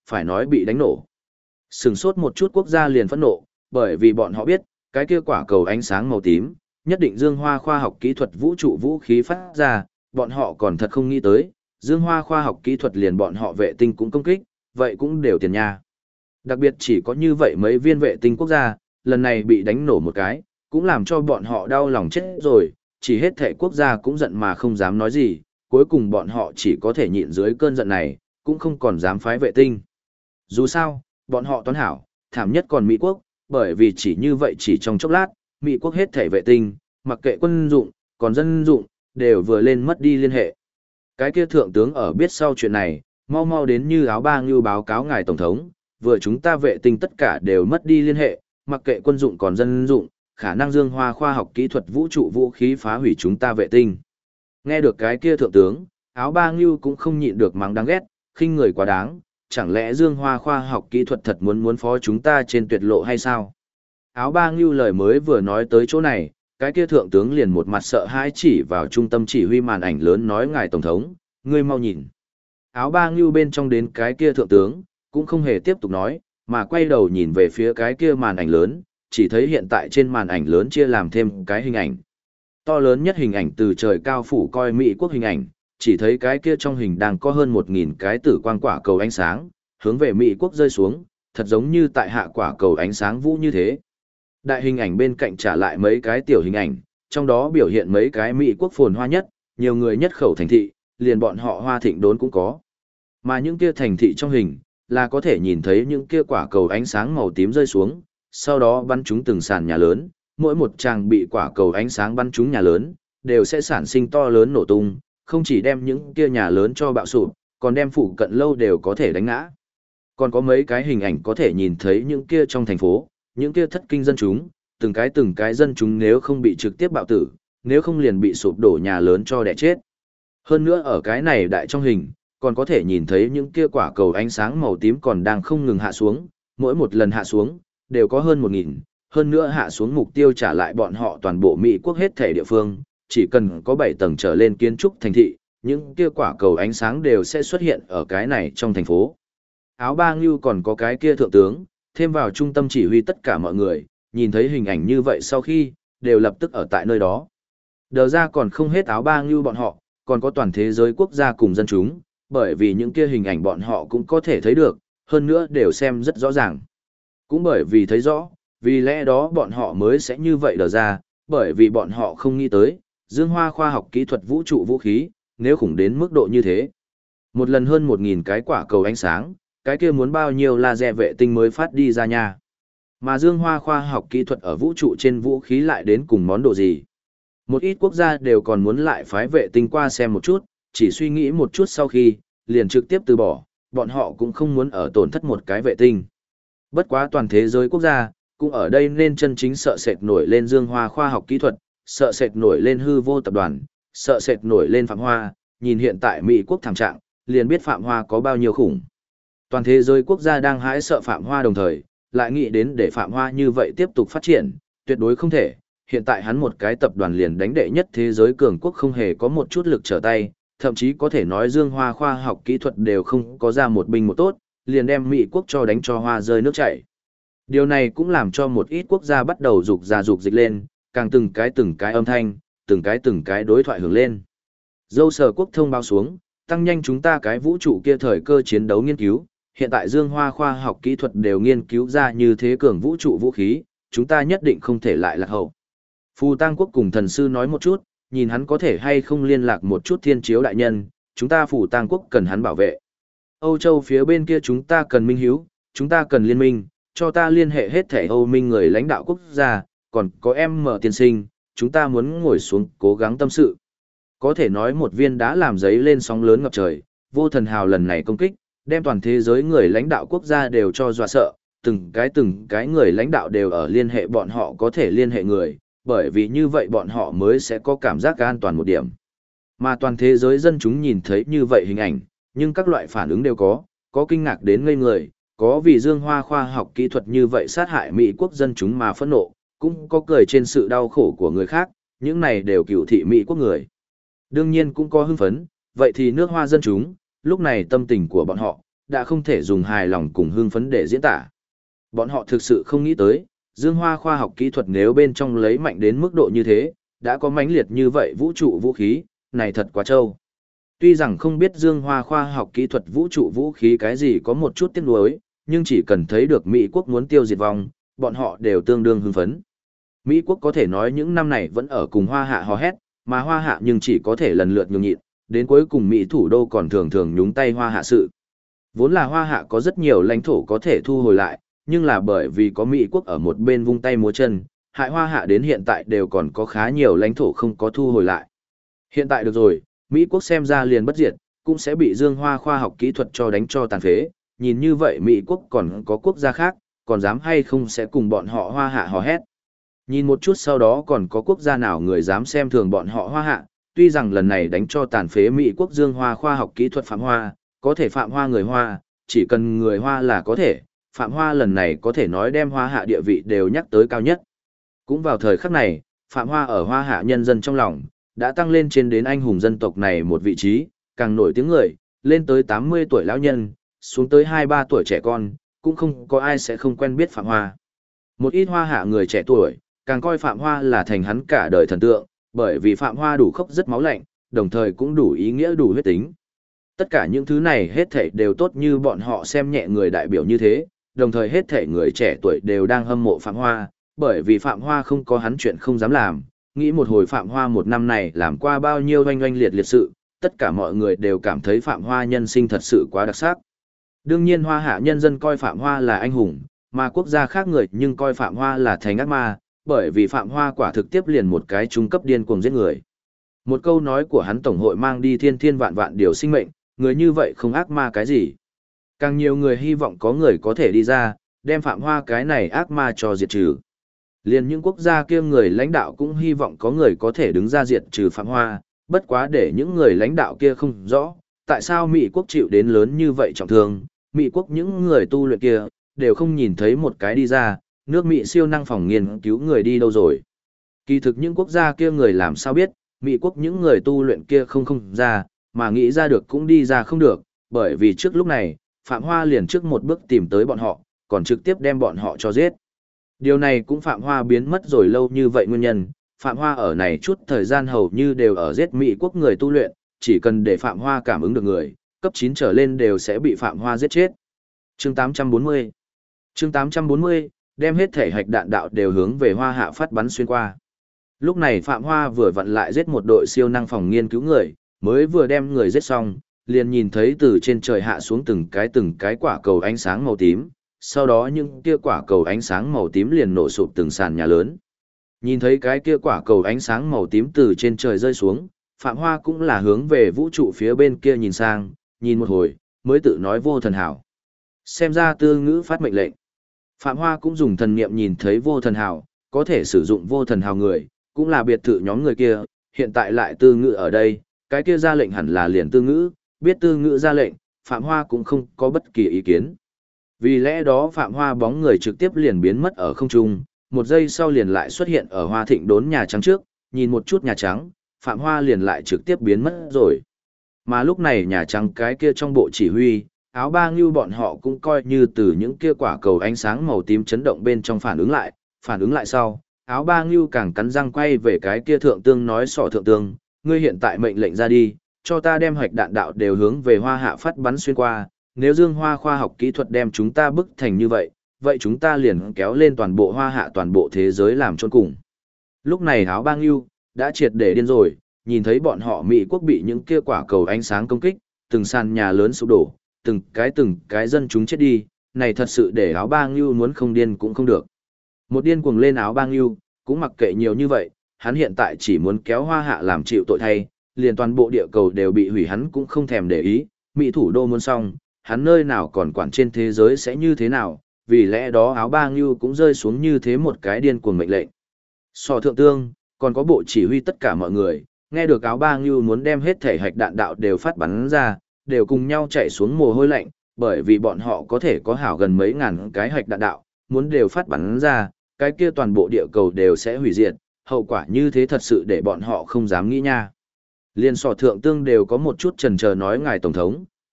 Speaker 1: phải nói bị đánh nổ. Sừng sốt một chút quốc gia liền phẫn nộ, bởi vì bọn họ biết, cái kia quả cầu ánh sáng màu tím, nhất định Dương Hoa khoa học kỹ thuật vũ trụ vũ khí phát ra, bọn họ còn thật không nghĩ tới, Dương Hoa khoa học kỹ thuật liền bọn họ vệ tinh cũng công kích, vậy cũng đều tiền nha. Đặc biệt chỉ có như vậy mấy viên vệ tinh quốc gia, lần này bị đánh nổ một cái, cũng làm cho bọn họ đau lòng chết rồi, chỉ hết thệ quốc gia cũng giận mà không dám nói gì, cuối cùng bọn họ chỉ có thể nhịn dưới cơn giận này, cũng không còn dám phái vệ tinh. Dù sao, bọn họ toán hảo, thảm nhất còn Mỹ quốc, bởi vì chỉ như vậy chỉ trong chốc lát, Mỹ quốc hết thể vệ tinh, mặc kệ quân dụng, còn dân dụng, đều vừa lên mất đi liên hệ. Cái kia thượng tướng ở biết sau chuyện này, mau mau đến như áo ba ngưu báo cáo ngài tổng thống, vừa chúng ta vệ tinh tất cả đều mất đi liên hệ, mặc kệ quân dụng còn dân dụng, khả năng Dương Hoa khoa học kỹ thuật vũ trụ vũ khí phá hủy chúng ta vệ tinh. Nghe được cái kia thượng tướng, áo ba ngưu cũng không nhịn được mắng đáng ghét, khinh người quá đáng, chẳng lẽ Dương Hoa khoa học kỹ thuật thật muốn phó chúng ta trên tuyệt lộ hay sao? Áo ba ngưu lời mới vừa nói tới chỗ này, cái kia thượng tướng liền một mặt sợ hãi chỉ vào trung tâm chỉ huy màn ảnh lớn nói ngài tổng thống, ngươi mau nhìn. Áo ba ngưu bên trong đến cái kia thượng tướng, cũng không hề tiếp tục nói, mà quay đầu nhìn về phía cái kia màn ảnh lớn, chỉ thấy hiện tại trên màn ảnh lớn chia làm thêm cái hình ảnh. To lớn nhất hình ảnh từ trời cao phủ coi Mỹ quốc hình ảnh, chỉ thấy cái kia trong hình đang có hơn 1.000 cái tử quang quả cầu ánh sáng, hướng về Mỹ quốc rơi xuống, thật giống như tại hạ quả cầu ánh sáng vũ như thế. Đại hình ảnh bên cạnh trả lại mấy cái tiểu hình ảnh, trong đó biểu hiện mấy cái Mỹ quốc phồn hoa nhất, nhiều người nhất khẩu thành thị, liền bọn họ hoa thịnh đốn cũng có. Mà những kia thành thị trong hình, là có thể nhìn thấy những kia quả cầu ánh sáng màu tím rơi xuống, sau đó bắn chúng từng sàn nhà lớn, mỗi một tràng bị quả cầu ánh sáng bắn chúng nhà lớn, đều sẽ sản sinh to lớn nổ tung, không chỉ đem những kia nhà lớn cho bạo sụp, còn đem phụ cận lâu đều có thể đánh ngã. Còn có mấy cái hình ảnh có thể nhìn thấy những kia trong thành phố, những kia thất kinh dân chúng, từng cái dân chúng nếu không bị trực tiếp bạo tử, nếu không liền bị sụp đổ nhà lớn cho đẻ chết. Hơn nữa ở cái này đại trong hình, còn có thể nhìn thấy những kia quả cầu ánh sáng màu tím còn đang không ngừng hạ xuống, mỗi một lần hạ xuống, đều có hơn 1.000, hơn nữa hạ xuống mục tiêu trả lại bọn họ toàn bộ Mỹ quốc hết thể địa phương, chỉ cần có 7 tầng trở lên kiến trúc thành thị, những kia quả cầu ánh sáng đều sẽ xuất hiện ở cái này trong thành phố. Áo ba ngưu còn có cái kia thượng tướng, thêm vào trung tâm chỉ huy tất cả mọi người, nhìn thấy hình ảnh như vậy sau khi, đều lập tức ở tại nơi đó. Đờ ra còn không hết áo ba ngưu bọn họ, còn có toàn thế giới quốc gia cùng dân chúng, bởi vì những kia hình ảnh bọn họ cũng có thể thấy được, hơn nữa đều xem rất rõ ràng. Cũng bởi vì thấy rõ, vì lẽ đó bọn họ mới sẽ như vậy đờ ra, bởi vì bọn họ không nghĩ tới, Dương Hoa khoa học kỹ thuật vũ trụ vũ khí, nếu khủng đến mức độ như thế. Một lần hơn 1.000 cái quả cầu ánh sáng, cái kia muốn bao nhiêu laser vệ tinh mới phát đi ra nha. Mà Dương Hoa khoa học kỹ thuật ở vũ trụ trên vũ khí lại đến cùng món đồ gì. Một ít quốc gia đều còn muốn lại phái vệ tinh qua xem một chút, chỉ suy nghĩ một chút sau khi, liền trực tiếp từ bỏ, bọn họ cũng không muốn ở tổn thất một cái vệ tinh. Bất quá toàn thế giới quốc gia, cũng ở đây nên chân chính sợ sệt nổi lên Dương Hoa khoa học kỹ thuật, sợ sệt nổi lên hư vô tập đoàn, sợ sệt nổi lên Phạm Hoa, nhìn hiện tại Mỹ quốc thảm trạng, liền biết Phạm Hoa có bao nhiêu khủng. Toàn thế giới quốc gia đang hãi sợ Phạm Hoa đồng thời, lại nghĩ đến để Phạm Hoa như vậy tiếp tục phát triển, tuyệt đối không thể. Hiện tại hắn một cái tập đoàn liền đánh đệ nhất thế giới cường quốc không hề có một chút lực trở tay, thậm chí có thể nói Dương Hoa khoa học kỹ thuật đều không có ra một binh một tốt, liền đem Mỹ quốc cho đánh cho hoa rơi nước chảy. Điều này cũng làm cho một ít quốc gia bắt đầu rục ra rục dịch lên, càng từng cái âm thanh, từng cái đối thoại hưởng lên. Dâu sở quốc thông báo xuống, tăng nhanh chúng ta cái vũ trụ kia thời cơ chiến đấu nghiên cứu, hiện tại Dương Hoa khoa học kỹ thuật đều nghiên cứu ra như thế cường vũ trụ vũ khí, chúng ta nhất định không thể lại lạc hậu. Phù Tăng quốc cùng thần sư nói một chút, nhìn hắn có thể hay không liên lạc một chút thiên chiếu đại nhân, chúng ta Phù Tăng quốc cần hắn bảo vệ. Âu Châu phía bên kia chúng ta cần minh hiếu, chúng ta cần liên minh, cho ta liên hệ hết thể Âu Minh người lãnh đạo quốc gia, còn có em mở tiên sinh, chúng ta muốn ngồi xuống cố gắng tâm sự. Có thể nói một viên đã làm giấy lên sóng lớn ngập trời, vô thần hào lần này công kích, đem toàn thế giới người lãnh đạo quốc gia đều cho dọa sợ, từng cái người lãnh đạo đều ở liên hệ bọn họ có thể liên hệ người, bởi vì như vậy bọn họ mới sẽ có cảm giác an toàn một điểm. Mà toàn thế giới dân chúng nhìn thấy như vậy hình ảnh, nhưng các loại phản ứng đều có kinh ngạc đến ngây người, có vì Dương Hoa khoa học kỹ thuật như vậy sát hại Mỹ quốc dân chúng mà phẫn nộ, cũng có cười trên sự đau khổ của người khác, những này đều cựu thị Mỹ quốc người. Đương nhiên cũng có hưng phấn, vậy thì nước Hoa dân chúng, lúc này tâm tình của bọn họ, đã không thể dùng hài lòng cùng hưng phấn để diễn tả. Bọn họ thực sự không nghĩ tới, Dương Hoa khoa học kỹ thuật nếu bên trong lấy mạnh đến mức độ như thế, đã có mãnh liệt như vậy vũ trụ vũ khí, này thật quá trâu. Tuy rằng không biết Dương Hoa khoa học kỹ thuật vũ trụ vũ khí cái gì có một chút tiếc nuối, nhưng chỉ cần thấy được Mỹ quốc muốn tiêu diệt vong, bọn họ đều tương đương hưng phấn. Mỹ quốc có thể nói những năm này vẫn ở cùng Hoa Hạ hò hét, mà Hoa Hạ nhưng chỉ có thể lần lượt nhường nhịn, đến cuối cùng Mỹ thủ đô còn thường thường nhúng tay Hoa Hạ sự. Vốn là Hoa Hạ có rất nhiều lãnh thổ có thể thu hồi lại, nhưng là bởi vì có Mỹ quốc ở một bên vung tay múa chân, hại Hoa Hạ đến hiện tại đều còn có khá nhiều lãnh thổ không có thu hồi lại. Hiện tại được rồi, Mỹ quốc xem ra liền bất diệt, cũng sẽ bị Dương Hoa khoa học kỹ thuật cho đánh cho tàn phế, nhìn như vậy Mỹ quốc còn có quốc gia khác, còn dám hay không sẽ cùng bọn họ Hoa Hạ hò hét. Nhìn một chút sau đó còn có quốc gia nào người dám xem thường bọn họ Hoa Hạ, tuy rằng lần này đánh cho tàn phế Mỹ quốc Dương Hoa khoa học kỹ thuật phạm Hoa, có thể phạm Hoa người Hoa, chỉ cần người Hoa là có thể, phạm Hoa lần này có thể nói đem Hoa Hạ địa vị đều nhắc tới cao nhất. Cũng vào thời khắc này, phạm Hoa ở Hoa Hạ nhân dân trong lòng, đã tăng lên trên đến anh hùng dân tộc này một vị trí, càng nổi tiếng người, lên tới 80 tuổi lão nhân, xuống tới 2-3 tuổi trẻ con, cũng không có ai sẽ không quen biết phạm Hoa. Một ít Hoa Hạ người trẻ tuổi, càng coi phạm Hoa là thành hắn cả đời thần tượng, bởi vì phạm Hoa đủ khốc rất máu lạnh, đồng thời cũng đủ ý nghĩa đủ huyết tính. Tất cả những thứ này hết thảy đều tốt như bọn họ xem nhẹ người đại biểu như thế, đồng thời hết thảy người trẻ tuổi đều đang hâm mộ phạm Hoa, bởi vì phạm Hoa không có hắn chuyện không dám làm, nghĩ một hồi phạm Hoa một năm này làm qua bao nhiêu oanh oanh liệt liệt sự, tất cả mọi người đều cảm thấy phạm Hoa nhân sinh thật sự quá đặc sắc. Đương nhiên Hoa Hạ nhân dân coi phạm Hoa là anh hùng, mà quốc gia khác người nhưng coi phạm Hoa là thành ác ma, bởi vì phạm Hoa quả thực tiếp liền một cái trung cấp điên cuồng giết người. Một câu nói của hắn tổng hội mang đi thiên thiên vạn vạn điều sinh mệnh, người như vậy không ác ma cái gì. Càng nhiều người hy vọng có người có thể đi ra, đem phạm Hoa cái này ác ma cho diệt trừ. Liền những quốc gia kia người lãnh đạo cũng hy vọng có người có thể đứng ra diệt trừ phạm Hoa, bất quá để những người lãnh đạo kia không rõ, tại sao Mỹ quốc chịu đến lớn như vậy trọng thương, Mỹ quốc những người tu luyện kia, đều không nhìn thấy một cái đi ra, nước Mỹ siêu năng phòng nghiên cứu người đi đâu rồi. Kỳ thực những quốc gia kia người làm sao biết, Mỹ quốc những người tu luyện kia không ra, mà nghĩ ra được cũng đi ra không được, bởi vì trước lúc này, Phạm Hoa liền trước một bước tìm tới bọn họ, còn trực tiếp đem bọn họ cho giết. Điều này cũng Phạm Hoa biến mất rồi lâu như vậy nguyên nhân, Phạm Hoa ở này chút thời gian hầu như đều ở giết Mỹ quốc người tu luyện, chỉ cần để Phạm Hoa cảm ứng được người, cấp 9 trở lên đều sẽ bị Phạm Hoa giết chết. Chương 840 Chương 840, đem hết thể hạch đạn đạo đều hướng về Hoa Hạ phát bắn xuyên qua. Lúc này Phạm Hoa vừa vặn lại giết một đội siêu năng phòng nghiên cứu người, mới vừa đem người giết xong, liền nhìn thấy từ trên trời hạ xuống từng cái quả cầu ánh sáng màu tím, sau đó những kia quả cầu ánh sáng màu tím liền nổ sụp từng sàn nhà lớn. Nhìn thấy cái kia quả cầu ánh sáng màu tím từ trên trời rơi xuống, Phạm Hoa cũng là hướng về vũ trụ phía bên kia nhìn sang, nhìn một hồi, mới tự nói vô thần hảo. Xem ra Tư Ngữ phát mệnh lệnh. Phạm Hoa cũng dùng thần niệm nhìn thấy vô thần hảo, có thể sử dụng vô thần hảo người, cũng là biệt thự nhóm người kia, hiện tại lại Tư Ngữ ở đây, cái kia ra lệnh hẳn là liền Tư Ngữ, biết Tư Ngữ ra lệnh, Phạm Hoa cũng không có bất kỳ ý kiến. Vì lẽ đó Phạm Hoa bóng người trực tiếp liền biến mất ở không trung, một giây sau liền lại xuất hiện ở Hoa Thịnh đốn Nhà Trắng trước, nhìn một chút Nhà Trắng, Phạm Hoa liền lại trực tiếp biến mất rồi. Mà lúc này Nhà Trắng cái kia trong bộ chỉ huy, áo ba ngưu bọn họ cũng coi như từ những kia quả cầu ánh sáng màu tím chấn động bên trong phản ứng lại sau, áo ba ngưu càng cắn răng quay về cái kia thượng tương nói sỏ thượng tương, ngươi hiện tại mệnh lệnh ra đi, cho ta đem hoạch đạn đạo đều hướng về Hoa Hạ phát bắn xuyên qua, nếu Dương Hoa khoa học kỹ thuật đem chúng ta bức thành như vậy, vậy chúng ta liền kéo lên toàn bộ Hoa Hạ toàn bộ thế giới làm chôn cùng. Lúc này áo ba ngưu đã triệt để điên rồi, nhìn thấy bọn họ Mỹ quốc bị những kia quả cầu ánh sáng công kích, từng sàn nhà lớn sụp đổ, từng cái dân chúng chết đi, này thật sự để áo ba ngưu muốn không điên cũng không được. Một điên cuồng lên áo ba ngưu, cũng mặc kệ nhiều như vậy, hắn hiện tại chỉ muốn kéo Hoa Hạ làm chịu tội thay, liền toàn bộ địa cầu đều bị hủy hắn cũng không thèm để ý, Mỹ thủ đô muốn xong, hắn nơi nào còn quản trên thế giới sẽ như thế nào, vì lẽ đó áo ba ngưu cũng rơi xuống như thế một cái điên cuồng mệnh lệnh. Sò thượng tương, còn có bộ chỉ huy tất cả mọi người, nghe được áo ba ngưu muốn đem hết thể hạch đạn đạo đều phát bắn ra, đều cùng nhau chạy xuống mồ hôi lạnh, bởi vì bọn họ có thể có hảo gần mấy ngàn cái hạch đạn đạo, muốn đều phát bắn ra, cái kia toàn bộ địa cầu đều sẽ hủy diệt, hậu quả như thế thật sự để bọn họ không dám nghĩ nha. Liên sò thượng tương đều có một chút chần chờ nói ngài tổng thống,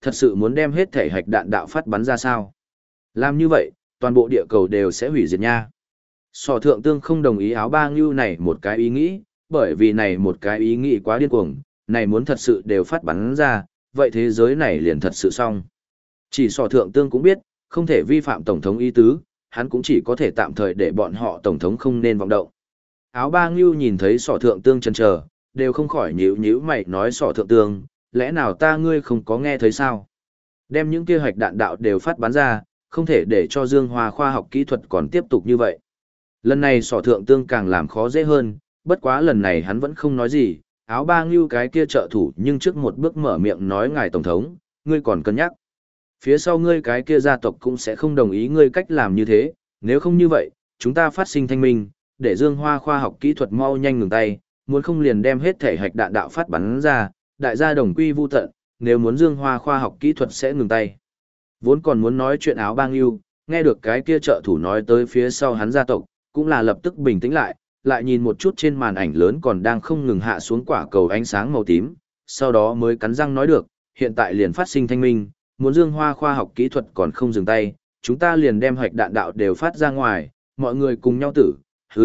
Speaker 1: thật sự muốn đem hết thể hạch đạn đạo phát bắn ra sao? Làm như vậy, toàn bộ địa cầu đều sẽ hủy diệt nha. Sỏ thượng tương không đồng ý áo ba ngưu này một cái ý nghĩ, bởi vì này một cái ý nghĩ quá điên cuồng, này muốn thật sự đều phát bắn ra, vậy thế giới này liền thật sự xong. Chỉ sỏ thượng tương cũng biết, không thể vi phạm tổng thống ý tứ, hắn cũng chỉ có thể tạm thời để bọn họ tổng thống không nên vọng động. Áo ba ngưu nhìn thấy sỏ thượng tương chần chờ, đều không khỏi nhíu nhíu mày nói sỏ thượng tương, lẽ nào ta ngươi không có nghe thấy sao? Đem những kia hạch đạn đạo đều phát bắn ra, không thể để cho Dương Hoa khoa học kỹ thuật còn tiếp tục như vậy. Lần này sỏ thượng tương càng làm khó dễ hơn, bất quá lần này hắn vẫn không nói gì, áo ba ngưu cái kia trợ thủ nhưng trước một bước mở miệng nói ngài tổng thống, ngươi còn cân nhắc. Phía sau ngươi cái kia gia tộc cũng sẽ không đồng ý ngươi cách làm như thế, nếu không như vậy, chúng ta phát sinh thanh minh, để Dương Hoa khoa học kỹ thuật mau nhanh ngừng tay, muốn không liền đem hết thể hạch đạn đạo phát bắn ra, đại gia đồng quy vu tận, nếu muốn Dương Hoa khoa học kỹ thuật sẽ ngừng tay. Vốn còn muốn nói chuyện áo bang yêu, nghe được cái kia trợ thủ nói tới phía sau hắn gia tộc, cũng là lập tức bình tĩnh lại, lại nhìn một chút trên màn ảnh lớn còn đang không ngừng hạ xuống quả cầu ánh sáng màu tím, sau đó mới cắn răng nói được, hiện tại liền phát sinh thanh minh, muốn Dương Hoa khoa học kỹ thuật còn không dừng tay, chúng ta liền đem hạch đạn đạo đều phát ra ngoài, mọi người cùng nhau tử,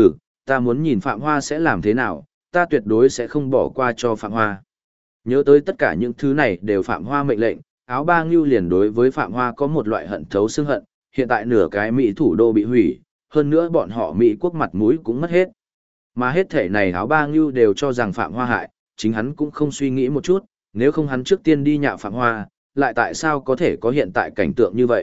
Speaker 1: ta muốn nhìn Phạm Hoa sẽ làm thế nào, ta tuyệt đối sẽ không bỏ qua cho Phạm Hoa. Nhớ tới tất cả những thứ này đều Phạm Hoa mệnh lệnh, áo ba ngưu liền đối với Phạm Hoa có một loại hận thấu xương hận, hiện tại nửa cái Mỹ thủ đô bị hủy, hơn nữa bọn họ Mỹ quốc mặt mũi cũng mất hết. Mà hết thể này áo ba ngưu đều cho rằng Phạm Hoa hại, chính hắn cũng không suy nghĩ một chút, nếu không hắn trước tiên đi nhạo Phạm Hoa, lại tại sao có thể có hiện tại cảnh tượng như vậy.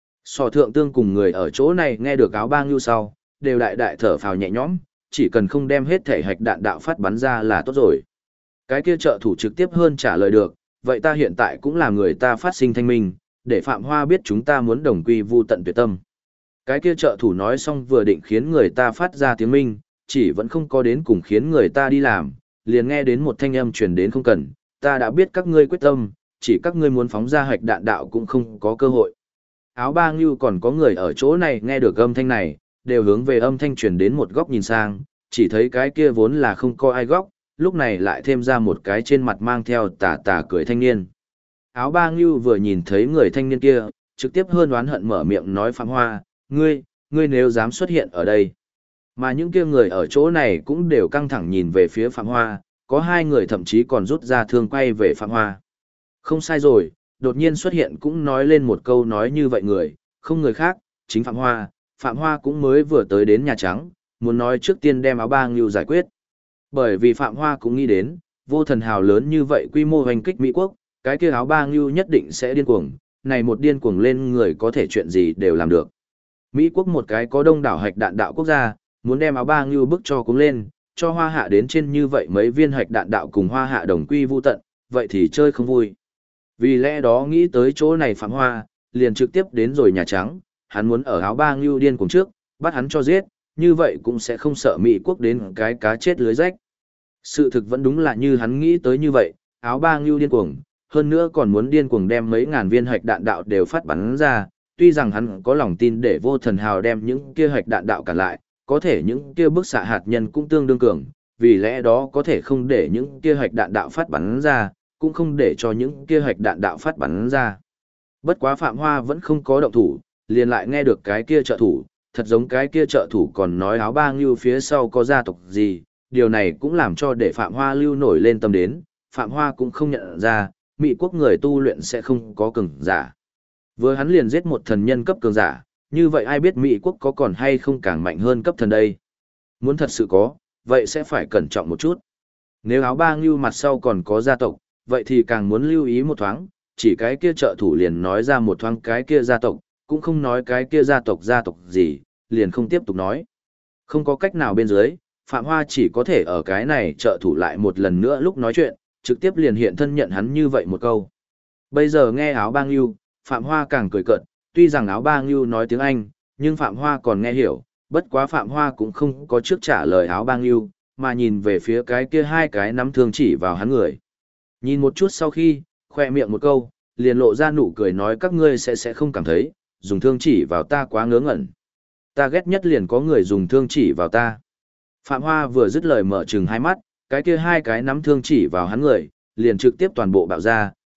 Speaker 1: Sò thượng tương cùng người ở chỗ này nghe được áo ba ngưu sau, đều đại đại thở phào nhẹ nhõm, chỉ cần không đem hết thể hạch đạn đạo phát bắn ra là tốt rồi. Cái kia trợ thủ trực tiếp hơn trả lời được, vậy ta hiện tại cũng là người ta phát sinh thanh minh, để Phạm Hoa biết chúng ta muốn đồng quy vu tận tuyệt tâm. Cái kia trợ thủ nói xong vừa định khiến người ta phát ra tiếng minh, chỉ vẫn không có đến cùng khiến người ta đi làm, liền nghe đến một thanh âm truyền đến không cần, ta đã biết các ngươi quyết tâm, chỉ các ngươi muốn phóng ra hạch đạn đạo cũng không có cơ hội. Áo ba ngưu còn có người ở chỗ này nghe được âm thanh này, đều hướng về âm thanh truyền đến một góc nhìn sang, chỉ thấy cái kia vốn là không có ai góc, lúc này lại thêm ra một cái trên mặt mang theo tà tà cười thanh niên. Áo ba ngưu vừa nhìn thấy người thanh niên kia, trực tiếp hơn oán hận mở miệng nói Phạm Hoa, ngươi nếu dám xuất hiện ở đây. Mà những kia người ở chỗ này cũng đều căng thẳng nhìn về phía Phạm Hoa, có hai người thậm chí còn rút ra thương quay về Phạm Hoa. Không sai rồi, đột nhiên xuất hiện cũng nói lên một câu nói như vậy người, không người khác, chính Phạm Hoa. Phạm Hoa cũng mới vừa tới đến Nhà Trắng, muốn nói trước tiên đem áo ba ngưu giải quyết. Bởi vì Phạm Hoa cũng nghĩ đến, vô thần hào lớn như vậy quy mô hoành kích Mỹ quốc, cái kia áo ba ngưu nhất định sẽ điên cuồng, này một điên cuồng lên người có thể chuyện gì đều làm được. Mỹ quốc một cái có đông đảo hạch đạn đạo quốc gia, muốn đem áo ba ngưu bức cho cuống lên, cho Hoa Hạ đến trên như vậy mấy viên hạch đạn đạo cùng Hoa Hạ đồng quy vu tận, vậy thì chơi không vui. Vì lẽ đó nghĩ tới chỗ này Phạm Hoa, liền trực tiếp đến rồi Nhà Trắng, hắn muốn ở áo ba ngưu điên cuồng trước, bắt hắn cho giết, như vậy cũng sẽ không sợ Mỹ quốc đến cái cá chết lưới rách. Sự thực vẫn đúng là như hắn nghĩ tới như vậy, áo ba ngưu điên cuồng, hơn nữa còn muốn điên cuồng đem mấy ngàn viên hạch đạn đạo đều phát bắn ra, tuy rằng hắn có lòng tin để vô thần hào đem những kia hạch đạn đạo cản lại, có thể những kia bức xạ hạt nhân cũng tương đương cường, vì lẽ đó có thể không để những kia hạch đạn đạo phát bắn ra, cũng không để cho những kia hạch đạn đạo phát bắn ra. Bất quá Phạm Hoa vẫn không có động thủ, liền lại nghe được cái kia trợ thủ, thật giống cái kia trợ thủ còn nói áo ba ngưu phía sau có gia tộc gì, điều này cũng làm cho để Phạm Hoa lưu nổi lên tâm đến, Phạm Hoa cũng không nhận ra, Mỹ quốc người tu luyện sẽ không có cường giả. Vừa hắn liền giết một thần nhân cấp cường giả, như vậy ai biết Mỹ quốc có còn hay không càng mạnh hơn cấp thần đây. Muốn thật sự có, vậy sẽ phải cẩn trọng một chút. Nếu áo ba ngưu mặt sau còn có gia tộc, vậy thì càng muốn lưu ý một thoáng, chỉ cái kia trợ thủ liền nói ra một thoáng cái kia gia tộc, cũng không nói cái kia gia tộc gì, liền không tiếp tục nói. Không có cách nào bên dưới, Phạm Hoa chỉ có thể ở cái này trợ thủ lại một lần nữa lúc nói chuyện, trực tiếp liền hiện thân nhận hắn như vậy một câu. Bây giờ nghe áo ba ngưu, Phạm Hoa càng cười cợt, tuy rằng áo ba ngưu nói tiếng Anh, nhưng Phạm Hoa còn nghe hiểu, bất quá Phạm Hoa cũng không có trước trả lời áo ba ngưu, mà nhìn về phía cái kia hai cái nắm thương chỉ vào hắn người. Nhìn một chút sau khi, khoe miệng một câu, liền lộ ra nụ cười nói các ngươi sẽ không cảm thấy, dùng thương chỉ vào ta quá ngớ ngẩn. Ta ghét nhất liền có người dùng thương chỉ vào ta. Phạm Hoa vừa dứt lời mở trừng hai mắt, cái kia hai cái nắm thương chỉ vào hắn người, liền trực tiếp toàn bộ bạo ra,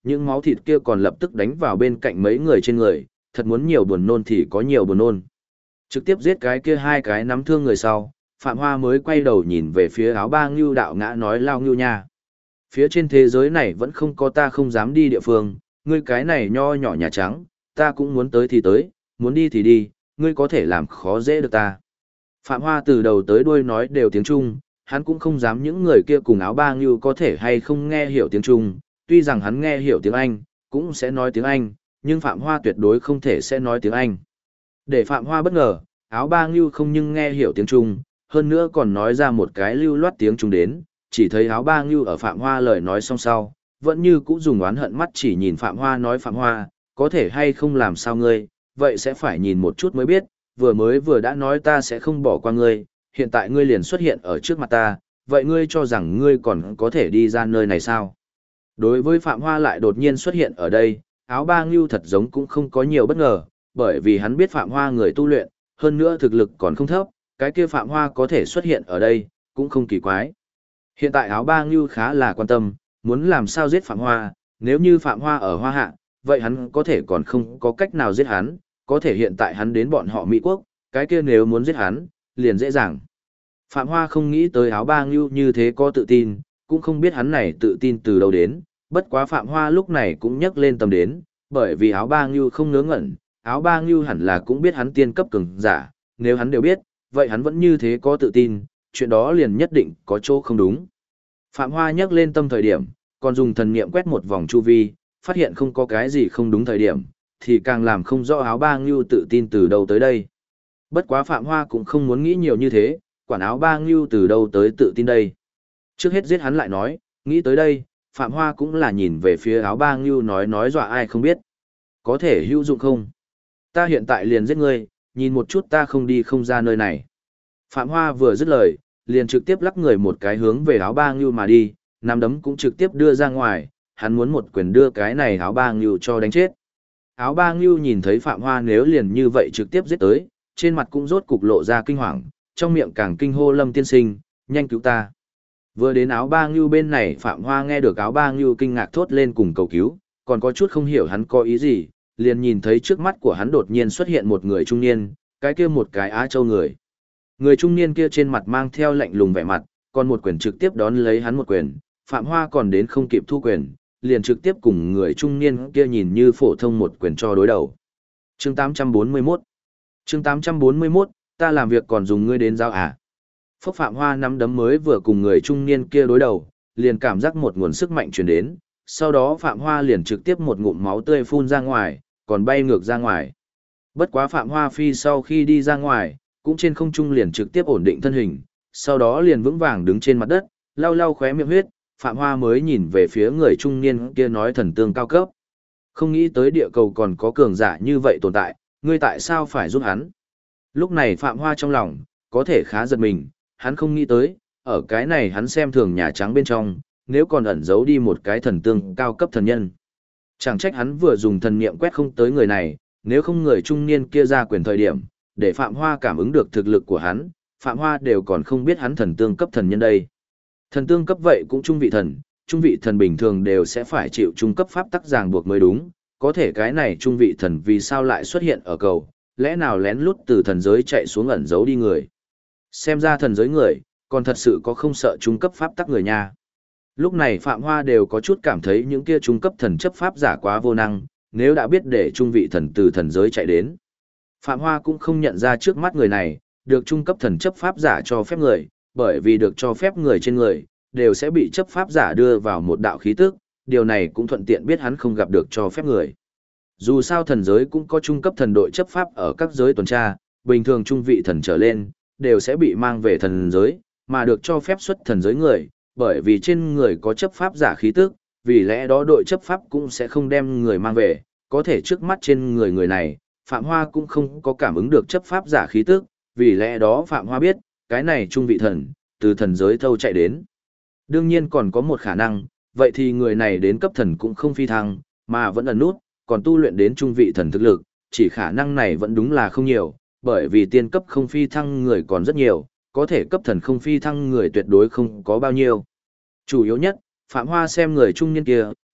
Speaker 1: những máu thịt kia còn lập tức đánh vào bên cạnh mấy người trên người, thật muốn nhiều buồn nôn thì có nhiều buồn nôn. Trực tiếp giết cái kia hai cái nắm thương người sau, Phạm Hoa mới quay đầu nhìn về phía áo ba ngưu đạo ngã nói lao ngưu nha. Phía trên thế giới này vẫn không có ta không dám đi địa phương, ngươi cái này nho nhỏ Nhà Trắng, ta cũng muốn tới thì tới, muốn đi thì đi, ngươi có thể làm khó dễ được ta. Phạm Hoa từ đầu tới đuôi nói đều tiếng Trung, hắn cũng không dám những người kia cùng áo ba ngưu có thể hay không nghe hiểu tiếng Trung, tuy rằng hắn nghe hiểu tiếng Anh, cũng sẽ nói tiếng Anh, nhưng Phạm Hoa tuyệt đối không thể sẽ nói tiếng Anh. Để Phạm Hoa bất ngờ, áo ba ngưu không nhưng nghe hiểu tiếng Trung, hơn nữa còn nói ra một cái lưu loát tiếng Trung đến, chỉ thấy áo ba ngưu ở Phạm Hoa lời nói xong sau, vẫn như cũ dùng oán hận mắt chỉ nhìn Phạm Hoa nói Phạm Hoa, có thể hay không làm sao ngươi, vậy sẽ phải nhìn một chút mới biết, vừa đã nói ta sẽ không bỏ qua ngươi, hiện tại ngươi liền xuất hiện ở trước mặt ta, vậy ngươi cho rằng ngươi còn có thể đi ra nơi này sao? Đối với Phạm Hoa lại đột nhiên xuất hiện ở đây, áo ba ngưu thật giống cũng không có nhiều bất ngờ, bởi vì hắn biết Phạm Hoa người tu luyện, hơn nữa thực lực còn không thấp, cái kia Phạm Hoa có thể xuất hiện ở đây, cũng không kỳ quái. Hiện tại áo ba ngưu khá là quan tâm, muốn làm sao giết Phạm Hoa, nếu như Phạm Hoa ở Hoa Hạ, vậy hắn có thể còn không có cách nào giết hắn, có thể hiện tại hắn đến bọn họ Mỹ Quốc, cái kia nếu muốn giết hắn, liền dễ dàng. Phạm Hoa không nghĩ tới áo ba ngưu như thế có tự tin, cũng không biết hắn này tự tin từ đâu đến, bất quá Phạm Hoa lúc này cũng nhấc lên tầm đến, bởi vì áo ba ngưu không ngớ ngẩn, áo ba ngưu hẳn là cũng biết hắn tiên cấp cường giả, nếu hắn đều biết, vậy hắn vẫn như thế có tự tin, chuyện đó liền nhất định có chỗ không đúng. Phạm Hoa nhấc lên tâm thời điểm, còn dùng thần niệm quét một vòng chu vi, phát hiện không có cái gì không đúng thời điểm, thì càng làm không rõ áo ba ngưu tự tin từ đâu tới đây. Bất quá Phạm Hoa cũng không muốn nghĩ nhiều như thế, quản áo ba ngưu từ đâu tới tự tin đây. Trước hết giết hắn lại nói, nghĩ tới đây, Phạm Hoa cũng là nhìn về phía áo ba ngưu nói dọa ai không biết. Có thể hữu dụng không? Ta hiện tại liền giết ngươi, nhìn một chút ta không đi không ra nơi này. Phạm Hoa vừa dứt lời, liền trực tiếp lắc người một cái hướng về áo ba ngưu mà đi, nắm đấm cũng trực tiếp đưa ra ngoài, hắn muốn một quyền đưa cái này áo ba ngưu cho đánh chết. Áo ba ngưu nhìn thấy Phạm Hoa nếu liền như vậy trực tiếp giết tới, trên mặt cũng rốt cục lộ ra kinh hoàng, trong miệng càng kinh hô Lâm tiên sinh, nhanh cứu ta. Vừa đến áo ba ngưu bên này Phạm Hoa nghe được áo ba ngưu kinh ngạc thốt lên cùng cầu cứu, còn có chút không hiểu hắn có ý gì, liền nhìn thấy trước mắt của hắn đột nhiên xuất hiện một người trung niên, cái kia một cái Á Châu người. Người trung niên kia trên mặt mang theo lạnh lùng vẻ mặt, còn một quyền trực tiếp đón lấy hắn một quyền, Phạm Hoa còn đến không kịp thu quyền, liền trực tiếp cùng người trung niên kia nhìn như phổ thông một quyền cho đối đầu. Chương 841 Chương 841, ta làm việc còn dùng ngươi đến giao à? Phốc Phạm Hoa nắm đấm mới vừa cùng người trung niên kia đối đầu, liền cảm giác một nguồn sức mạnh truyền đến, sau đó Phạm Hoa liền trực tiếp một ngụm máu tươi phun ra ngoài, còn bay ngược ra ngoài. Bất quá Phạm Hoa phi sau khi đi ra ngoài, cũng trên không trung liền trực tiếp ổn định thân hình, sau đó liền vững vàng đứng trên mặt đất, lau lau khóe miệng huyết, Phạm Hoa mới nhìn về phía người trung niên kia nói thần tương cao cấp. Không nghĩ tới địa cầu còn có cường giả như vậy tồn tại, ngươi tại sao phải giúp hắn? Lúc này Phạm Hoa trong lòng, có thể khá giật mình, hắn không nghĩ tới, ở cái này hắn xem thường Nhà Trắng bên trong, nếu còn ẩn giấu đi một cái thần tương cao cấp thần nhân. Chẳng trách hắn vừa dùng thần niệm quét không tới người này, nếu không người trung niên kia ra quyền thời điểm, để Phạm Hoa cảm ứng được thực lực của hắn, Phạm Hoa đều còn không biết hắn thần tương cấp thần nhân đây. Thần tương cấp vậy cũng trung vị thần bình thường đều sẽ phải chịu trung cấp pháp tắc ràng buộc mới đúng, có thể cái này trung vị thần vì sao lại xuất hiện ở cầu, lẽ nào lén lút từ thần giới chạy xuống ẩn giấu đi người. Xem ra thần giới người, còn thật sự có không sợ trung cấp pháp tắc người nha. Lúc này Phạm Hoa đều có chút cảm thấy những kia trung cấp thần chấp pháp giả quá vô năng, nếu đã biết để trung vị thần từ thần giới chạy đến. Phạm Hoa cũng không nhận ra trước mắt người này, được trung cấp thần chấp pháp giả cho phép người, bởi vì được cho phép người trên người, đều sẽ bị chấp pháp giả đưa vào một đạo khí tức, điều này cũng thuận tiện biết hắn không gặp được cho phép người. Dù sao thần giới cũng có trung cấp thần đội chấp pháp ở các giới tuần tra, bình thường trung vị thần trở lên, đều sẽ bị mang về thần giới, mà được cho phép xuất thần giới người, bởi vì trên người có chấp pháp giả khí tức, vì lẽ đó đội chấp pháp cũng sẽ không đem người mang về, có thể trước mắt trên người này, Phạm Hoa cũng không có cảm ứng được chấp pháp giả khí tức, vì lẽ đó Phạm Hoa biết, cái này trung vị thần, từ thần giới thâu chạy đến. Đương nhiên còn có một khả năng, vậy thì người này đến cấp thần cũng không phi thăng, mà vẫn ẩn nút, còn tu luyện đến trung vị thần thực lực, chỉ khả năng này vẫn đúng là không nhiều, bởi vì tiên cấp không phi thăng người còn rất nhiều, có thể cấp thần không phi thăng người tuyệt đối không có bao nhiêu. Chủ yếu nhất, Phạm Hoa xem người trung niên kia,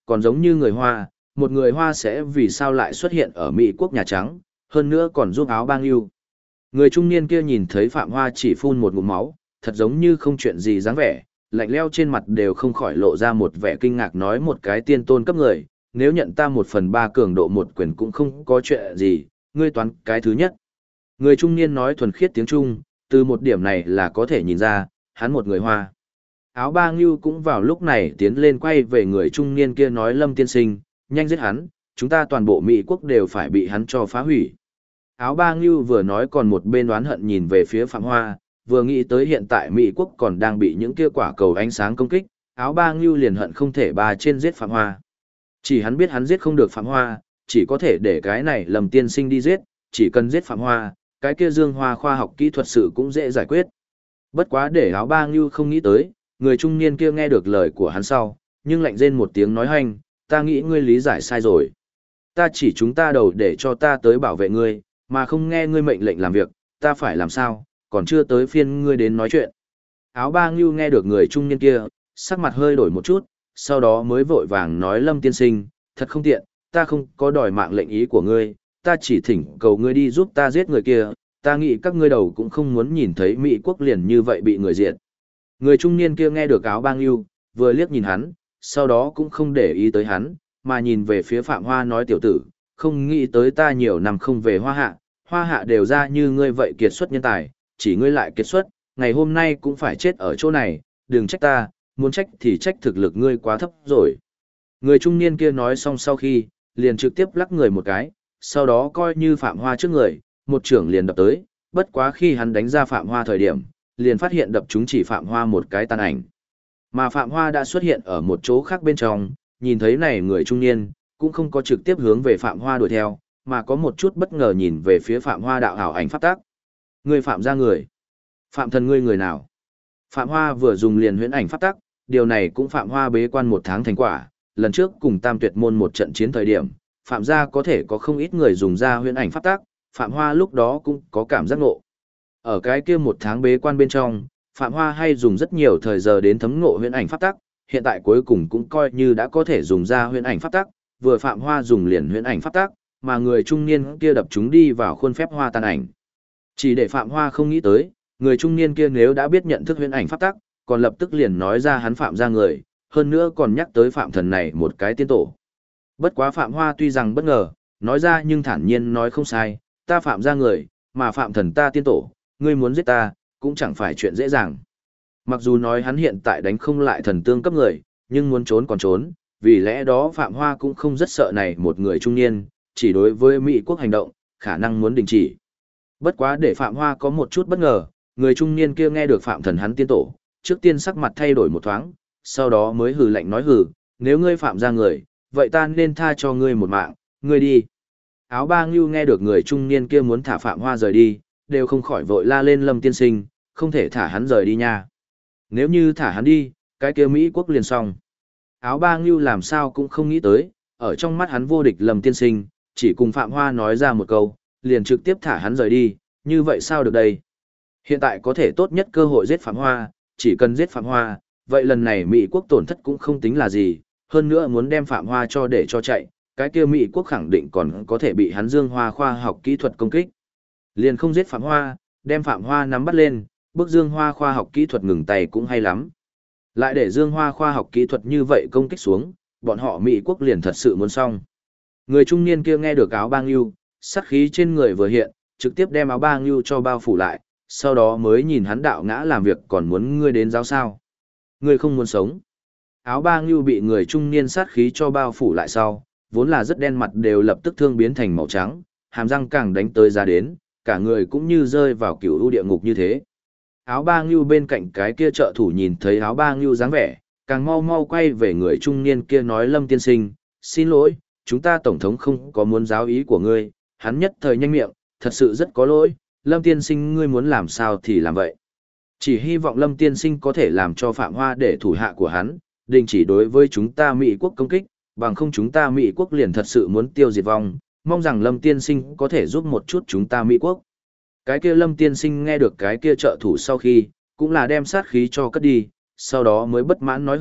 Speaker 1: còn giống như người Hoa, một người Hoa sẽ vì sao lại xuất hiện ở Mỹ quốc Nhà Trắng, hơn nữa còn giúp Áo Bang Yêu. Người trung niên kia nhìn thấy Phạm Hoa chỉ phun một ngụm máu, thật giống như không chuyện gì dáng vẻ, lạnh lẽo trên mặt đều không khỏi lộ ra một vẻ kinh ngạc, nói một cái tiên tôn cấp người, nếu nhận ta 1/3 cường độ một quyền cũng không có chuyện gì, ngươi toán cái thứ nhất. Người trung niên nói thuần khiết tiếng Trung, từ một điểm này là có thể nhìn ra, hắn một người Hoa. Áo Ba Ngưu cũng vào lúc này tiến lên quay về người trung niên kia nói, Lâm tiên sinh, nhanh giết hắn, chúng ta toàn bộ Mỹ quốc đều phải bị hắn cho phá hủy. Áo Ba Ngưu vừa nói còn một bên oán hận nhìn về phía Phạm Hoa, vừa nghĩ tới hiện tại Mỹ quốc còn đang bị những kia quả cầu ánh sáng công kích, Áo Ba Ngưu liền hận không thể bà trên giết Phạm Hoa. Chỉ hắn biết hắn giết không được Phạm Hoa, chỉ có thể để cái này Lâm tiên sinh đi giết, chỉ cần giết Phạm Hoa, cái kia Dương Hoa khoa học kỹ thuật sự cũng dễ giải quyết. Bất quá để Áo Ba Ngưu không nghĩ tới, người trung niên kia nghe được lời của hắn sau, nhưng lạnh rên một tiếng nói, hành, ta nghĩ ngươi lý giải sai rồi. Ta chỉ chúng ta đầu để cho ta tới bảo vệ ngươi, mà không nghe ngươi mệnh lệnh làm việc, ta phải làm sao, còn chưa tới phiên ngươi đến nói chuyện. Áo Ba Ngưu nghe được người trung niên kia, sắc mặt hơi đổi một chút, sau đó mới vội vàng nói, Lâm tiên sinh, thật không tiện, ta không có đòi mạng lệnh ý của ngươi, ta chỉ thỉnh cầu ngươi đi giúp ta giết người kia, ta nghĩ các ngươi đầu cũng không muốn nhìn thấy Mỹ quốc liền như vậy bị người diệt. Người trung niên kia nghe được Áo Ba Ngưu, vừa liếc nhìn hắn, sau đó cũng không để ý tới hắn, mà nhìn về phía Phạm Hoa nói, tiểu tử, không nghĩ tới ta nhiều năm không về Hoa Hạ đều ra như ngươi vậy kiệt xuất nhân tài, chỉ ngươi lại kiệt xuất, ngày hôm nay cũng phải chết ở chỗ này, đừng trách ta, muốn trách thì trách thực lực ngươi quá thấp rồi. Người trung niên kia nói xong sau khi, liền trực tiếp lắc người một cái, sau đó coi như Phạm Hoa trước người, một trưởng liền đập tới, bất quá khi hắn đánh ra Phạm Hoa thời điểm, liền phát hiện đập chúng chỉ Phạm Hoa một cái tàn ảnh. Mà Phạm Hoa đã xuất hiện ở một chỗ khác bên trong, nhìn thấy này người trung niên, cũng không có trực tiếp hướng về Phạm Hoa đuổi theo, mà có một chút bất ngờ nhìn về phía Phạm Hoa đạo hảo ảnh pháp tác. Ngươi Phạm ra người. Phạm thần ngươi người nào? Phạm Hoa vừa dùng liền huyễn ảnh pháp tác, điều này cũng Phạm Hoa bế quan 1 tháng thành quả, lần trước cùng Tam Tuyệt môn một trận chiến thời điểm, Phạm gia có thể có không ít người dùng ra huyễn ảnh pháp tác, Phạm Hoa lúc đó cũng có cảm giác ngộ. Ở cái kia 1 tháng bế quan bên trong, Phạm Hoa hay dùng rất nhiều thời giờ đến thấm ngộ huyễn ảnh pháp tác, hiện tại cuối cùng cũng coi như đã có thể dùng ra huyễn ảnh pháp tác, vừa Phạm Hoa dùng liền huyễn ảnh pháp tác, mà người trung niên kia đập chúng đi vào khuôn phép hoa tan ảnh. Chỉ để Phạm Hoa không nghĩ tới, người trung niên kia nếu đã biết nhận thức huyễn ảnh pháp tác, còn lập tức liền nói ra hắn Phạm ra người, hơn nữa còn nhắc tới Phạm thần này một cái tiên tổ. Bất quá Phạm Hoa tuy rằng bất ngờ, nói ra nhưng thản nhiên nói không sai, ta Phạm ra người, mà Phạm thần ta tiên tổ, ngươi muốn giết ta, cũng chẳng phải chuyện dễ dàng. Mặc dù nói hắn hiện tại đánh không lại thần tương cấp người, nhưng muốn trốn còn trốn, vì lẽ đó Phạm Hoa cũng không rất sợ này một người trung niên, chỉ đối với Mỹ quốc hành động, khả năng muốn đình chỉ. Bất quá để Phạm Hoa có một chút bất ngờ, người trung niên kia nghe được Phạm thần hắn tiên tổ, trước tiên sắc mặt thay đổi một thoáng, sau đó mới hừ lạnh nói, hừ, nếu ngươi Phạm ra người, vậy ta nên tha cho ngươi một mạng, ngươi đi. Áo Ba Ngưu nghe được người trung niên kia muốn thả Phạm Hoa rời đi, đều không khỏi vội la lên, Lâm tiên sinh, không thể thả hắn rời đi nha. Nếu như thả hắn đi, cái kia Mỹ quốc liền xong. Áo Ba Ngưu làm sao cũng không nghĩ tới, ở trong mắt hắn vô địch Lâm tiên sinh, chỉ cùng Phạm Hoa nói ra một câu, liền trực tiếp thả hắn rời đi, như vậy sao được đây? Hiện tại có thể tốt nhất cơ hội giết Phạm Hoa, chỉ cần giết Phạm Hoa, vậy lần này Mỹ quốc tổn thất cũng không tính là gì, hơn nữa muốn đem Phạm Hoa cho để cho chạy, cái kia Mỹ quốc khẳng định còn có thể bị hắn Dương Hoa khoa học kỹ thuật công kích. Liền không giết Phạm Hoa, đem Phạm Hoa nắm bắt lên, bước Dương Hoa khoa học kỹ thuật ngừng tay cũng hay lắm. Lại để Dương Hoa khoa học kỹ thuật như vậy công kích xuống, bọn họ Mỹ quốc liền thật sự muốn xong. Người trung niên kia nghe được Áo Ba Ngưu, sát khí trên người vừa hiện, trực tiếp đem Áo Ba Ngưu cho bao phủ lại, sau đó mới nhìn hắn đạo ngã làm việc, còn muốn ngươi đến giáo sao. Ngươi không muốn sống. Áo Ba Ngưu bị người trung niên sát khí cho bao phủ lại sau, vốn là rất đen mặt đều lập tức thương biến thành màu trắng, hàm răng càng đánh tới ra đến, cả người cũng như rơi vào cửu u địa ngục như thế. Áo Ba Ngưu bên cạnh cái kia trợ thủ nhìn thấy Áo Ba Ngưu dáng vẻ, càng mau mau quay về người trung niên kia nói, Lâm tiên sinh, xin lỗi, chúng ta tổng thống không có muốn giáo ý của ngươi, hắn nhất thời nhanh miệng, thật sự rất có lỗi, Lâm tiên sinh ngươi muốn làm sao thì làm vậy. Chỉ hy vọng Lâm tiên sinh có thể làm cho Phạm Hoa để thủ hạ của hắn, đình chỉ đối với chúng ta Mỹ quốc công kích, bằng không chúng ta Mỹ quốc liền thật sự muốn tiêu diệt vong, mong rằng Lâm tiên sinh có thể giúp một chút chúng ta Mỹ quốc. Cái kia Lâm tiên sinh nghe được cái kia trợ thủ sau khi, cũng là đem sát khí cho cất đi, sau đó mới bất mãn nói, hử,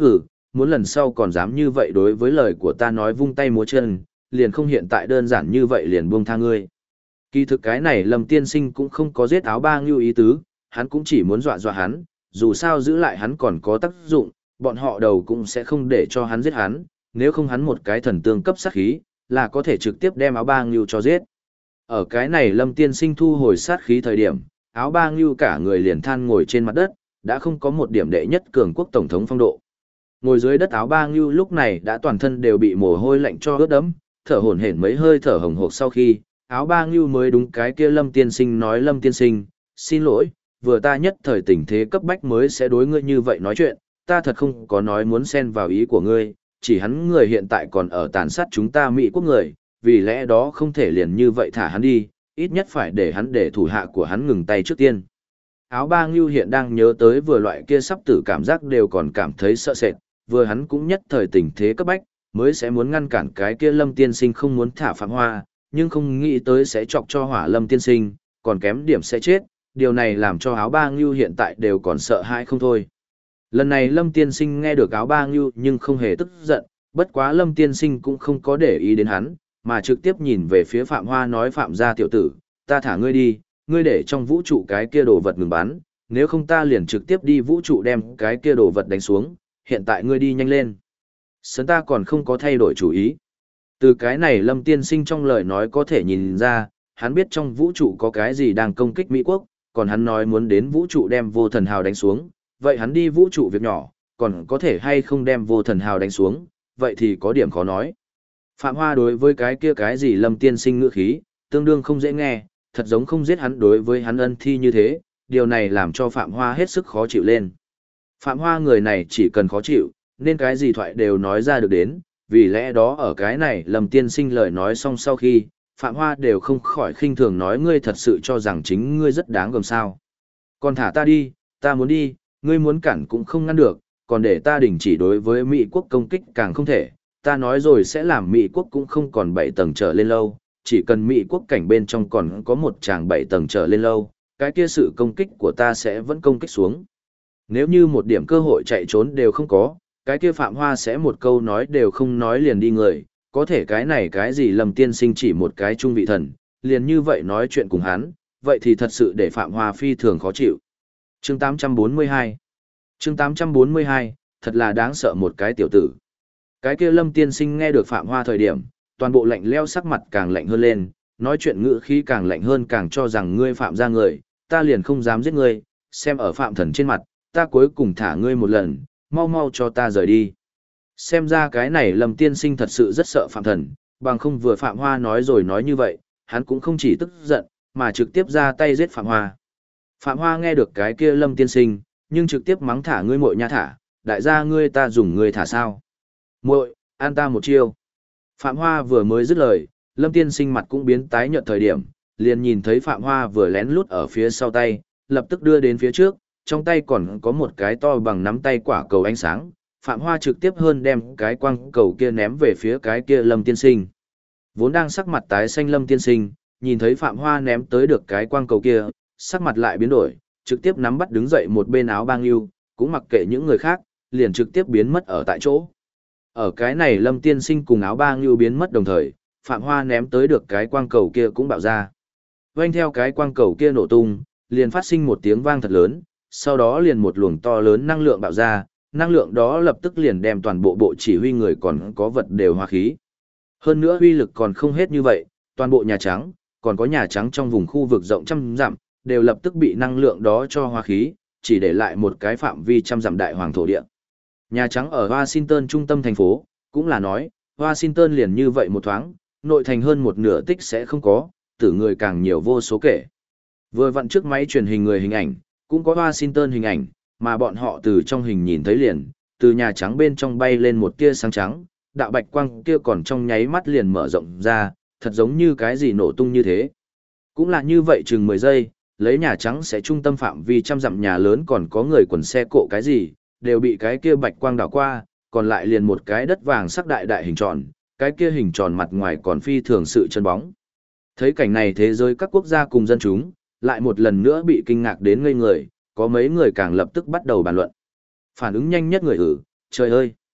Speaker 1: muốn lần sau còn dám như vậy đối với lời của ta nói vung tay múa chân, liền không hiện tại đơn giản như vậy liền buông tha ngươi. Kỳ thực cái này Lâm tiên sinh cũng không có giết áo ba ngưu ý tứ, hắn cũng chỉ muốn dọa dọa hắn, dù sao giữ lại hắn còn có tác dụng, bọn họ đầu cũng sẽ không để cho hắn giết hắn, nếu không hắn một cái thần tương cấp sát khí, là có thể trực tiếp đem áo ba ngưu cho giết. Ở cái này Lâm tiên sinh thu hồi sát khí thời điểm, áo ba ngưu cả người liền than ngồi trên mặt đất, đã không có một điểm đệ nhất cường quốc tổng thống phong độ. Ngồi dưới đất áo ba ngưu lúc này đã toàn thân đều bị mồ hôi lạnh cho ướt đẫm, thở hổn hển mấy hơi thở hồng hộc sau khi, áo ba ngưu mới đúng cái kia Lâm tiên sinh nói Lâm tiên sinh, xin lỗi, vừa ta nhất thời tình thế cấp bách mới sẽ đối ngươi như vậy nói chuyện, ta thật không có nói muốn xen vào ý của ngươi, chỉ hắn người hiện tại còn ở tàn sát chúng ta Mỹ quốc người, vì lẽ đó không thể liền như vậy thả hắn đi, ít nhất phải để hắn để thủ hạ của hắn ngừng tay trước tiên. Áo ba ngưu hiện đang nhớ tới vừa loại kia sắp tử cảm giác đều còn cảm thấy sợ sệt, vừa hắn cũng nhất thời tình thế cấp bách, mới sẽ muốn ngăn cản cái kia Lâm tiên sinh không muốn thả Phạm Hoa, nhưng không nghĩ tới sẽ chọc cho hỏa Lâm tiên sinh, còn kém điểm sẽ chết, điều này làm cho áo ba ngưu hiện tại đều còn sợ hãi không thôi. Lần này Lâm tiên sinh nghe được áo ba ngưu nhưng không hề tức giận, bất quá Lâm tiên sinh cũng không có để ý đến hắn, mà trực tiếp nhìn về phía Phạm Hoa nói Phạm gia tiểu tử, ta thả ngươi đi, ngươi để trong vũ trụ cái kia đồ vật ngừng bắn, nếu không ta liền trực tiếp đi vũ trụ đem cái kia đồ vật đánh xuống, hiện tại ngươi đi nhanh lên. Sớm ta còn không có thay đổi chủ ý. Từ cái này Lâm tiên sinh trong lời nói có thể nhìn ra, hắn biết trong vũ trụ có cái gì đang công kích Mỹ quốc, còn hắn nói muốn đến vũ trụ đem vô thần hào đánh xuống, vậy hắn đi vũ trụ việc nhỏ, còn có thể hay không đem vô thần hào đánh xuống, vậy thì có điểm khó nói. Phạm Hoa đối với cái kia cái gì Lâm tiên sinh ngữ khí, tương đương không dễ nghe, thật giống không giết hắn đối với hắn ân thi như thế, điều này làm cho Phạm Hoa hết sức khó chịu lên. Phạm Hoa người này chỉ cần khó chịu, nên cái gì thoại đều nói ra được đến, vì lẽ đó ở cái này Lâm tiên sinh lời nói xong sau khi, Phạm Hoa đều không khỏi khinh thường nói ngươi thật sự cho rằng chính ngươi rất đáng gờm sao. Còn thả ta đi, ta muốn đi, ngươi muốn cản cũng không ngăn được, còn để ta đình chỉ đối với Mỹ quốc công kích càng không thể, ta nói rồi sẽ làm Mỹ quốc cũng không còn 7 tầng trở lên lâu, chỉ cần Mỹ quốc cảnh bên trong còn có một tràng 7 tầng trở lên lâu, cái kia sự công kích của ta sẽ vẫn công kích xuống. Nếu như một điểm cơ hội chạy trốn đều không có, cái kia Phạm Hoa sẽ một câu nói đều không nói liền đi người, có thể cái này cái gì Lâm tiên sinh chỉ một cái trung vị thần, liền như vậy nói chuyện cùng hắn, vậy thì thật sự để Phạm Hoa phi thường khó chịu. Chương 842 Chương 842, thật là đáng sợ một cái tiểu tử. Cái kia Lâm tiên sinh nghe được Phạm Hoa thời điểm, toàn bộ lạnh leo sắc mặt càng lạnh hơn lên, nói chuyện ngữ khí càng lạnh hơn càng cho rằng ngươi phạm ra người, ta liền không dám giết ngươi, xem ở Phạm thần trên mặt, ta cuối cùng thả ngươi một lần, mau mau cho ta rời đi. Xem ra cái này Lâm tiên sinh thật sự rất sợ Phạm thần, bằng không vừa Phạm Hoa nói rồi nói như vậy, hắn cũng không chỉ tức giận, mà trực tiếp ra tay giết Phạm Hoa. Phạm Hoa nghe được cái kia Lâm tiên sinh, nhưng trực tiếp mắng thả ngươi muội nha thả, đại gia ngươi ta dùng ngươi thả sao. Muội, an ta một chiêu. Phạm Hoa vừa mới dứt lời, Lâm tiên sinh mặt cũng biến tái nhợt thời điểm, liền nhìn thấy Phạm Hoa vừa lén lút ở phía sau tay, lập tức đưa đến phía trước, trong tay còn có một cái to bằng nắm tay quả cầu ánh sáng, Phạm Hoa trực tiếp hơn đem cái quang cầu kia ném về phía cái kia Lâm tiên sinh. Vốn đang sắc mặt tái xanh Lâm tiên sinh, nhìn thấy Phạm Hoa ném tới được cái quang cầu kia, sắc mặt lại biến đổi, trực tiếp nắm bắt đứng dậy một bên áo bang yêu, cũng mặc kệ những người khác, liền trực tiếp biến mất ở tại chỗ. Ở cái này Lâm tiên sinh cùng áo bang yêu biến mất đồng thời, Phạm Hoa ném tới được cái quang cầu kia cũng bạo ra. Vành theo cái quang cầu kia nổ tung, liền phát sinh một tiếng vang thật lớn, sau đó liền một luồng to lớn năng lượng bạo ra, năng lượng đó lập tức liền đem toàn bộ bộ chỉ huy người còn có vật đều hóa khí. Hơn nữa uy lực còn không hết như vậy, toàn bộ Nhà Trắng, còn có Nhà Trắng trong vùng khu vực rộng trăm dặm, đều lập tức bị năng lượng đó cho hóa khí, chỉ để lại một cái phạm vi trăm dặm đại hoàng thổ địa. Nhà Trắng ở Washington trung tâm thành phố, cũng là nói, Washington liền như vậy một thoáng, nội thành hơn một nửa tích sẽ không có, tử người càng nhiều vô số kể. Vừa vặn trước máy truyền hình người hình ảnh, cũng có Washington hình ảnh, mà bọn họ từ trong hình nhìn thấy liền, từ Nhà Trắng bên trong bay lên một tia sáng trắng, đạo bạch quang kia còn trong nháy mắt liền mở rộng ra, thật giống như cái gì nổ tung như thế. Cũng là như vậy chừng 10 giây, lấy Nhà Trắng sẽ trung tâm phạm vi trăm dặm nhà lớn còn có người quần xe cộ cái gì, đều bị cái kia bạch quang đảo qua, còn lại liền một cái đất vàng sắc đại đại hình tròn, cái kia hình tròn mặt ngoài còn phi thường sự chân bóng. Thấy cảnh này thế giới các quốc gia cùng dân chúng, lại một lần nữa bị kinh ngạc đến ngây người, có mấy người càng lập tức bắt đầu bàn luận. Phản ứng nhanh nhất người trời ơi!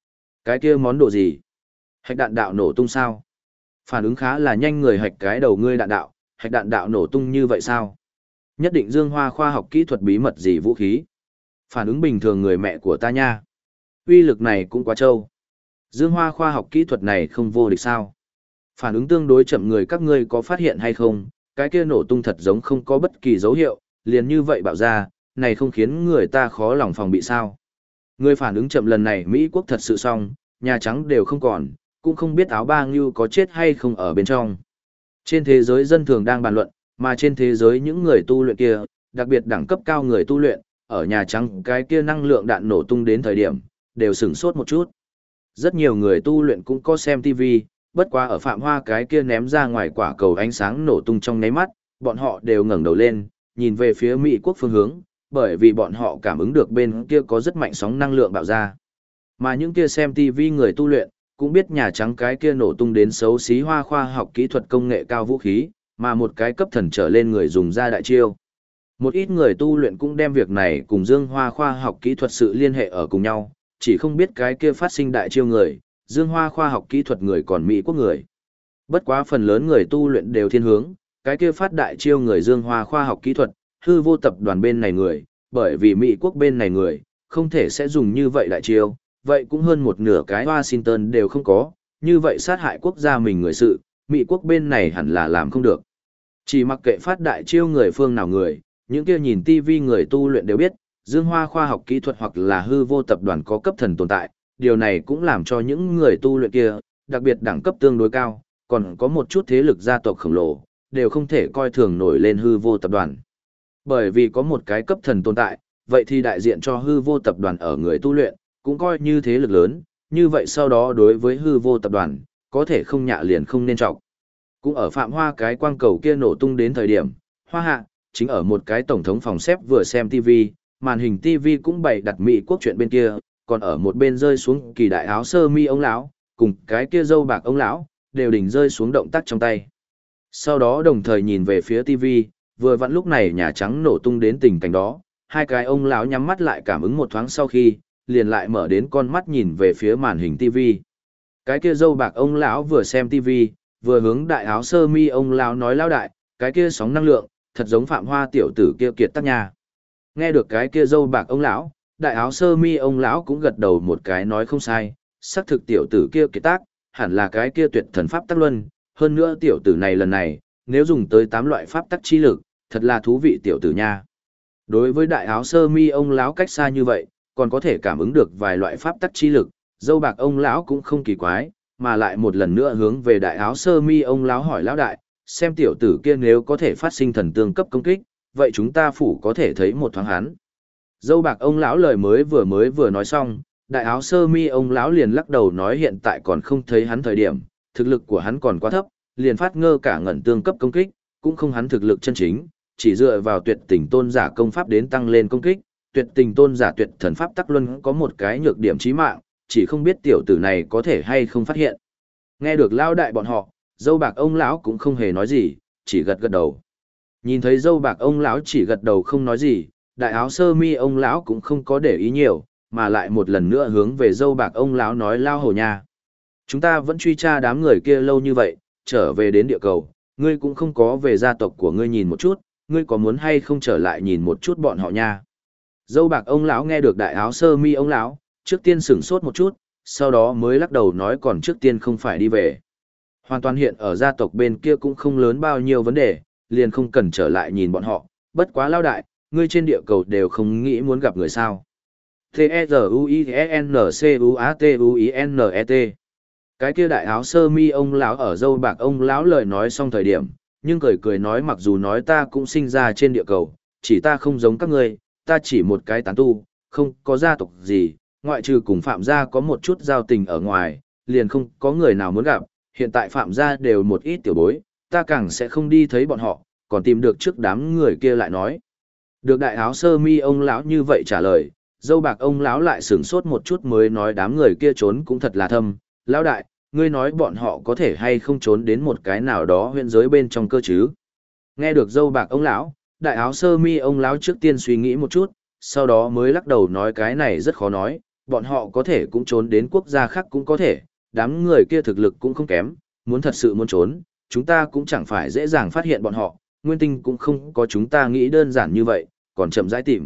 Speaker 1: Cái kia món đồ gì? Hạch đạn đạo nổ tung sao? Phản ứng khá là nhanh, người hạch cái đầu ngươi đạn đạo, hạch đạn đạo nổ tung như vậy sao? Nhất định Dương Hoa khoa học kỹ thuật bí mật gì vũ khí? Phản ứng bình thường người mẹ của ta nha. Uy lực này cũng quá trâu. Dương Hoa khoa học kỹ thuật này không vô địch sao? Phản ứng tương đối chậm người các ngươi có phát hiện hay không? Cái kia nổ tung thật giống không có bất kỳ dấu hiệu, liền như vậy bạo ra, này không khiến người ta khó lòng phòng bị sao? Người phản ứng chậm lần này Mỹ quốc thật sự xong, Nhà Trắng đều không còn, cũng không biết áo ba ngưu có chết hay không ở bên trong. Trên thế giới dân thường đang bàn luận, mà trên thế giới những người tu luyện kia, đặc biệt đẳng cấp cao người tu luyện, ở Nhà Trắng cái kia năng lượng đạn nổ tung đến thời điểm, đều sửng sốt một chút. Rất nhiều người tu luyện cũng có xem TV, bất quá ở Phạm Hoa cái kia ném ra ngoài quả cầu ánh sáng nổ tung trong nháy mắt, bọn họ đều ngẩng đầu lên, nhìn về phía Mỹ quốc phương hướng, bởi vì bọn họ cảm ứng được bên kia có rất mạnh sóng năng lượng bạo ra. Mà những kia xem TV người tu luyện, cũng biết Nhà Trắng cái kia nổ tung đến xấu xí hoa khoa học kỹ thuật công nghệ cao vũ khí, mà một cái cấp thần trở lên người dùng ra đại chiêu. Một ít người tu luyện cũng đem việc này cùng Dương Hoa khoa học kỹ thuật sự liên hệ ở cùng nhau, chỉ không biết cái kia phát sinh đại chiêu người, Dương Hoa khoa học kỹ thuật người còn Mỹ quốc người. Bất quá phần lớn người tu luyện đều thiên hướng, cái kia phát đại chiêu người Dương Hoa khoa học kỹ thuật, hư vô tập đoàn bên này người, bởi vì Mỹ quốc bên này người, không thể sẽ dùng như vậy đại chiêu, vậy cũng hơn một nửa cái Washington đều không có, như vậy sát hại quốc gia mình người sự, Mỹ quốc bên này hẳn là làm không được. Chỉ mặc kệ phát đại chiêu người phương nào người, những kia nhìn TV người tu luyện đều biết, Dương Hoa khoa học kỹ thuật hoặc là hư vô tập đoàn có cấp thần tồn tại, điều này cũng làm cho những người tu luyện kia, đặc biệt đẳng cấp tương đối cao, còn có một chút thế lực gia tộc khổng lồ, đều không thể coi thường nổi lên hư vô tập đoàn. Bởi vì có một cái cấp thần tồn tại, vậy thì đại diện cho hư vô tập đoàn ở người tu luyện, cũng coi như thế lực lớn, như vậy sau đó đối với hư vô tập đoàn, có thể không nhạ liền không nên trọng. Cũng ở Phạm Hoa cái quang cầu kia nổ tung đến thời điểm, Hoa Hạ, chính ở một cái tổng thống phòng xếp vừa xem TV, màn hình TV cũng bày đặt Mỹ quốc chuyện bên kia, còn ở một bên rơi xuống kỳ đại áo sơ mi ông lão, cùng cái kia dâu bạc ông lão, đều đỉnh rơi xuống động tác trong tay. Sau đó đồng thời nhìn về phía TV, vừa vặn lúc này Nhà Trắng nổ tung đến tình cảnh đó, hai cái ông lão nhắm mắt lại cảm ứng một thoáng sau khi, liền lại mở đến con mắt nhìn về phía màn hình TV. Cái kia dâu bạc ông lão vừa xem TV, vừa hướng đại áo sơ mi ông lão nói lão đại, cái kia sóng năng lượng, thật giống Phạm Hoa tiểu tử kia kiệt tác nha. Nghe được cái kia dâu bạc ông lão, đại áo sơ mi ông lão cũng gật đầu một cái nói không sai, xác thực tiểu tử kia kiệt tác, hẳn là cái kia tuyệt thần pháp tắc luân, hơn nữa tiểu tử này lần này, nếu dùng tới 8 loại pháp tắc chi lực, thật là thú vị tiểu tử nha. Đối với đại áo sơ mi ông lão cách xa như vậy, còn có thể cảm ứng được vài loại pháp tắc chi lực, dâu bạc ông lão cũng không kỳ quái, mà lại một lần nữa hướng về đại áo sơ mi ông lão hỏi lão đại, xem tiểu tử kia nếu có thể phát sinh thần tương cấp công kích, vậy chúng ta phủ có thể thấy một thoáng hắn. Dâu bạc ông lão lời mới vừa nói xong, đại áo sơ mi ông lão liền lắc đầu nói hiện tại còn không thấy hắn thời điểm, thực lực của hắn còn quá thấp, liền phát ngơ cả ngẩn tương cấp công kích, cũng không hắn thực lực chân chính, chỉ dựa vào tuyệt tình tôn giả công pháp đến tăng lên công kích, tuyệt tình tôn giả tuyệt thần pháp tắc luân có một cái nhược điểm chí mạng, chỉ không biết tiểu tử này có thể hay không phát hiện. Nghe được lão đại bọn họ, dâu bạc ông lão cũng không hề nói gì, chỉ gật gật đầu. Nhìn thấy dâu bạc ông lão chỉ gật đầu không nói gì, đại áo sơ mi ông lão cũng không có để ý nhiều, mà lại một lần nữa hướng về dâu bạc ông lão nói lao hổ nha. Chúng ta vẫn truy tra đám người kia lâu như vậy, trở về đến địa cầu, ngươi cũng không có về gia tộc của ngươi nhìn một chút, ngươi có muốn hay không trở lại nhìn một chút bọn họ nha. Dâu bạc ông lão nghe được đại áo sơ mi ông lão, trước tiên sửng sốt một chút, sau đó mới lắc đầu nói còn trước tiên không phải đi về. Hoàn toàn hiện ở gia tộc bên kia cũng không lớn bao nhiêu vấn đề, liền không cần trở lại nhìn bọn họ, bất quá lao đại, ngươi trên địa cầu đều không nghĩ muốn gặp người sao. T-E-Z-U-I-N-C-U-A-T-U-I-N-E-T Cái kia đại áo sơ mi ông lão ở dâu bạc ông lão lời nói xong thời điểm, nhưng cười cười nói mặc dù nói ta cũng sinh ra trên địa cầu, chỉ ta không giống các ngươi, ta chỉ một cái tán tu, không có gia tộc gì, ngoại trừ cùng Phạm gia có một chút giao tình ở ngoài, liền không có người nào muốn gặp, hiện tại Phạm gia đều một ít tiểu bối, ta càng sẽ không đi thấy bọn họ, còn tìm được trước đám người kia lại nói. Được đại áo sơ mi ông lão như vậy trả lời, dâu bạc ông lão lại sửng sốt một chút mới nói đám người kia trốn cũng thật là thâm, lão đại, ngươi nói bọn họ có thể hay không trốn đến một cái nào đó huyện giới bên trong cơ chứ. Nghe được dâu bạc ông lão, đại áo sơ mi ông lão trước tiên suy nghĩ một chút, sau đó mới lắc đầu nói cái này rất khó nói, bọn họ có thể cũng trốn đến quốc gia khác cũng có thể, đám người kia thực lực cũng không kém, muốn thật sự muốn trốn, chúng ta cũng chẳng phải dễ dàng phát hiện bọn họ, nguyên tinh cũng không có chúng ta nghĩ đơn giản như vậy, còn chậm rãi tìm.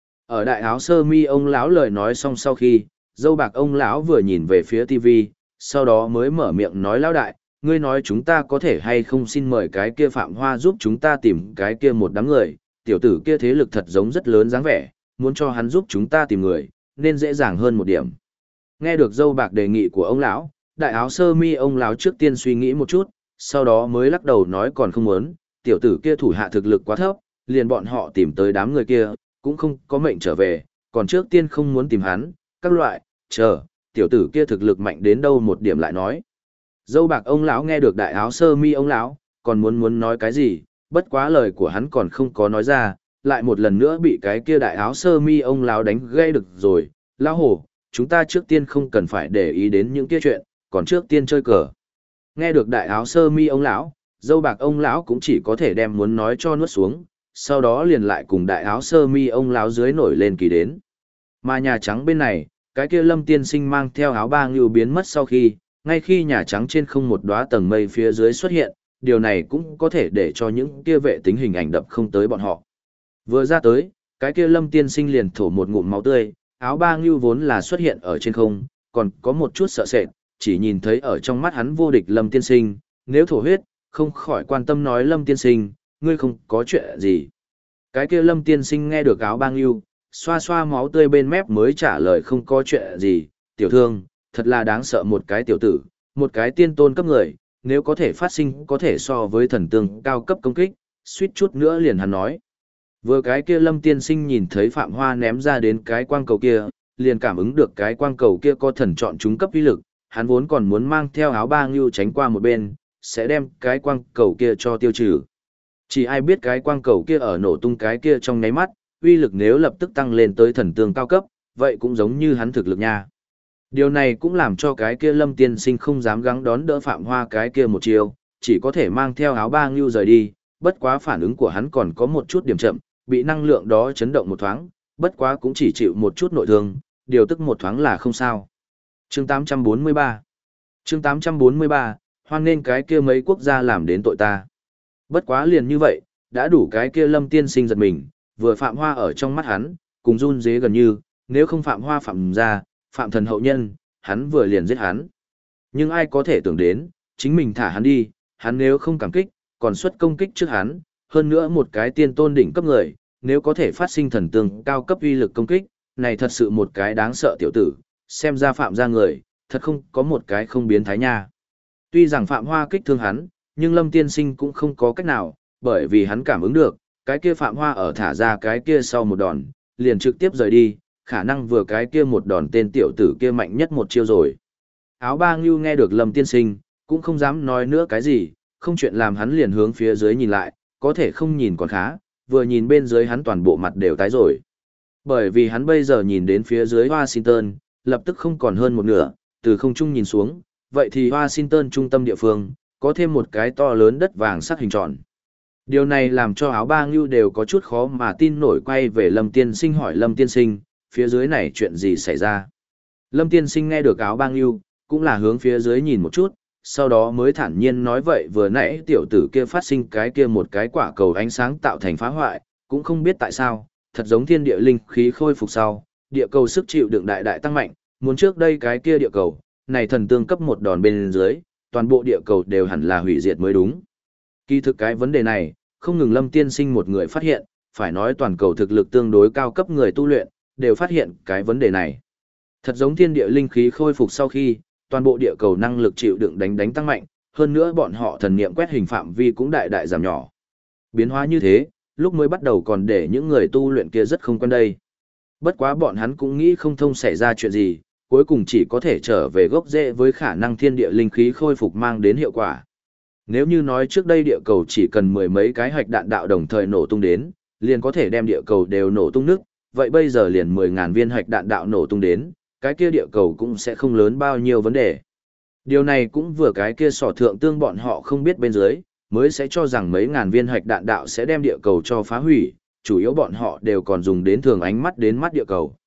Speaker 1: Ở đại áo sơ mi ông lão lời nói xong sau khi, dâu bạc ông lão vừa nhìn về phía TV, sau đó mới mở miệng nói lão đại, ngươi nói chúng ta có thể hay không xin mời cái kia Phạm Hoa giúp chúng ta tìm cái kia một đám người, tiểu tử kia thế lực thật giống rất lớn dáng vẻ, muốn cho hắn giúp chúng ta tìm người, nên dễ dàng hơn một điểm. Nghe được dâu bạc đề nghị của ông lão, đại áo sơ mi ông lão trước tiên suy nghĩ một chút, sau đó mới lắc đầu nói còn không muốn, tiểu tử kia thủ hạ thực lực quá thấp, liền bọn họ tìm tới đám người kia, cũng không có mệnh trở về, còn trước tiên không muốn tìm hắn, các loại, chờ, tiểu tử kia thực lực mạnh đến đâu một điểm lại nói. Dâu bạc ông lão nghe được đại áo sơ mi ông lão, còn muốn nói cái gì, bất quá lời của hắn còn không có nói ra, lại một lần nữa bị cái kia đại áo sơ mi ông lão đánh gây được rồi, lão hổ, chúng ta trước tiên không cần phải để ý đến những kia chuyện, còn trước tiên chơi cờ. Nghe được đại áo sơ mi ông lão, dâu bạc ông lão cũng chỉ có thể đem muốn nói cho nuốt xuống, sau đó liền lại cùng đại áo sơ mi ông lão dưới nổi lên kỳ đến. Mà Nhà Trắng bên này, cái kia Lâm tiên sinh mang theo áo ba ngưu biến mất sau khi, ngay khi Nhà Trắng trên không một đóa tầng mây phía dưới xuất hiện, điều này cũng có thể để cho những kia vệ tính hình ảnh đập không tới bọn họ. Vừa ra tới, cái kia Lâm tiên sinh liền thổ một ngụm máu tươi, áo ba ngưu vốn là xuất hiện ở trên không, còn có một chút sợ sệt, chỉ nhìn thấy ở trong mắt hắn vô địch Lâm tiên sinh, nếu thổ huyết, không khỏi quan tâm nói Lâm tiên sinh, ngươi không có chuyện gì. Cái kia Lâm tiên sinh nghe được áo ba ngưu, xoa xoa máu tươi bên mép mới trả lời không có chuyện gì, tiểu thương, thật là đáng sợ một cái tiểu tử, một cái tiên tôn cấp người, nếu có thể phát sinh có thể so với thần tương cao cấp công kích, suýt chút nữa liền hắn nói. Vừa cái kia Lâm tiên sinh nhìn thấy Phạm Hoa ném ra đến cái quang cầu kia, liền cảm ứng được cái quang cầu kia có thần chọn trúng cấp uy lực, hắn vốn còn muốn mang theo áo ba ngưu tránh qua một bên, sẽ đem cái quang cầu kia cho tiêu trừ. Chỉ ai biết cái quang cầu kia ở nổ tung cái kia trong nháy mắt, uy lực nếu lập tức tăng lên tới thần tương cao cấp, vậy cũng giống như hắn thực lực nha. Điều này cũng làm cho cái kia Lâm tiên sinh không dám gắng đón đỡ Phạm Hoa cái kia một chiều, chỉ có thể mang theo áo ba ngưu rời đi, bất quá phản ứng của hắn còn có một chút điểm chậm, bị năng lượng đó chấn động một thoáng, bất quá cũng chỉ chịu một chút nội thương, điều tức một thoáng là không sao. Chương 843 Chương 843, hoan nên cái kia mấy quốc gia làm đến tội ta. Bất quá liền như vậy, đã đủ cái kia Lâm tiên sinh giật mình, vừa Phạm Hoa ở trong mắt hắn, cùng run dế gần như, nếu không Phạm Hoa phạm ra, Phạm thần hậu nhân, hắn vừa liền giết hắn. Nhưng ai có thể tưởng đến, chính mình thả hắn đi, hắn nếu không cảm kích, còn xuất công kích trước hắn, hơn nữa một cái tiên tôn đỉnh cấp người, nếu có thể phát sinh thần tương cao cấp uy lực công kích, này thật sự một cái đáng sợ tiểu tử, xem ra Phạm ra người, thật không có một cái không biến thái nha. Tuy rằng Phạm Hoa kích thương hắn, nhưng Lâm tiên sinh cũng không có cách nào, bởi vì hắn cảm ứng được, cái kia Phạm Hoa ở thả ra cái kia sau một đòn, liền trực tiếp rời đi, khả năng vừa cái kia một đòn tên tiểu tử kia mạnh nhất một chiêu rồi. Áo ba ngưu nghe được Lâm tiên sinh, cũng không dám nói nữa cái gì, không chuyện làm hắn liền hướng phía dưới nhìn lại, có thể không nhìn còn khá, vừa nhìn bên dưới hắn toàn bộ mặt đều tái rồi. Bởi vì hắn bây giờ nhìn đến phía dưới Washington, lập tức không còn hơn một nửa, từ không trung nhìn xuống, vậy thì Washington trung tâm địa phương, có thêm một cái to lớn đất vàng sắc hình tròn. Điều này làm cho áo ba ngưu đều có chút khó mà tin nổi, quay về Lâm tiên sinh hỏi Lâm tiên sinh, phía dưới này chuyện gì xảy ra. Lâm tiên sinh nghe được áo ba ngưu, cũng là hướng phía dưới nhìn một chút, sau đó mới thản nhiên nói vậy vừa nãy tiểu tử kia phát sinh cái kia một cái quả cầu ánh sáng tạo thành phá hoại, cũng không biết tại sao, thật giống thiên địa linh khí khôi phục sau, địa cầu sức chịu đựng đại đại tăng mạnh, muốn trước đây cái kia địa cầu, này thần tương cấp một đòn bên dưới, toàn bộ địa cầu đều hẳn là hủy diệt mới đúng. Kỳ thực cái vấn đề này, không ngừng Lâm tiên sinh một người phát hiện, phải nói toàn cầu thực lực tương đối cao cấp người tu luyện, đều phát hiện cái vấn đề này. Thật giống thiên địa linh khí khôi phục sau khi, toàn bộ địa cầu năng lực chịu đựng đánh tăng mạnh, hơn nữa bọn họ thần niệm quét hình phạm vi cũng đại đại giảm nhỏ. Biến hóa như thế, lúc mới bắt đầu còn để những người tu luyện kia rất không quen đây. Bất quá bọn hắn cũng nghĩ không thông xảy ra chuyện gì, cuối cùng chỉ có thể trở về gốc rễ với khả năng thiên địa linh khí khôi phục mang đến hiệu quả. Nếu như nói trước đây địa cầu chỉ cần mười mấy cái hạch đạn đạo đồng thời nổ tung đến, liền có thể đem địa cầu đều nổ tung nước, vậy bây giờ liền 10.000 viên hạch đạn đạo nổ tung đến, cái kia địa cầu cũng sẽ không lớn bao nhiêu vấn đề. Điều này cũng vừa cái kia sỏ thượng tương bọn họ không biết bên dưới, mới sẽ cho rằng mấy ngàn viên hạch đạn đạo sẽ đem địa cầu cho phá hủy, chủ yếu bọn họ đều còn dùng đến thường ánh mắt đến mắt địa cầu.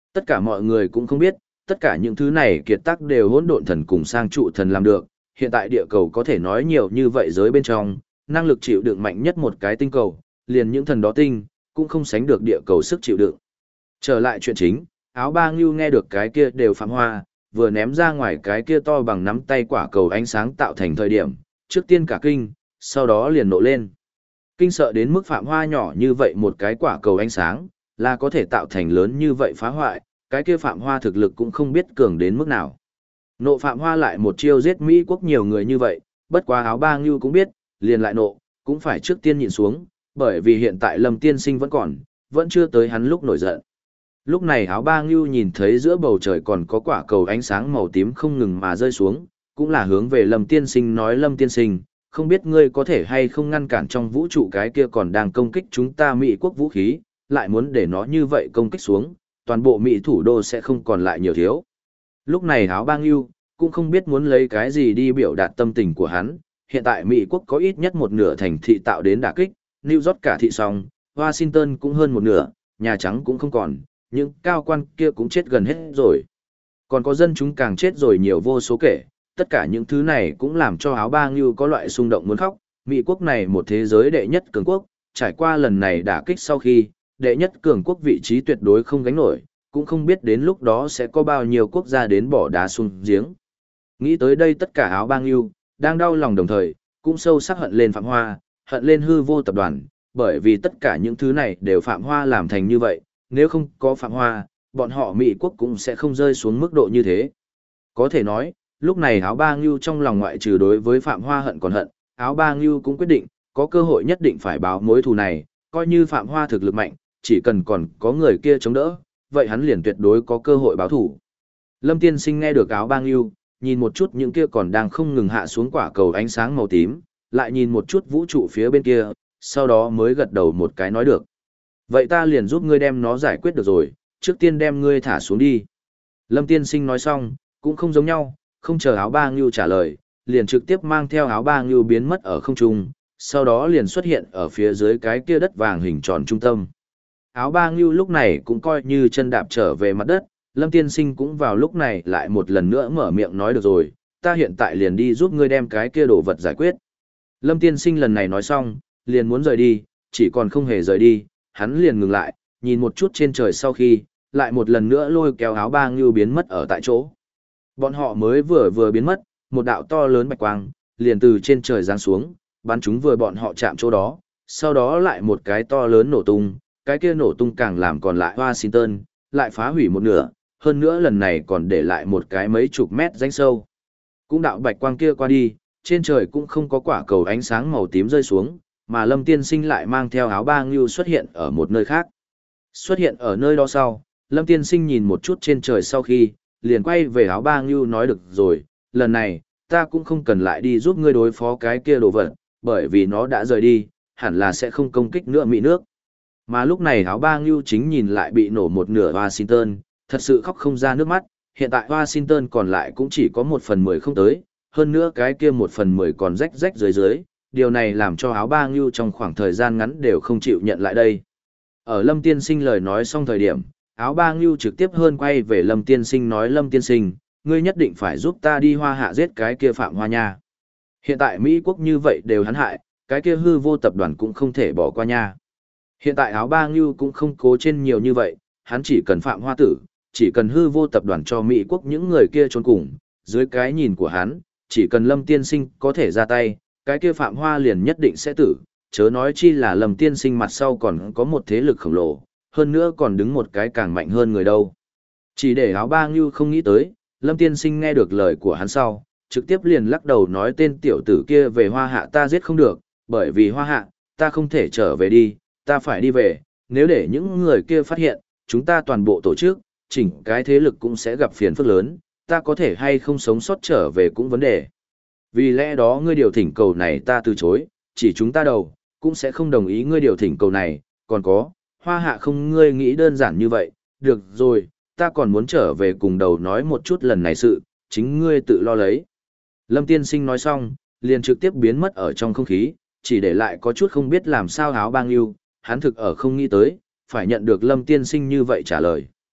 Speaker 1: Tất cả mọi người cũng không biết, tất cả những thứ này kiệt tác đều hỗn độn thần cùng sang trụ thần làm được, hiện tại địa cầu có thể nói nhiều như vậy giới bên trong, năng lực chịu đựng mạnh nhất một cái tinh cầu, liền những thần đó tinh, cũng không sánh được địa cầu sức chịu đựng. Trở lại chuyện chính, áo ba ngưu nghe được cái kia đều phạm hoa, vừa ném ra ngoài cái kia to bằng nắm tay quả cầu ánh sáng tạo thành thời điểm, trước tiên cả kinh, sau đó liền nộ lên. Kinh sợ đến mức phạm hoa nhỏ như vậy một cái quả cầu ánh sáng, là có thể tạo thành lớn như vậy phá hoại, cái kia phạm hoa thực lực cũng không biết cường đến mức nào. Nộ phạm hoa lại một chiêu giết Mỹ quốc nhiều người như vậy, bất quá áo ba ngưu cũng biết, liền lại nộ, cũng phải trước tiên nhịn xuống, bởi vì hiện tại Lâm tiên sinh vẫn còn, vẫn chưa tới hắn lúc nổi giận. Lúc này áo ba ngưu nhìn thấy giữa bầu trời còn có quả cầu ánh sáng màu tím không ngừng mà rơi xuống, cũng là hướng về Lâm tiên sinh nói Lâm tiên sinh, không biết ngươi có thể hay không ngăn cản trong vũ trụ cái kia còn đang công kích chúng ta Mỹ quốc vũ khí, lại muốn để nó như vậy công kích xuống, toàn bộ Mỹ thủ đô sẽ không còn lại nhiều thiếu. Lúc này áo ba ngưu, cũng không biết muốn lấy cái gì đi biểu đạt tâm tình của hắn, hiện tại Mỹ quốc có ít nhất một nửa thành thị tạo đến đả kích, New York cả thị xong, Washington cũng hơn một nửa, Nhà Trắng cũng không còn, những cao quan kia cũng chết gần hết rồi. Còn có dân chúng càng chết rồi nhiều vô số kể, tất cả những thứ này cũng làm cho áo ba ngưu có loại xung động muốn khóc, Mỹ quốc này một thế giới đệ nhất cường quốc, trải qua lần này đả kích sau khi, đệ nhất cường quốc vị trí tuyệt đối không gánh nổi, cũng không biết đến lúc đó sẽ có bao nhiêu quốc gia đến bỏ đá xuống giếng. Nghĩ tới đây tất cả áo ba ngưu, đang đau lòng đồng thời, cũng sâu sắc hận lên Phạm Hoa, hận lên hư vô tập đoàn, bởi vì tất cả những thứ này đều Phạm Hoa làm thành như vậy, nếu không có Phạm Hoa, bọn họ Mỹ quốc cũng sẽ không rơi xuống mức độ như thế. Có thể nói, lúc này áo ba ngưu trong lòng ngoại trừ đối với Phạm Hoa hận còn hận, áo ba ngưu cũng quyết định, có cơ hội nhất định phải báo mối thù này, coi như Phạm Hoa thực lực mạnh, chỉ cần còn có người kia chống đỡ, vậy hắn liền tuyệt đối có cơ hội báo thù. Lâm tiên sinh nghe được áo ba ngưu, nhìn một chút những kia còn đang không ngừng hạ xuống quả cầu ánh sáng màu tím, lại nhìn một chút vũ trụ phía bên kia, sau đó mới gật đầu một cái nói được. Vậy ta liền giúp ngươi đem nó giải quyết được rồi, trước tiên đem ngươi thả xuống đi. Lâm tiên sinh nói xong, cũng không giống nhau, không chờ áo ba ngưu trả lời, liền trực tiếp mang theo áo ba ngưu biến mất ở không trung, sau đó liền xuất hiện ở phía dưới cái kia đất vàng hình tròn trung tâm. Áo ba ngưu lúc này cũng coi như chân đạp trở về mặt đất, Lâm tiên sinh cũng vào lúc này lại một lần nữa mở miệng nói được rồi, ta hiện tại liền đi giúp ngươi đem cái kia đồ vật giải quyết. Lâm tiên sinh lần này nói xong, liền muốn rời đi, chỉ còn không hề rời đi, hắn liền ngừng lại, nhìn một chút trên trời sau khi, lại một lần nữa lôi kéo áo ba ngưu biến mất ở tại chỗ. Bọn họ mới vừa biến mất, một đạo to lớn bạch quang, liền từ trên trời giáng xuống, bắn chúng vừa bọn họ chạm chỗ đó, sau đó lại một cái to lớn nổ tung, cái kia nổ tung càng làm còn lại Washington, lại phá hủy một nửa, hơn nữa lần này còn để lại một cái mấy chục mét rãnh sâu. Cũng đạo bạch quang kia qua đi, trên trời cũng không có quả cầu ánh sáng màu tím rơi xuống, mà Lâm tiên sinh lại mang theo áo ba ngưu xuất hiện ở một nơi khác. Xuất hiện ở nơi đó sau, Lâm tiên sinh nhìn một chút trên trời sau khi, liền quay về áo ba ngưu nói được rồi, lần này, ta cũng không cần lại đi giúp ngươi đối phó cái kia đồ vật, bởi vì nó đã rời đi, hẳn là sẽ không công kích nữa Mỹ nước. Mà lúc này áo ba ngưu chính nhìn lại bị nổ một nửa Washington, thật sự khóc không ra nước mắt, hiện tại Washington còn lại cũng chỉ có 1/10 không tới, hơn nữa cái kia 1/10 còn rách rách dưới dưới, điều này làm cho áo ba ngưu trong khoảng thời gian ngắn đều không chịu nhận lại đây. Ở Lâm tiên sinh lời nói xong thời điểm, áo ba ngưu trực tiếp hơn quay về Lâm tiên sinh nói Lâm tiên sinh, ngươi nhất định phải giúp ta đi Hoa Hạ giết cái kia Phạm Hoa nha. Hiện tại Mỹ quốc như vậy đều hắn hại, cái kia hư vô tập đoàn cũng không thể bỏ qua nha. Hiện tại áo ba ngưu cũng không cố trên nhiều như vậy, hắn chỉ cần Phạm Hoa tử, chỉ cần hư vô tập đoàn cho Mỹ quốc những người kia trốn cùng, dưới cái nhìn của hắn, chỉ cần Lâm tiên sinh có thể ra tay, cái kia Phạm Hoa liền nhất định sẽ tử, chớ nói chi là Lâm tiên sinh mặt sau còn có một thế lực khổng lồ, hơn nữa còn đứng một cái càng mạnh hơn người đâu. Chỉ để áo ba ngưu không nghĩ tới, Lâm tiên sinh nghe được lời của hắn sau, trực tiếp liền lắc đầu nói tên tiểu tử kia về Hoa Hạ ta giết không được, bởi vì Hoa Hạ, ta không thể trở về đi, ta phải đi về, nếu để những người kia phát hiện, chúng ta toàn bộ tổ chức, chỉnh cái thế lực cũng sẽ gặp phiền phức lớn, ta có thể hay không sống sót trở về cũng vấn đề. Vì lẽ đó ngươi điều thỉnh cầu này ta từ chối, chỉ chúng ta đầu, cũng sẽ không đồng ý ngươi điều thỉnh cầu này, còn có, Hoa Hạ không ngươi nghĩ đơn giản như vậy, được rồi, ta còn muốn trở về cùng đầu nói một chút lần này sự, chính ngươi tự lo lấy. Lâm tiên sinh nói xong, liền trực tiếp biến mất ở trong không khí, chỉ để lại có chút không biết làm sao áo bang yêu, hắn thực ở không nghĩ tới, phải nhận được Lâm tiên sinh như vậy trả lời.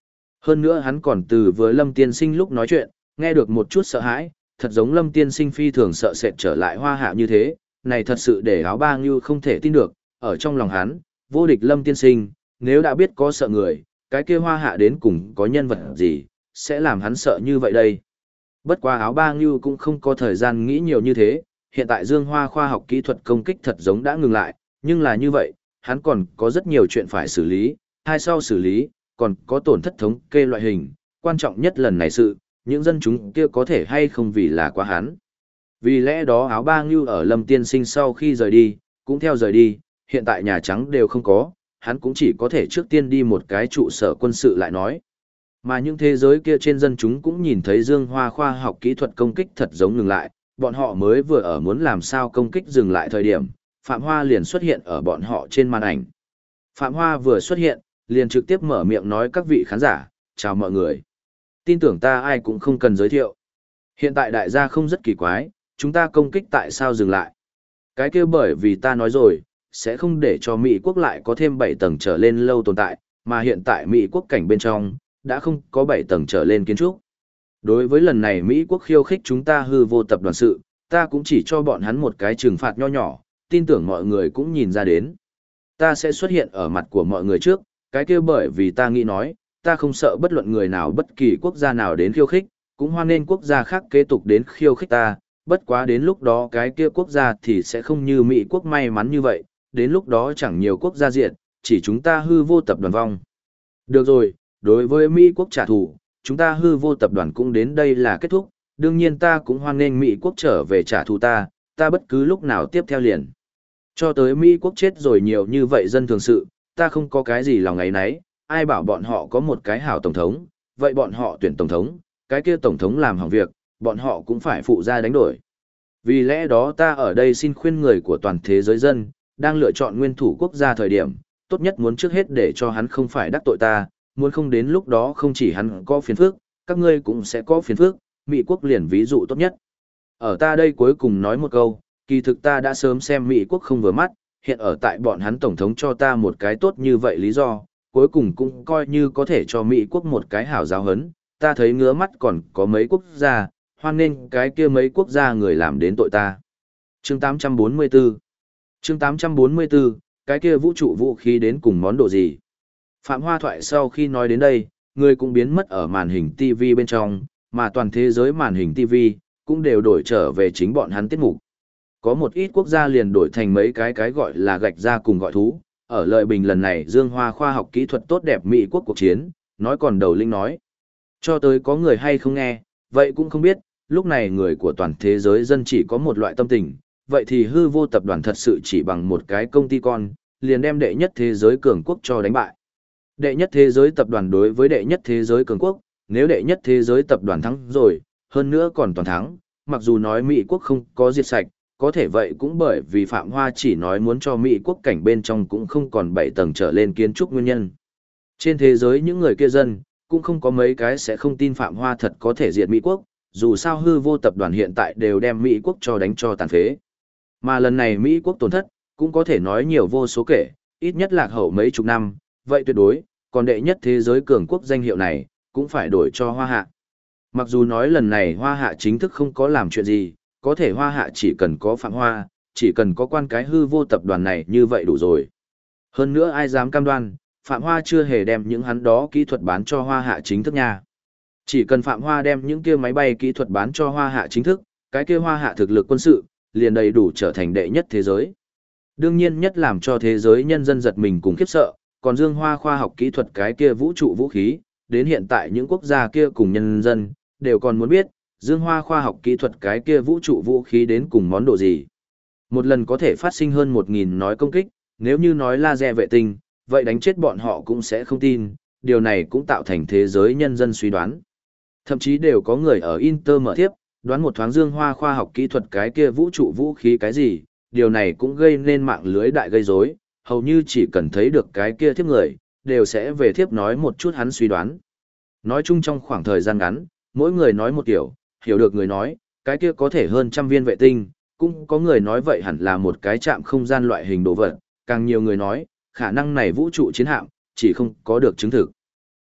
Speaker 1: Hơn nữa hắn còn từ với Lâm Tiên Sinh lúc nói chuyện, nghe được một chút sợ hãi, thật giống Lâm Tiên Sinh phi thường sợ sệt trở lại Hoa Hạ như thế, này thật sự để áo ba ngưu không thể tin được, ở trong lòng hắn, vô địch Lâm Tiên Sinh, nếu đã biết có sợ người, cái kia Hoa Hạ đến cùng có nhân vật gì, sẽ làm hắn sợ như vậy đây. Bất quá áo ba ngưu cũng không có thời gian nghĩ nhiều như thế, hiện tại Dương Hoa khoa học kỹ thuật công kích thật giống đã ngừng lại, nhưng là như vậy, hắn còn có rất nhiều chuyện phải xử lý, hai sau xử lý, còn có tổn thất thống kê loại hình, quan trọng nhất lần này sự, những dân chúng kia có thể hay không vì là quá hắn. Vì lẽ đó áo ba ngưu ở Lâm Tiên Sinh sau khi rời đi, cũng theo rời đi, hiện tại Nhà Trắng đều không có, hắn cũng chỉ có thể trước tiên đi một cái trụ sở quân sự lại nói. Mà những thế giới kia trên dân chúng cũng nhìn thấy Dương Hoa khoa học kỹ thuật công kích thật giống ngừng lại, bọn họ mới vừa ở muốn làm sao công kích dừng lại thời điểm, Phạm Hoa liền xuất hiện ở bọn họ trên màn ảnh. Phạm Hoa vừa xuất hiện, liền trực tiếp mở miệng nói các vị khán giả, chào mọi người. Tin tưởng ta ai cũng không cần giới thiệu. Hiện tại đại gia không rất kỳ quái, chúng ta công kích tại sao dừng lại. Cái kia bởi vì ta nói rồi, sẽ không để cho Mỹ quốc lại có thêm 7 tầng trở lên lâu tồn tại, mà hiện tại Mỹ quốc cảnh bên trong, đã không có 7 tầng trở lên kiến trúc. Đối với lần này Mỹ quốc khiêu khích chúng ta hư vô tập đoàn sự, ta cũng chỉ cho bọn hắn một cái trừng phạt nho nhỏ, tin tưởng mọi người cũng nhìn ra đến. Ta sẽ xuất hiện ở mặt của mọi người trước, cái kia bởi vì ta nghĩ nói, ta không sợ bất luận người nào bất kỳ quốc gia nào đến khiêu khích, cũng hoan nên quốc gia khác kế tục đến khiêu khích ta, bất quá đến lúc đó cái kia quốc gia thì sẽ không như Mỹ quốc may mắn như vậy, đến lúc đó chẳng nhiều quốc gia diện, chỉ chúng ta hư vô tập đoàn vong. Được rồi, đối với Mỹ quốc trả thù, chúng ta hư vô tập đoàn cũng đến đây là kết thúc, đương nhiên ta cũng hoan nên Mỹ quốc trở về trả thù ta bất cứ lúc nào tiếp theo liền. Cho tới Mỹ quốc chết rồi nhiều như vậy dân thường sự, ta không có cái gì lòng ấy nấy, ai bảo bọn họ có một cái hảo tổng thống, vậy bọn họ tuyển tổng thống, cái kia tổng thống làm hỏng việc, bọn họ cũng phải phụ ra đánh đổi. Vì lẽ đó ta ở đây xin khuyên người của toàn thế giới dân, đang lựa chọn nguyên thủ quốc gia thời điểm, tốt nhất muốn trước hết để cho hắn không phải đắc tội ta, muốn không đến lúc đó không chỉ hắn có phiền phức, các ngươi cũng sẽ có phiền phức, Mỹ quốc liền ví dụ tốt nhất. Ở ta đây cuối cùng nói một câu, kỳ thực ta đã sớm xem Mỹ quốc không vừa mắt, hiện ở tại bọn hắn tổng thống cho ta một cái tốt như vậy lý do, cuối cùng cũng coi như có thể cho Mỹ quốc một cái hảo giáo hấn, ta thấy ngứa mắt còn có mấy quốc gia, hoan nên cái kia mấy quốc gia người làm đến tội ta. Chương 844 Chương 844, cái kia vũ trụ vũ khí đến cùng món đồ gì? Phạm Hoa thoại sau khi nói đến đây, người cũng biến mất ở màn hình TV bên trong, mà toàn thế giới màn hình TV cũng đều đổi trở về chính bọn hắn tiết mục. Có một ít quốc gia liền đổi thành mấy cái gọi là gạch ra cùng gọi thú, ở lợi bình lần này Dương Hoa khoa học kỹ thuật tốt đẹp Mỹ quốc cuộc chiến, nói còn đầu linh nói. Cho tới có người hay không nghe, vậy cũng không biết, lúc này người của toàn thế giới dân chỉ có một loại tâm tình, vậy thì hư vô tập đoàn thật sự chỉ bằng một cái công ty con, liền đem đệ nhất thế giới cường quốc cho đánh bại. Đệ nhất thế giới tập đoàn đối với đệ nhất thế giới cường quốc, nếu đệ nhất thế giới tập đoàn thắng rồi, hơn nữa còn toàn thắng, mặc dù nói Mỹ quốc không có diệt sạch, có thể vậy cũng bởi vì Phạm Hoa chỉ nói muốn cho Mỹ quốc cảnh bên trong cũng không còn 7 tầng trở lên kiến trúc nguyên nhân. Trên thế giới những người kia dân, cũng không có mấy cái sẽ không tin Phạm Hoa thật có thể diệt Mỹ quốc, dù sao hư vô tập đoàn hiện tại đều đem Mỹ quốc cho đánh cho tàn phế. Mà lần này Mỹ quốc tổn thất, cũng có thể nói nhiều vô số kể, ít nhất lạc hậu mấy chục năm, vậy tuyệt đối, còn đệ nhất thế giới cường quốc danh hiệu này, cũng phải đổi cho Hoa Hạ. Mặc dù nói lần này Hoa Hạ chính thức không có làm chuyện gì, có thể Hoa Hạ chỉ cần có Phạm Hoa, chỉ cần có quan cái hư vô tập đoàn này như vậy đủ rồi. Hơn nữa ai dám cam đoan, Phạm Hoa chưa hề đem những hắn đó kỹ thuật bán cho Hoa Hạ chính thức nha. Chỉ cần Phạm Hoa đem những kia máy bay kỹ thuật bán cho Hoa Hạ chính thức, cái kia Hoa Hạ thực lực quân sự, liền đầy đủ trở thành đệ nhất thế giới. Đương nhiên nhất làm cho thế giới nhân dân giật mình cùng khiếp sợ, còn Dương Hoa khoa học kỹ thuật cái kia vũ trụ vũ khí, đến hiện tại những quốc gia kia cùng nhân dân, đều còn muốn biết, Dương Hoa khoa học kỹ thuật cái kia vũ trụ vũ khí đến cùng món đồ gì. Một lần có thể phát sinh hơn 1.000 nói công kích, nếu như nói laser vệ tinh, vậy đánh chết bọn họ cũng sẽ không tin, điều này cũng tạo thành thế giới nhân dân suy đoán. Thậm chí đều có người ở Inter mở thiếp, đoán một thoáng Dương Hoa khoa học kỹ thuật cái kia vũ trụ vũ khí cái gì, điều này cũng gây nên mạng lưới đại gây rối, hầu như chỉ cần thấy được cái kia thiếp người, đều sẽ về thiếp nói một chút hắn suy đoán. Nói chung trong khoảng thời gian ngắn, mỗi người nói một kiểu, hiểu được người nói, cái kia có thể hơn 100 viên vệ tinh, cũng có người nói vậy hẳn là một cái trạm không gian loại hình đồ vật, càng nhiều người nói, khả năng này vũ trụ chiến hạm, chỉ không có được chứng thực.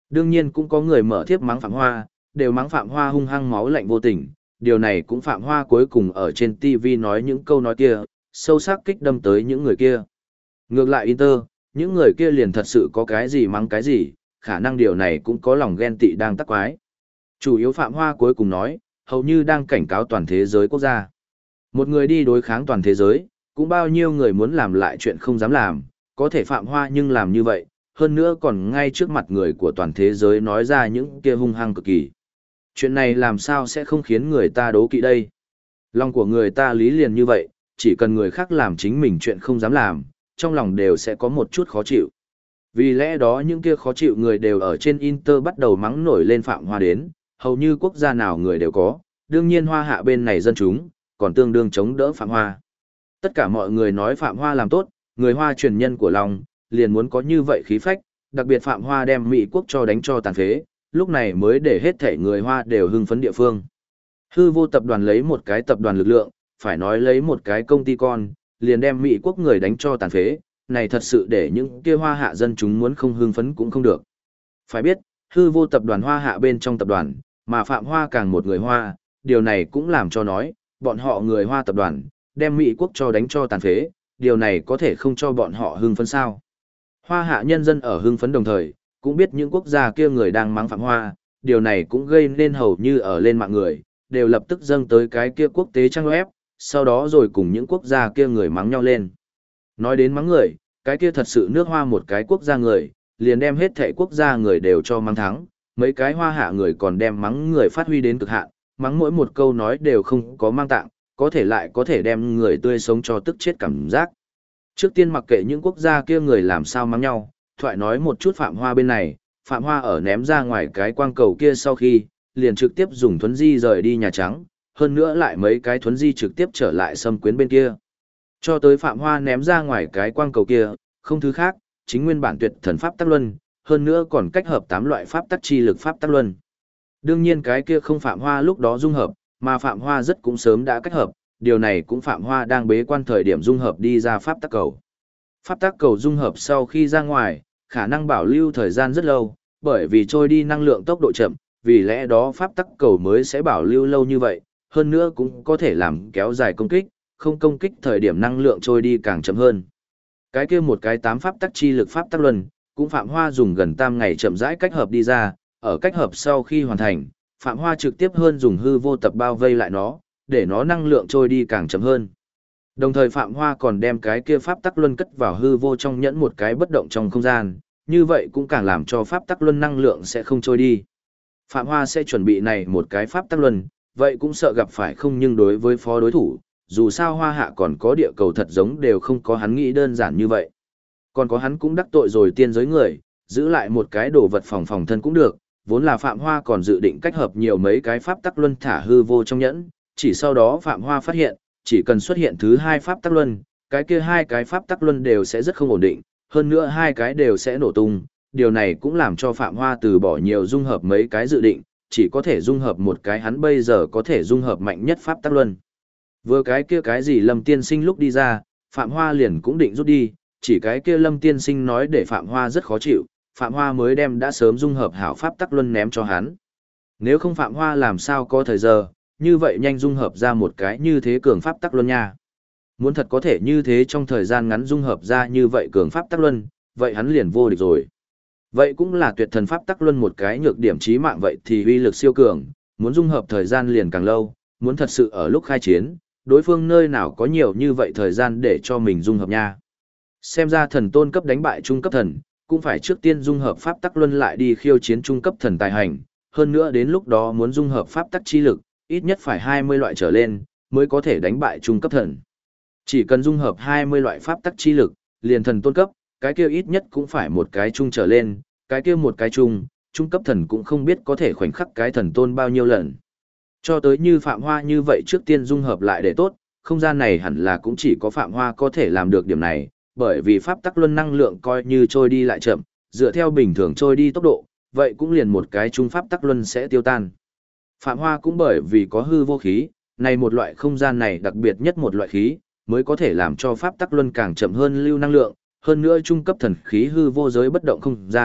Speaker 1: Đương nhiên cũng có người mở thiếp mắng Phạm Hoa, đều mắng Phạm Hoa hung hăng máu lạnh vô tình, điều này cũng Phạm Hoa cuối cùng ở trên TV nói những câu nói kia, sâu sắc kích đâm tới những người kia. Ngược lại Inter, những người kia liền thật sự có cái gì mắng cái gì, khả năng điều này cũng có lòng ghen tị đang tắc quái. Chủ yếu Phạm Hoa cuối cùng nói, hầu như đang cảnh cáo toàn thế giới quốc gia. Một người đi đối kháng toàn thế giới, cũng bao nhiêu người muốn làm lại chuyện không dám làm, có thể Phạm Hoa nhưng làm như vậy, hơn nữa còn ngay trước mặt người của toàn thế giới nói ra những kia hung hăng cực kỳ. Chuyện này làm sao sẽ không khiến người ta đố kỵ đây? Lòng của người ta lý liền như vậy, chỉ cần người khác làm chính mình chuyện không dám làm, trong lòng đều sẽ có một chút khó chịu. Vì lẽ đó những kia khó chịu người đều ở trên Inter bắt đầu mắng nổi lên Phạm Hoa đến, hầu như quốc gia nào người đều có, đương nhiên Hoa Hạ bên này dân chúng, còn tương đương chống đỡ Phạm Hoa. Tất cả mọi người nói Phạm Hoa làm tốt, người Hoa truyền nhân của lòng, liền muốn có như vậy khí phách, đặc biệt Phạm Hoa đem Mỹ quốc cho đánh cho tàn phế, lúc này mới để hết thể người Hoa đều hưng phấn địa phương. Hư vô tập đoàn lấy một cái tập đoàn lực lượng, phải nói lấy một cái công ty con, liền đem Mỹ quốc người đánh cho tàn phế, này thật sự để những kia Hoa Hạ dân chúng muốn không hưng phấn cũng không được. Phải biết, hư vô tập đoàn Hoa Hạ bên trong tập đoàn, mà Phạm Hoa càng một người Hoa, điều này cũng làm cho nói, bọn họ người Hoa tập đoàn, đem Mỹ quốc cho đánh cho tàn phế, điều này có thể không cho bọn họ hưng phấn sao. Hoa Hạ nhân dân ở hưng phấn đồng thời, cũng biết những quốc gia kia người đang mắng Phạm Hoa, điều này cũng gây nên hầu như ở lên mạng người, đều lập tức dâng tới cái kia quốc tế trang web, sau đó rồi cùng những quốc gia kia người mắng nhau lên. Nói đến mắng người, cái kia thật sự nước Hoa một cái quốc gia người, liền đem hết thảy quốc gia người đều cho mắng thắng, mấy cái Hoa Hạ người còn đem mắng người phát huy đến cực hạn, mắng mỗi một câu nói đều không có mang tạng, có thể lại có thể đem người tươi sống cho tức chết cảm giác. Trước tiên mặc kệ những quốc gia kia người làm sao mắng nhau, thoại nói một chút Phạm Hoa bên này, Phạm Hoa ở ném ra ngoài cái quang cầu kia sau khi, liền trực tiếp dùng thuấn di rời đi Nhà Trắng, hơn nữa lại mấy cái thuấn di trực tiếp trở lại Sâm Quyến bên kia. Cho tới Phạm Hoa ném ra ngoài cái quang cầu kia, không thứ khác, chính nguyên bản tuyệt thần pháp tắc luân, hơn nữa còn cách hợp 8 loại pháp tắc chi lực pháp tắc luân. Đương nhiên cái kia không Phạm Hoa lúc đó dung hợp, mà Phạm Hoa rất cũng sớm đã cách hợp, điều này cũng Phạm Hoa đang bế quan thời điểm dung hợp đi ra pháp tắc cầu. Pháp tắc cầu dung hợp sau khi ra ngoài, khả năng bảo lưu thời gian rất lâu, bởi vì trôi đi năng lượng tốc độ chậm, vì lẽ đó pháp tắc cầu mới sẽ bảo lưu lâu như vậy, hơn nữa cũng có thể làm kéo dài công kích, không công kích thời điểm năng lượng trôi đi càng chậm hơn. Cái kia một cái 8 pháp tắc chi lực pháp tắc luân, cũng Phạm Hoa dùng gần tam ngày chậm rãi cách hợp đi ra, ở cách hợp sau khi hoàn thành, Phạm Hoa trực tiếp hơn dùng hư vô tập bao vây lại nó, để nó năng lượng trôi đi càng chậm hơn. Đồng thời Phạm Hoa còn đem cái kia pháp tắc luân cất vào hư vô trong nhẫn một cái bất động trong không gian, như vậy cũng càng làm cho pháp tắc luân năng lượng sẽ không trôi đi. Phạm Hoa sẽ chuẩn bị này một cái pháp tắc luân, vậy cũng sợ gặp phải không nhưng đối với phó đối thủ, dù sao Hoa Hạ còn có địa cầu thật giống đều không có hắn nghĩ đơn giản như vậy. Còn có hắn cũng đắc tội rồi tiên giới người, giữ lại một cái đồ vật phòng phòng thân cũng được, vốn là Phạm Hoa còn dự định cách hợp nhiều mấy cái pháp tắc luân thả hư vô trong nhẫn, chỉ sau đó Phạm Hoa phát hiện, chỉ cần xuất hiện thứ hai pháp tắc luân, cái kia hai cái pháp tắc luân đều sẽ rất không ổn định, hơn nữa hai cái đều sẽ nổ tung, điều này cũng làm cho Phạm Hoa từ bỏ nhiều dung hợp mấy cái dự định, chỉ có thể dung hợp một cái hắn bây giờ có thể dung hợp mạnh nhất pháp tắc luân. Vừa cái kia cái gì Lâm Tiên Sinh lúc đi ra, Phạm Hoa liền cũng định rút đi, chỉ cái kia Lâm Tiên Sinh nói để Phạm Hoa rất khó chịu, Phạm Hoa mới đem đã sớm dung hợp hảo pháp tắc luân ném cho hắn. Nếu không Phạm Hoa làm sao có thời giờ, như vậy nhanh dung hợp ra một cái như thế cường pháp tắc luân nha. Muốn thật có thể như thế trong thời gian ngắn dung hợp ra như vậy cường pháp tắc luân, vậy hắn liền vô địch rồi. Vậy cũng là tuyệt thần pháp tắc luân một cái nhược điểm chí mạng vậy thì uy lực siêu cường, muốn dung hợp thời gian liền càng lâu, muốn thật sự ở lúc khai chiến, đối phương nơi nào có nhiều như vậy thời gian để cho mình dung hợp nha. Xem ra thần tôn cấp đánh bại trung cấp thần, cũng phải trước tiên dung hợp pháp tắc luân lại đi khiêu chiến trung cấp thần tài hành, hơn nữa đến lúc đó muốn dung hợp pháp tắc chi lực, ít nhất phải 20 loại trở lên, mới có thể đánh bại trung cấp thần. Chỉ cần dung hợp 20 loại pháp tắc chi lực, liền thần tôn cấp, cái kia ít nhất cũng phải một cái trung trở lên, cái kia một cái trung cấp thần cũng không biết có thể khoảnh khắc cái thần tôn bao nhiêu lần. Cho tới như Phạm Hoa như vậy trước tiên dung hợp lại để tốt, không gian này hẳn là cũng chỉ có Phạm Hoa có thể làm được điểm này, bởi vì pháp tắc luân năng lượng coi như trôi đi lại chậm, dựa theo bình thường trôi đi tốc độ, vậy cũng liền một cái trung pháp tắc luân sẽ tiêu tan. Phạm Hoa cũng bởi vì có hư vô khí, này một loại không gian này đặc biệt nhất một loại khí, mới có thể làm cho pháp tắc luân càng chậm hơn lưu năng lượng, hơn nữa trung cấp thần khí hư vô giới bất động không gian,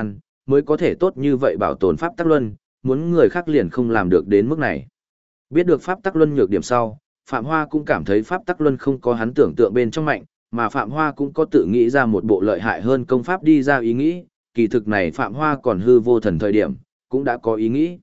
Speaker 1: mới có thể tốt như vậy bảo tồn pháp tắc luân, muốn người khác liền không làm được đến mức này. Biết được pháp tắc luân nhược điểm sau, Phạm Hoa cũng cảm thấy pháp tắc luân không có hắn tưởng tượng bên trong mạnh, mà Phạm Hoa cũng có tự nghĩ ra một bộ lợi hại hơn công pháp đi ra ý nghĩ, kỳ thực này Phạm Hoa còn hư vô thần thời điểm, cũng đã có ý nghĩ.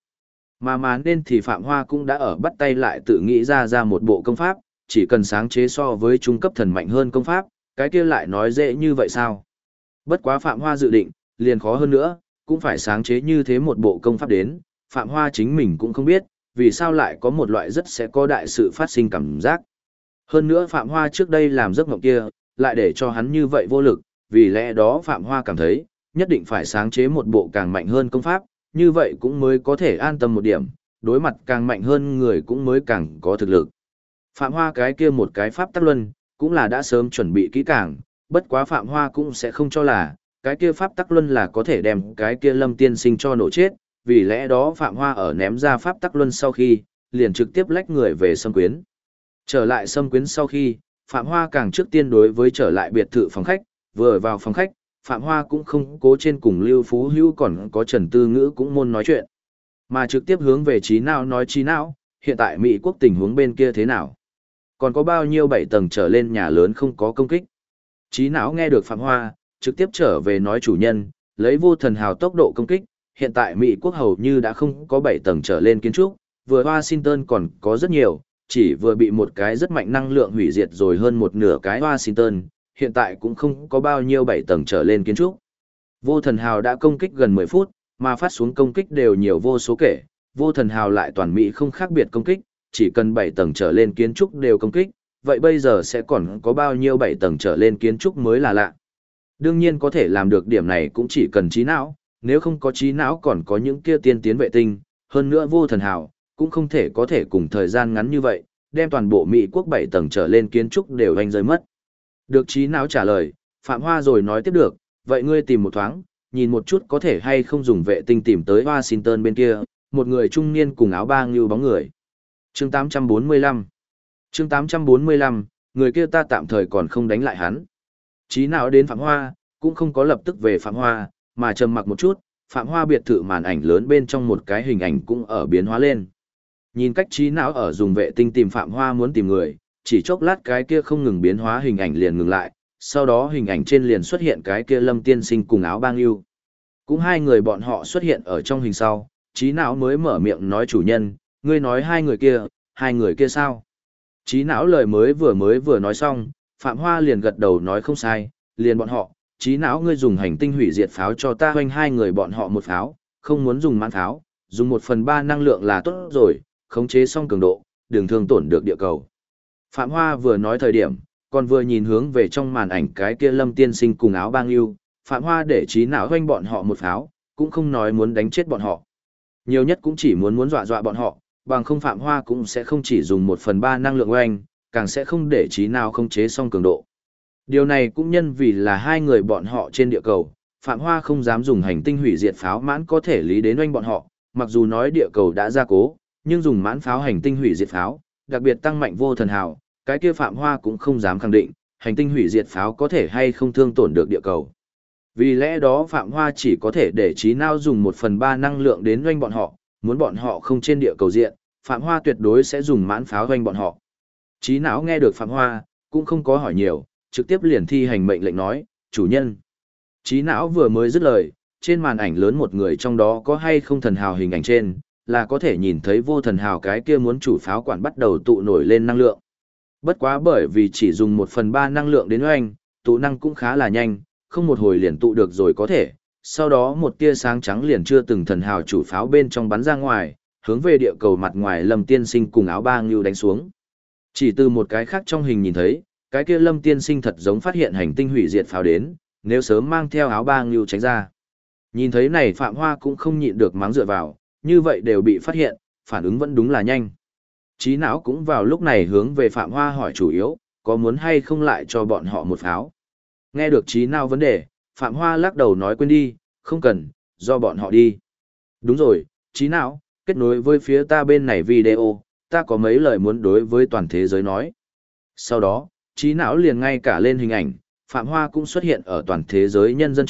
Speaker 1: Mà nên thì Phạm Hoa cũng đã ở bắt tay lại tự nghĩ ra một bộ công pháp, chỉ cần sáng chế so với trung cấp thần mạnh hơn công pháp, cái kia lại nói dễ như vậy sao? Bất quá Phạm Hoa dự định, liền khó hơn nữa, cũng phải sáng chế như thế một bộ công pháp đến, Phạm Hoa chính mình cũng không biết, vì sao lại có một loại rất sẽ có đại sự phát sinh cảm giác. Hơn nữa Phạm Hoa trước đây làm giấc mộng kia, lại để cho hắn như vậy vô lực, vì lẽ đó Phạm Hoa cảm thấy, nhất định phải sáng chế một bộ càng mạnh hơn công pháp, như vậy cũng mới có thể an tâm một điểm, đối mặt càng mạnh hơn người cũng mới càng có thực lực. Phạm Hoa cái kia một cái pháp tắc luân, cũng là đã sớm chuẩn bị kỹ càng, bất quá Phạm Hoa cũng sẽ không cho là, cái kia pháp tắc luân là có thể đem cái kia Lâm Tiên Sinh cho nổ chết, vì lẽ đó Phạm Hoa ở ném ra pháp tắc luân sau khi, liền trực tiếp lách người về Sâm Quyến. Trở lại Sâm Quyến sau khi, Phạm Hoa càng trước tiên đối với trở lại biệt thự phòng khách, vừa vào phòng khách, Phạm Hoa cũng không cố trên cùng Lưu Phú Hữu còn có Trần Tư Ngữ cũng môn nói chuyện, mà trực tiếp hướng về Trí Não nói Trí Não, hiện tại Mỹ quốc tình huống bên kia thế nào? Còn có bao nhiêu 7 tầng trở lên nhà lớn không có công kích? Trí Não nghe được Phạm Hoa, trực tiếp trở về nói chủ nhân, lấy vô thần hào tốc độ công kích, hiện tại Mỹ quốc hầu như đã không có 7 tầng trở lên kiến trúc, vừa Washington còn có rất nhiều, chỉ vừa bị một cái rất mạnh năng lượng hủy diệt rồi hơn một nửa cái Washington, hiện tại cũng không có bao nhiêu 7 tầng trở lên kiến trúc. Vô thần hào đã công kích gần 10 phút, mà phát xuống công kích đều nhiều vô số kể, vô thần hào lại toàn Mỹ không khác biệt công kích, chỉ cần 7 tầng trở lên kiến trúc đều công kích, vậy bây giờ sẽ còn có bao nhiêu 7 tầng trở lên kiến trúc mới là lạ. Đương nhiên có thể làm được điểm này cũng chỉ cần trí não, nếu không có trí não còn có những kia tiên tiến vệ tinh, hơn nữa vô thần hào, cũng không thể có thể cùng thời gian ngắn như vậy, đem toàn bộ Mỹ quốc 7 tầng trở lên kiến trúc đều hoành rơi mất. Được trí não trả lời, Phạm Hoa rồi nói tiếp được, vậy ngươi tìm một thoáng, nhìn một chút có thể hay không dùng vệ tinh tìm tới Washington bên kia, một người trung niên cùng áo ba ngưu bóng người. Chương 845 Chương 845, người kia ta tạm thời còn không đánh lại hắn. Trí não đến Phạm Hoa, cũng không có lập tức về Phạm Hoa, mà trầm mặc một chút, Phạm Hoa biệt thự màn ảnh lớn bên trong một cái hình ảnh cũng ở biến hóa lên. Nhìn cách trí não ở dùng vệ tinh tìm Phạm Hoa muốn tìm người, chỉ chốc lát cái kia không ngừng biến hóa hình ảnh liền ngừng lại, sau đó hình ảnh trên liền xuất hiện cái kia Lâm Tiên Sinh cùng áo bang yêu. Cũng hai người bọn họ xuất hiện ở trong hình sau, trí não mới mở miệng nói chủ nhân, ngươi nói hai người kia sao? Trí não lời mới vừa nói xong, Phạm Hoa liền gật đầu nói không sai, liền bọn họ, trí não ngươi dùng hành tinh hủy diệt pháo cho ta hoành hai người bọn họ một pháo, không muốn dùng mãn pháo, dùng 1/3 năng lượng là tốt rồi, khống chế xong cường độ, đừng thương tổn được địa cầu. Phạm Hoa vừa nói thời điểm, còn vừa nhìn hướng về trong màn ảnh cái kia Lâm Tiên Sinh cùng áo bang yêu, Phạm Hoa để trí não hoành bọn họ một pháo, cũng không nói muốn đánh chết bọn họ. Nhiều nhất cũng chỉ muốn dọa bọn họ, bằng không Phạm Hoa cũng sẽ không chỉ dùng 1/3 năng lượng oanh, càng sẽ không để trí nào không chế xong cường độ. Điều này cũng nhân vì là hai người bọn họ trên địa cầu, Phạm Hoa không dám dùng hành tinh hủy diệt pháo mãn có thể lý đến oanh bọn họ, mặc dù nói địa cầu đã gia cố, nhưng dùng mãn pháo hành tinh hủy diệt pháo, đặc biệt tăng mạnh vô thần hào, cái kia Phạm Hoa cũng không dám khẳng định, hành tinh hủy diệt pháo có thể hay không thương tổn được địa cầu. Vì lẽ đó Phạm Hoa chỉ có thể để trí não dùng 1/3 năng lượng đến oanh bọn họ, muốn bọn họ không trên địa cầu diện, Phạm Hoa tuyệt đối sẽ dùng mãn pháo oanh bọn họ. Trí não nghe được Phạm Hoa, cũng không có hỏi nhiều, trực tiếp liền thi hành mệnh lệnh nói, chủ nhân. Trí não vừa mới dứt lời, trên màn ảnh lớn một người trong đó có hay không thần hào hình ảnh trên, là có thể nhìn thấy vô thần hào cái kia muốn chủ pháo quản bắt đầu tụ nổi lên năng lượng. Bất quá bởi vì chỉ dùng 1/3 năng lượng đến oanh, tụ năng cũng khá là nhanh, không một hồi liền tụ được rồi có thể, sau đó một tia sáng trắng liền chưa từng thần hào chủ pháo bên trong bắn ra ngoài, hướng về địa cầu mặt ngoài Lâm Tiên Sinh cùng áo ba ngưu đánh xuống. Chỉ từ một cái khác trong hình nhìn thấy, cái kia Lâm Tiên Sinh thật giống phát hiện hành tinh hủy diệt pháo đến, nếu sớm mang theo áo ba ngưu tránh ra. Nhìn thấy này Phạm Hoa cũng không nhịn được mắng dựa vào, như vậy đều bị phát hiện, phản ứng vẫn đúng là nhanh. Trí não cũng vào lúc này hướng về Phạm Hoa hỏi chủ yếu, có muốn hay không lại cho bọn họ một pháo. Nghe được trí não vấn đề, Phạm Hoa lắc đầu nói quên đi, không cần, do bọn họ đi. Đúng rồi, trí não, kết nối với phía ta bên này video, ta có mấy lời muốn đối với toàn thế giới nói. Sau đó, trí não liền ngay cả lên hình ảnh, Phạm Hoa cũng xuất hiện ở toàn thế giới nhân dân trước,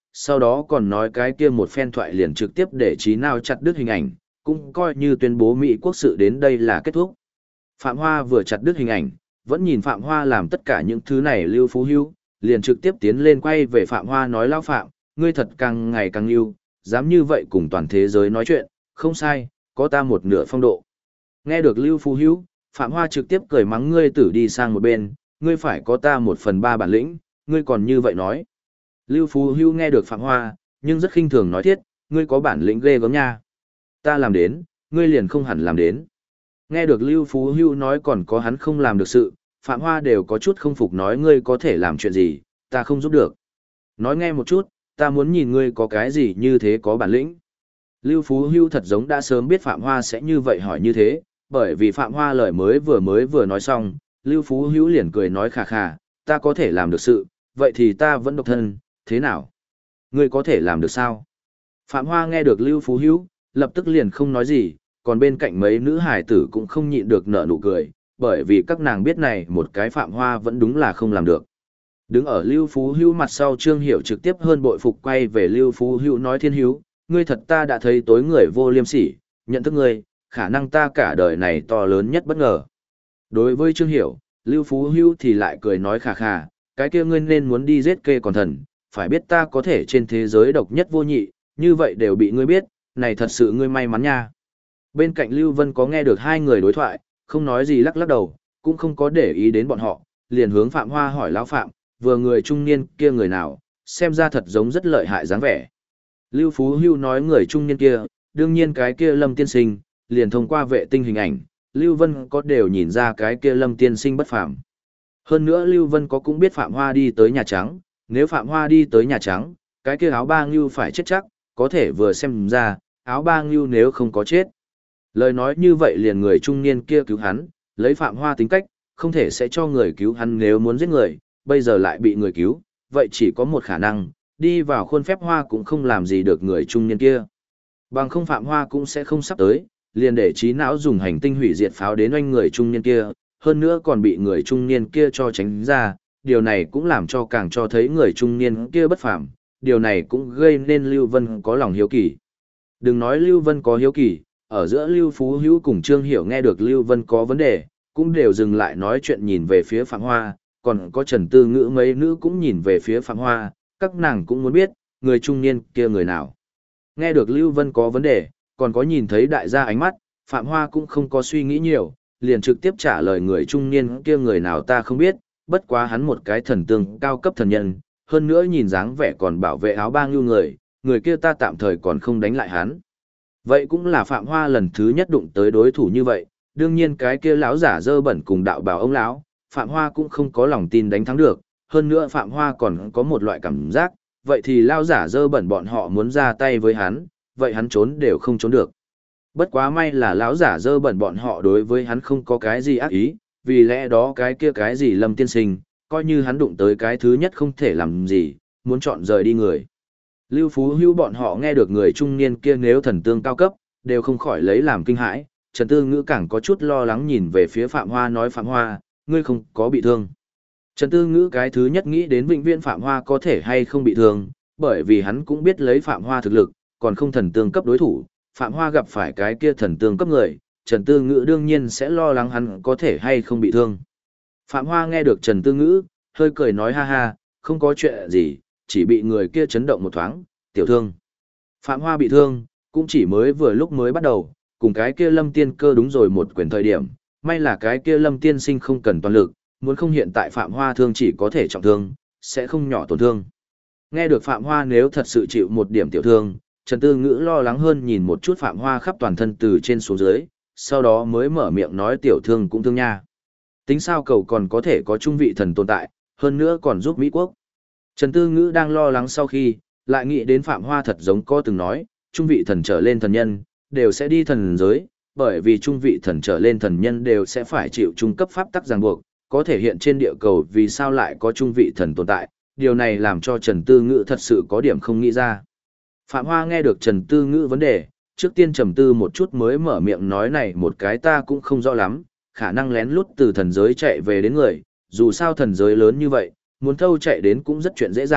Speaker 1: sau đó còn nói cái kia một phen thoại liền trực tiếp để trí nào chặt đứt hình ảnh, cũng coi như tuyên bố Mỹ quốc sự đến đây là kết thúc. Phạm Hoa vừa chặt đứt hình ảnh, vẫn nhìn Phạm Hoa làm tất cả những thứ này Lưu Phú Hữu, liền trực tiếp tiến lên quay về Phạm Hoa nói lão Phạm, ngươi thật càng ngày càng yêu, dám như vậy cùng toàn thế giới nói chuyện, không sai, có ta một nửa phong độ. Nghe được Lưu Phú Hữu, Phạm Hoa trực tiếp cười mắng ngươi tử đi sang một bên, ngươi phải có ta 1/3 bản lĩnh, ngươi còn như vậy nói. Lưu Phú Hữu nghe được Phạm Hoa, nhưng rất khinh thường nói thiết, ngươi có bản lĩnh ghê gớm nha. Ta làm đến, ngươi liền không hẳn làm đến. Nghe được Lưu Phú Hữu nói còn có hắn không làm được sự, Phạm Hoa đều có chút không phục nói ngươi có thể làm chuyện gì, ta không giúp được. Nói nghe một chút, ta muốn nhìn ngươi có cái gì như thế có bản lĩnh. Lưu Phú Hữu thật giống đã sớm biết Phạm Hoa sẽ như vậy hỏi như thế, bởi vì Phạm Hoa lời mới vừa nói xong, Lưu Phú Hữu liền cười nói khà khà, ta có thể làm được sự, vậy thì ta vẫn độc thân, thế nào? Ngươi có thể làm được sao? Phạm Hoa nghe được Lưu Phú Hữu, lập tức liền không nói gì, còn bên cạnh mấy nữ hải tử cũng không nhịn được nở nụ cười, bởi vì các nàng biết này một cái Phạm Hoa vẫn đúng là không làm được. Đứng ở Lưu Phú Hữu mặt sau Trương Hiểu trực tiếp hơn bội phục quay về Lưu Phú Hữu nói Thiên Hữu, ngươi thật ta đã thấy tối người vô liêm sỉ, nhận thức ngươi, khả năng ta cả đời này to lớn nhất bất ngờ. Đối với Trương Hiểu, Lưu Phú Hữu thì lại cười nói khà khà, cái kia ngươi nên muốn đi giết kê còn thần, phải biết ta có thể trên thế giới độc nhất vô nhị, như vậy đều bị ngươi biết, này thật sự ngươi may mắn nha. Bên cạnh Lưu Vân có nghe được hai người đối thoại, không nói gì lắc lắc đầu, cũng không có để ý đến bọn họ, liền hướng Phạm Hoa hỏi lão Phạm, vừa người trung niên kia người nào, xem ra thật giống rất lợi hại dáng vẻ. Lưu Phú Hưu nói người trung niên kia, đương nhiên cái kia Lâm tiên sinh, liền thông qua vệ tinh hình ảnh, Lưu Vân có đều nhìn ra cái kia Lâm tiên sinh bất phàm. Hơn nữa Lưu Vân có cũng biết Phạm Hoa đi tới Nhà Trắng, nếu Phạm Hoa đi tới Nhà Trắng, cái kia áo ba ngưu phải chết chắc, có thể vừa xem ra, áo ba ngưu nếu không có chết. Lời nói như vậy liền người trung niên kia cứu hắn, lấy Phạm Hoa tính cách, không thể sẽ cho người cứu hắn nếu muốn giết người, bây giờ lại bị người cứu, vậy chỉ có một khả năng, đi vào khuôn phép Hoa cũng không làm gì được người trung niên kia. Bằng không Phạm Hoa cũng sẽ không sắp tới, liền để trí não dùng hành tinh hủy diệt pháo đến oanh người trung niên kia, hơn nữa còn bị người trung niên kia cho tránh ra, điều này cũng làm cho càng cho thấy người trung niên kia bất phàm, điều này cũng gây nên Lưu Vân có lòng hiếu kỳ. Đừng nói Lưu Vân có hiếu kỳ, ở giữa Lưu Phú Hữu cùng Trương Hiểu nghe được Lưu Vân có vấn đề, cũng đều dừng lại nói chuyện nhìn về phía Phạm Hoa, còn có Trần Tư Ngữ mấy nữ cũng nhìn về phía Phạm Hoa, các nàng cũng muốn biết, người trung niên kia người nào. Nghe được Lưu Vân có vấn đề, còn có nhìn thấy đại gia ánh mắt, Phạm Hoa cũng không có suy nghĩ nhiều, liền trực tiếp trả lời người trung niên kia người nào ta không biết, bất quá hắn một cái thần tương cao cấp thần nhân, hơn nữa nhìn dáng vẻ còn bảo vệ áo ba ngưu người kia ta tạm thời còn không đánh lại hắn. Vậy cũng là Phạm Hoa lần thứ nhất đụng tới đối thủ như vậy, đương nhiên cái kia lão giả dơ bẩn cùng đạo bảo ông lão, Phạm Hoa cũng không có lòng tin đánh thắng được, hơn nữa Phạm Hoa còn có một loại cảm giác, vậy thì lão giả dơ bẩn bọn họ muốn ra tay với hắn, vậy hắn trốn đều không trốn được. Bất quá may là lão giả dơ bẩn bọn họ đối với hắn không có cái gì ác ý, vì lẽ đó cái kia cái gì Lâm tiên sinh, coi như hắn đụng tới cái thứ nhất không thể làm gì, muốn chọn rời đi người. Lưu Phú Hữu bọn họ nghe được người trung niên kia nếu thần tương cao cấp, đều không khỏi lấy làm kinh hãi, Trần Tư Ngữ càng có chút lo lắng nhìn về phía Phạm Hoa nói Phạm Hoa, ngươi không có bị thương. Trần Tư Ngữ cái thứ nhất nghĩ đến vĩnh viễn Phạm Hoa có thể hay không bị thương, bởi vì hắn cũng biết lấy Phạm Hoa thực lực, còn không thần tương cấp đối thủ, Phạm Hoa gặp phải cái kia thần tương cấp người, Trần Tư Ngữ đương nhiên sẽ lo lắng hắn có thể hay không bị thương. Phạm Hoa nghe được Trần Tư Ngữ, hơi cười nói ha ha, không có chuyện gì, chỉ bị người kia chấn động một thoáng, tiểu thương. Phạm Hoa bị thương, cũng chỉ mới vừa lúc mới bắt đầu, cùng cái kia Lâm Tiên Cơ đúng rồi một quyền thời điểm, may là cái kia Lâm Tiên Sinh không cần toàn lực, muốn không hiện tại Phạm Hoa thương chỉ có thể trọng thương, sẽ không nhỏ tổn thương. Nghe được Phạm Hoa nếu thật sự chịu một điểm tiểu thương, Trần Tư Ngữ lo lắng hơn nhìn một chút Phạm Hoa khắp toàn thân từ trên xuống dưới, sau đó mới mở miệng nói tiểu thương cũng thương nha. Tính sao cầu còn có thể có trung vị thần tồn tại, hơn nữa còn giúp Mỹ quốc. Trần Tư Ngữ đang lo lắng sau khi, lại nghĩ đến Phạm Hoa thật giống có từng nói, trung vị thần trở lên thần nhân, đều sẽ đi thần giới, bởi vì trung vị thần trở lên thần nhân đều sẽ phải chịu trung cấp pháp tắc ràng buộc, có thể hiện trên địa cầu vì sao lại có trung vị thần tồn tại, điều này làm cho Trần Tư Ngữ thật sự có điểm không nghĩ ra. Phạm Hoa nghe được Trần Tư Ngữ vấn đề, trước tiên trầm tư một chút mới mở miệng nói này một cái ta cũng không rõ lắm, khả năng lén lút từ thần giới chạy về đến người, dù sao thần giới lớn như vậy, muốn thâu chạy đến cũng rất chuyện dễ dàng,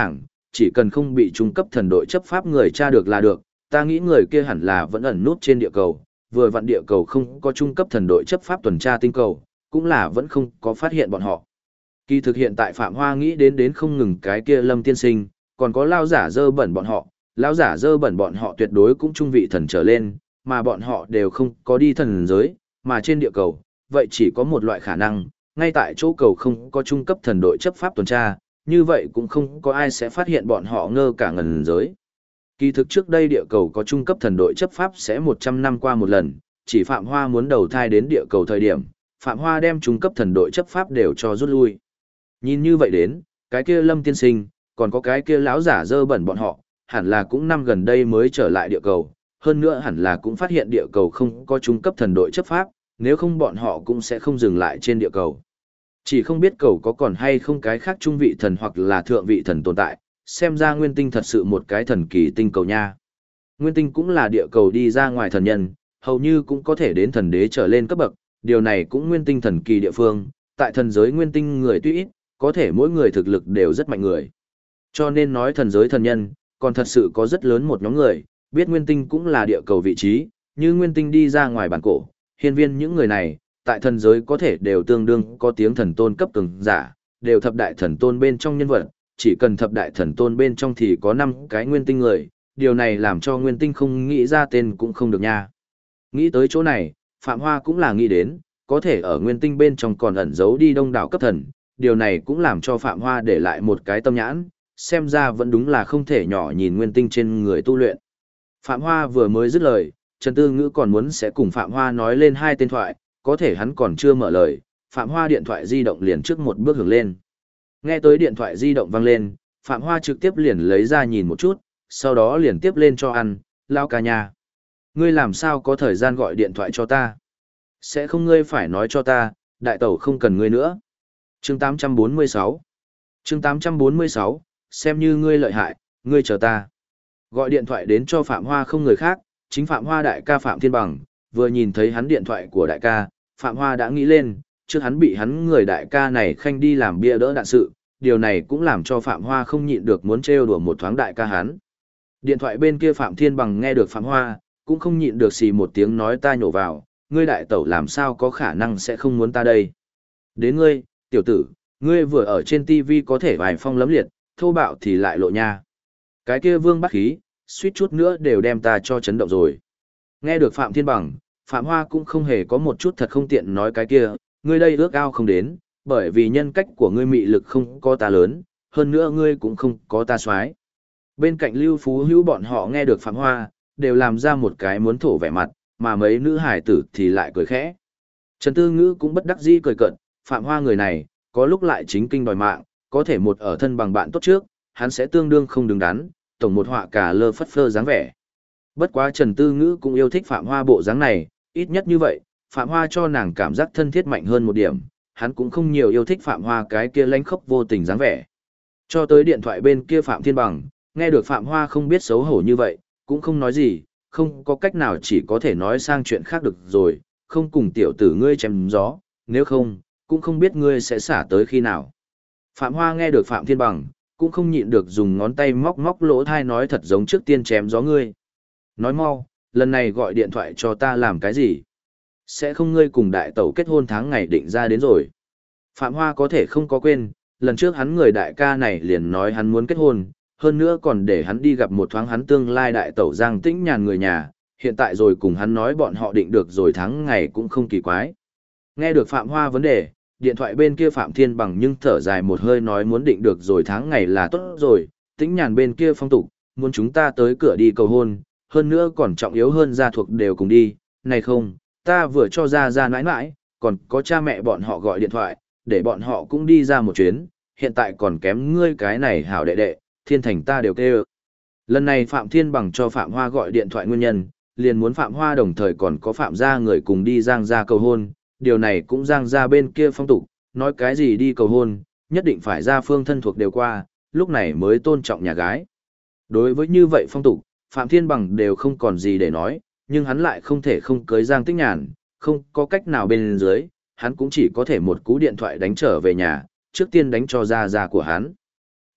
Speaker 1: chỉ cần không bị trung cấp thần đội chấp pháp người tra được là được, ta nghĩ người kia hẳn là vẫn ẩn nút trên địa cầu, vừa vặn địa cầu không có trung cấp thần đội chấp pháp tuần tra tinh cầu, cũng là vẫn không có phát hiện bọn họ. Kỳ thực hiện tại Phạm Hoa nghĩ đến không ngừng cái kia Lâm tiên sinh, còn có lao giả dơ bẩn bọn họ, lao giả dơ bẩn bọn họ tuyệt đối cũng trung vị thần trở lên, mà bọn họ đều không có đi thần giới, mà trên địa cầu, vậy chỉ có một loại khả năng, ngay tại chỗ cầu không có trung cấp thần đội chấp pháp tuần tra, như vậy cũng không có ai sẽ phát hiện bọn họ ngơ cả ngần giới. Kỳ thực trước đây địa cầu có trung cấp thần đội chấp pháp sẽ 100 năm qua một lần, chỉ Phạm Hoa muốn đầu thai đến địa cầu thời điểm, Phạm Hoa đem trung cấp thần đội chấp pháp đều cho rút lui. Nhìn như vậy đến, cái kia Lâm tiên sinh, còn có cái kia lão giả dơ bẩn bọn họ, hẳn là cũng năm gần đây mới trở lại địa cầu, hơn nữa hẳn là cũng phát hiện địa cầu không có trung cấp thần đội chấp pháp, nếu không bọn họ cũng sẽ không dừng lại trên địa cầu. Chỉ không biết cầu có còn hay không cái khác trung vị thần hoặc là thượng vị thần tồn tại, xem ra nguyên tinh thật sự một cái thần kỳ tinh cầu nha. Nguyên tinh cũng là địa cầu đi ra ngoài thần nhân, hầu như cũng có thể đến thần đế trở lên cấp bậc, điều này cũng nguyên tinh thần kỳ địa phương, tại thần giới nguyên tinh người tuy ít, có thể mỗi người thực lực đều rất mạnh người. Cho nên nói thần giới thần nhân, còn thật sự có rất lớn một nhóm người, biết nguyên tinh cũng là địa cầu vị trí, như nguyên tinh đi ra ngoài bản cổ, hiên viên những người này, tại thần giới có thể đều tương đương có tiếng thần tôn cấp cường giả, đều thập đại thần tôn bên trong nhân vật, chỉ cần thập đại thần tôn bên trong thì có 5 cái nguyên tinh người, điều này làm cho nguyên tinh không nghĩ ra tên cũng không được nha. Nghĩ tới chỗ này, Phạm Hoa cũng là nghĩ đến, có thể ở nguyên tinh bên trong còn ẩn giấu đi đông đảo cấp thần, điều này cũng làm cho Phạm Hoa để lại một cái tâm nhãn, xem ra vẫn đúng là không thể nhỏ nhìn nguyên tinh trên người tu luyện. Phạm Hoa vừa mới dứt lời, Trần Tư Ngữ còn muốn sẽ cùng Phạm Hoa nói lên 2 tên thoại, có thể hắn còn chưa mở lời, Phạm Hoa điện thoại di động liền trước một bước hưởng lên. Nghe tới điện thoại di động vang lên, Phạm Hoa trực tiếp liền lấy ra nhìn một chút, sau đó liền tiếp lên cho ăn, lao ca nhà. Ngươi làm sao có thời gian gọi điện thoại cho ta? Sẽ không ngươi phải nói cho ta, đại tẩu không cần ngươi nữa. Chương 846 Chương 846, xem như ngươi lợi hại, ngươi chờ ta. Gọi điện thoại đến cho Phạm Hoa không người khác, chính Phạm Hoa đại ca Phạm Thiên Bằng, vừa nhìn thấy hắn điện thoại của đại ca, Phạm Hoa đã nghĩ lên, trước hắn bị hắn người đại ca này khanh đi làm bia đỡ đạn sự, điều này cũng làm cho Phạm Hoa không nhịn được muốn trêu đùa một thoáng đại ca hắn. Điện thoại bên kia Phạm Thiên Bằng nghe được Phạm Hoa, cũng không nhịn được xì một tiếng nói ta nhổ vào, ngươi đại tẩu làm sao có khả năng sẽ không muốn ta đây. Đến ngươi, tiểu tử, ngươi vừa ở trên TV có thể vài phong lấm liệt, thô bạo thì lại lộ nha. Cái kia vương bắt khí, suýt chút nữa đều đem ta cho chấn động rồi. Nghe được Phạm Thiên Bằng, Phạm Hoa cũng không hề có một chút thật không tiện nói cái kia, ngươi đây ước ao không đến, bởi vì nhân cách của ngươi mị lực không có ta lớn, hơn nữa ngươi cũng không có ta xoái. Bên cạnh Lưu Phú Hữu bọn họ nghe được Phạm Hoa, đều làm ra một cái muốn thổ vẻ mặt, mà mấy nữ hải tử thì lại cười khẽ. Trần Tư Ngữ cũng bất đắc dĩ cười cợt, Phạm Hoa người này, có lúc lại chính kinh đòi mạng, có thể một ở thân bằng bạn tốt trước, hắn sẽ tương đương không đứng đắn, tổng một họa cả lơ phất phơ dáng vẻ. Bất quá Trần Tư Ngữ cũng yêu thích Phạm Hoa bộ dáng này, ít nhất như vậy, Phạm Hoa cho nàng cảm giác thân thiết mạnh hơn một điểm, hắn cũng không nhiều yêu thích Phạm Hoa cái kia lánh khốc vô tình dáng vẻ. Cho tới điện thoại bên kia Phạm Thiên Bằng, nghe được Phạm Hoa không biết xấu hổ như vậy, cũng không nói gì, không có cách nào chỉ có thể nói sang chuyện khác được rồi, không cùng tiểu tử ngươi chém gió, nếu không, cũng không biết ngươi sẽ xả tới khi nào. Phạm Hoa nghe được Phạm Thiên Bằng, cũng không nhịn được dùng ngón tay móc móc lỗ thai nói thật giống trước tiên chém gió ngươi. Nói mau, lần này gọi điện thoại cho ta làm cái gì? Sẽ không ngươi cùng đại tẩu kết hôn tháng ngày định ra đến rồi. Phạm Hoa có thể không có quên, lần trước hắn người đại ca này liền nói hắn muốn kết hôn, hơn nữa còn để hắn đi gặp một thoáng hắn tương lai đại tẩu Giang Tĩnh Nhàn người nhà, hiện tại rồi cùng hắn nói bọn họ định được rồi tháng ngày cũng không kỳ quái. Nghe được Phạm Hoa vấn đề, điện thoại bên kia Phạm Thiên Bằng nhưng thở dài một hơi nói muốn định được rồi tháng ngày là tốt rồi, Tĩnh Nhàn bên kia phong tục, muốn chúng ta tới cửa đi cầu hôn, hơn nữa còn trọng yếu hơn gia thuộc đều cùng đi, này không, ta vừa cho ra nãi nãi, còn có cha mẹ bọn họ gọi điện thoại, để bọn họ cũng đi ra một chuyến, hiện tại còn kém ngươi cái này hảo đệ đệ, Thiên Thành ta đều kêu. Lần này Phạm Thiên Bằng cho Phạm Hoa gọi điện thoại nguyên nhân, liền muốn Phạm Hoa đồng thời còn có Phạm gia người cùng đi Giang gia cầu hôn, điều này cũng Giang gia bên kia phong tục, nói cái gì đi cầu hôn, nhất định phải ra phương thân thuộc đều qua, lúc này mới tôn trọng nhà gái. Đối với như vậy phong tục, Phạm Thiên Bằng đều không còn gì để nói, nhưng hắn lại không thể không cưới Giang Tĩnh Nhàn, không có cách nào bên dưới, hắn cũng chỉ có thể một cú điện thoại đánh trở về nhà, trước tiên đánh cho gia gia của hắn.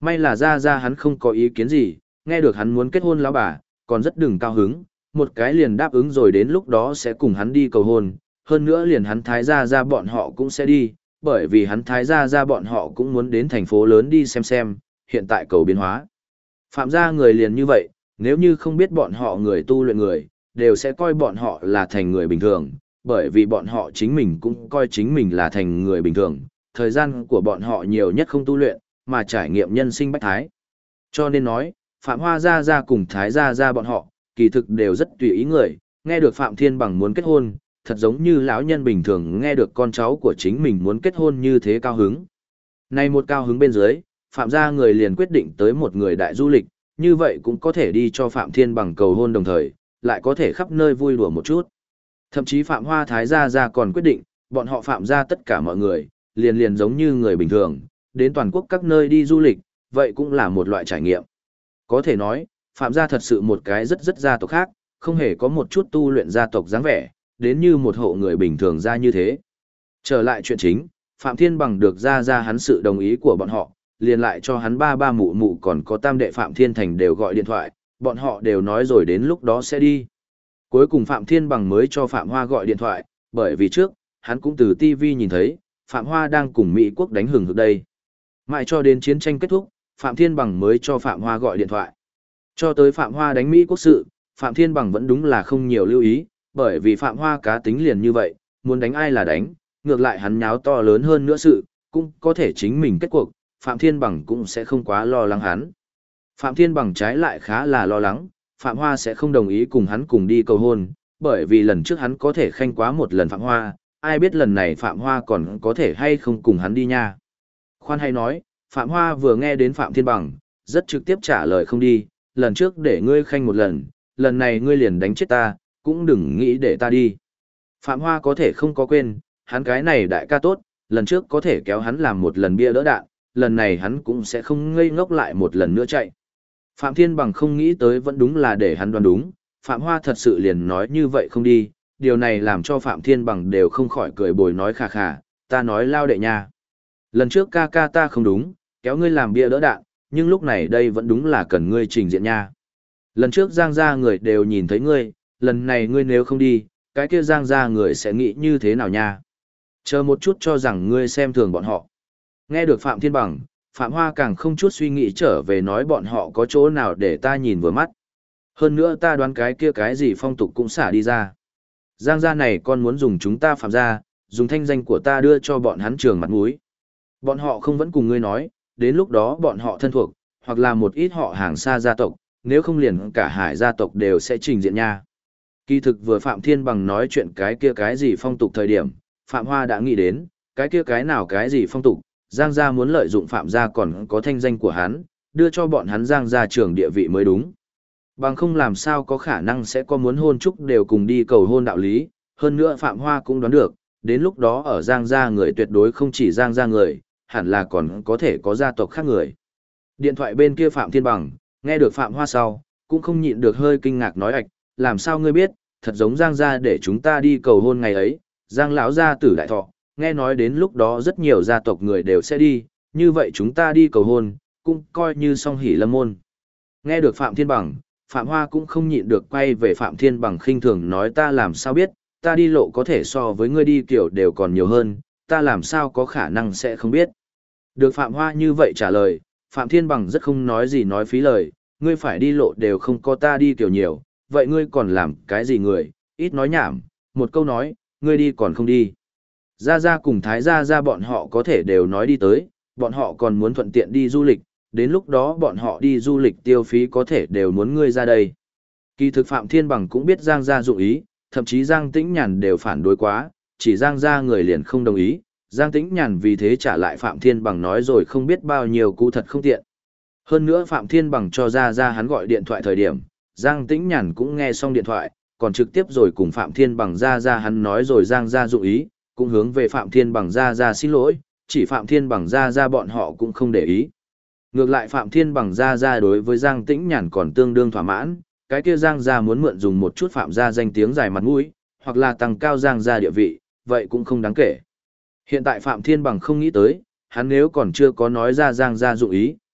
Speaker 1: May là ra hắn không có ý kiến gì, nghe được hắn muốn kết hôn lão bà, còn rất đừng cao hứng, một cái liền đáp ứng rồi đến lúc đó sẽ cùng hắn đi cầu hôn, hơn nữa liền hắn thái gia bọn họ cũng sẽ đi, bởi vì hắn thái gia bọn họ cũng muốn đến thành phố lớn đi xem, hiện tại cầu biến hóa. Phạm gia người liền như vậy, nếu như không biết bọn họ người tu luyện người, đều sẽ coi bọn họ là thành người bình thường, bởi vì bọn họ chính mình cũng coi chính mình là thành người bình thường, thời gian của bọn họ nhiều nhất không tu luyện, mà trải nghiệm nhân sinh bách thái. Cho nên nói, Phạm Hoa gia cùng Thái gia bọn họ, kỳ thực đều rất tùy ý người, nghe được Phạm Thiên Bằng muốn kết hôn, thật giống như lão nhân bình thường nghe được con cháu của chính mình muốn kết hôn như thế cao hứng. Này một cao hứng bên dưới, Phạm gia người liền quyết định tới một người đại du lịch, như vậy cũng có thể đi cho Phạm Thiên Bằng cầu hôn đồng thời, lại có thể khắp nơi vui đùa một chút. Thậm chí Phạm Hoa Thái gia còn quyết định, bọn họ Phạm gia tất cả mọi người, liền giống như người bình thường, đến toàn quốc các nơi đi du lịch, vậy cũng là một loại trải nghiệm. Có thể nói, Phạm gia thật sự một cái rất gia tộc khác, không hề có một chút tu luyện gia tộc dáng vẻ, đến như một hộ người bình thường ra như thế. Trở lại chuyện chính, Phạm Thiên Bằng được ra hắn sự đồng ý của bọn họ, liền lại cho hắn ba mụ còn có tam đệ Phạm Thiên Thành đều gọi điện thoại, bọn họ đều nói rồi đến lúc đó sẽ đi. Cuối cùng Phạm Thiên Bằng mới cho Phạm Hoa gọi điện thoại, bởi vì trước, hắn cũng từ TV nhìn thấy, Phạm Hoa đang cùng Mỹ quốc đánh hừng hực đây. Mãi cho đến chiến tranh kết thúc, Phạm Thiên Bằng mới cho Phạm Hoa gọi điện thoại. Cho tới Phạm Hoa đánh Mỹ quốc sự, Phạm Thiên Bằng vẫn đúng là không nhiều lưu ý, bởi vì Phạm Hoa cá tính liền như vậy, muốn đánh ai là đánh, ngược lại hắn nháo to lớn hơn nữa sự, cũng có thể chính mình kết cuộc, Phạm Thiên Bằng cũng sẽ không quá lo lắng hắn. Phạm Thiên Bằng trái lại khá là lo lắng, Phạm Hoa sẽ không đồng ý cùng hắn cùng đi cầu hôn, bởi vì lần trước hắn có thể khanh quá một lần Phạm Hoa, ai biết lần này Phạm Hoa còn có thể hay không cùng hắn đi nha. Khoan hay nói, Phạm Hoa vừa nghe đến Phạm Thiên Bằng, rất trực tiếp trả lời không đi, lần trước để ngươi khanh một lần này ngươi liền đánh chết ta, cũng đừng nghĩ để ta đi. Phạm Hoa có thể không có quên, hắn cái này đại ca tốt, lần trước có thể kéo hắn làm một lần bia đỡ đạn, lần này hắn cũng sẽ không ngây ngốc lại một lần nữa chạy. Phạm Thiên Bằng không nghĩ tới vẫn đúng là để hắn đoán đúng, Phạm Hoa thật sự liền nói như vậy không đi, điều này làm cho Phạm Thiên Bằng đều không khỏi cười bồi nói khà khà, ta nói lao đệ nha. Lần trước ca ta không đúng, kéo ngươi làm bia đỡ đạn, nhưng lúc này đây vẫn đúng là cần ngươi trình diện nha. Lần trước Giang gia người đều nhìn thấy ngươi, lần này ngươi nếu không đi, cái kia Giang gia người sẽ nghĩ như thế nào nha. Chờ một chút cho rằng ngươi xem thường bọn họ. Nghe được Phạm Thiên Bằng, Phạm Hoa càng không chút suy nghĩ trở về nói bọn họ có chỗ nào để ta nhìn vừa mắt. Hơn nữa ta đoán cái kia cái gì phong tục cũng xả đi ra. Giang gia này con muốn dùng chúng ta Phạm gia, dùng thanh danh của ta đưa cho bọn hắn trường mặt mũi. Bọn họ không vẫn cùng ngươi nói, đến lúc đó bọn họ thân thuộc, hoặc là một ít họ hàng xa gia tộc, nếu không liền cả Hải gia tộc đều sẽ trình diện nha. Kỳ thực vừa Phạm Thiên Bằng nói chuyện cái kia cái gì phong tục thời điểm, Phạm Hoa đã nghĩ đến, cái kia cái nào cái gì phong tục, Giang gia muốn lợi dụng Phạm gia còn có thanh danh của hắn, đưa cho bọn hắn Giang gia trường địa vị mới đúng. Bằng không làm sao có khả năng sẽ có muốn hôn chúc đều cùng đi cầu hôn đạo lý, hơn nữa Phạm Hoa cũng đoán được, đến lúc đó ở Giang gia người tuyệt đối không chỉ Giang gia người, hẳn là còn có thể có gia tộc khác người. Điện thoại bên kia Phạm Thiên Bằng, nghe được Phạm Hoa sau, cũng không nhịn được hơi kinh ngạc nói ạch, làm sao ngươi biết, thật giống Giang gia để chúng ta đi cầu hôn ngày ấy, Giang lão gia tử đại thọ, nghe nói đến lúc đó rất nhiều gia tộc người đều sẽ đi, như vậy chúng ta đi cầu hôn, cũng coi như song hỷ lâm môn. Nghe được Phạm Thiên Bằng, Phạm Hoa cũng không nhịn được quay về Phạm Thiên Bằng khinh thường nói ta làm sao biết, ta đi lộ có thể so với ngươi đi kiểu đều còn nhiều hơn, ta làm sao có khả năng sẽ không biết. Được Phạm Hoa như vậy trả lời, Phạm Thiên Bằng rất không nói gì nói phí lời, ngươi phải đi lộ đều không có ta đi kiểu nhiều, vậy ngươi còn làm cái gì người, ít nói nhảm, một câu nói, ngươi đi còn không đi. Gia Gia cùng Thái Gia bọn họ có thể đều nói đi tới, bọn họ còn muốn thuận tiện đi du lịch, đến lúc đó bọn họ đi du lịch tiêu phí có thể đều muốn ngươi ra đây. Kỳ thực Phạm Thiên Bằng cũng biết Giang Gia dụng ý, thậm chí Giang Tĩnh Nhàn đều phản đối quá, chỉ Giang Gia người liền không đồng ý, Giang Tĩnh Nhàn vì thế trả lại Phạm Thiên Bằng nói rồi không biết bao nhiêu cú thật không tiện. Hơn nữa Phạm Thiên Bằng cho Gia hắn gọi điện thoại thời điểm, Giang Tĩnh Nhàn cũng nghe xong điện thoại, còn trực tiếp rồi cùng Phạm Thiên Bằng Gia hắn nói rồi Giang Gia dụng ý, cũng hướng về Phạm Thiên Bằng Gia xin lỗi, chỉ Phạm Thiên Bằng Gia bọn họ cũng không để ý. Ngược lại Phạm Thiên Bằng Gia đối với Giang Tĩnh Nhàn còn tương đương thỏa mãn, cái kia Giang Gia muốn mượn dùng một chút Phạm Gia danh tiếng dài mặt mũi, hoặc là tăng cao Giang Gia địa vị, vậy cũng không đáng kể. Hiện tại Phạm Thiên Bằng không nghĩ tới, hắn nếu còn chưa có nói ra Giang Gia dụng ý,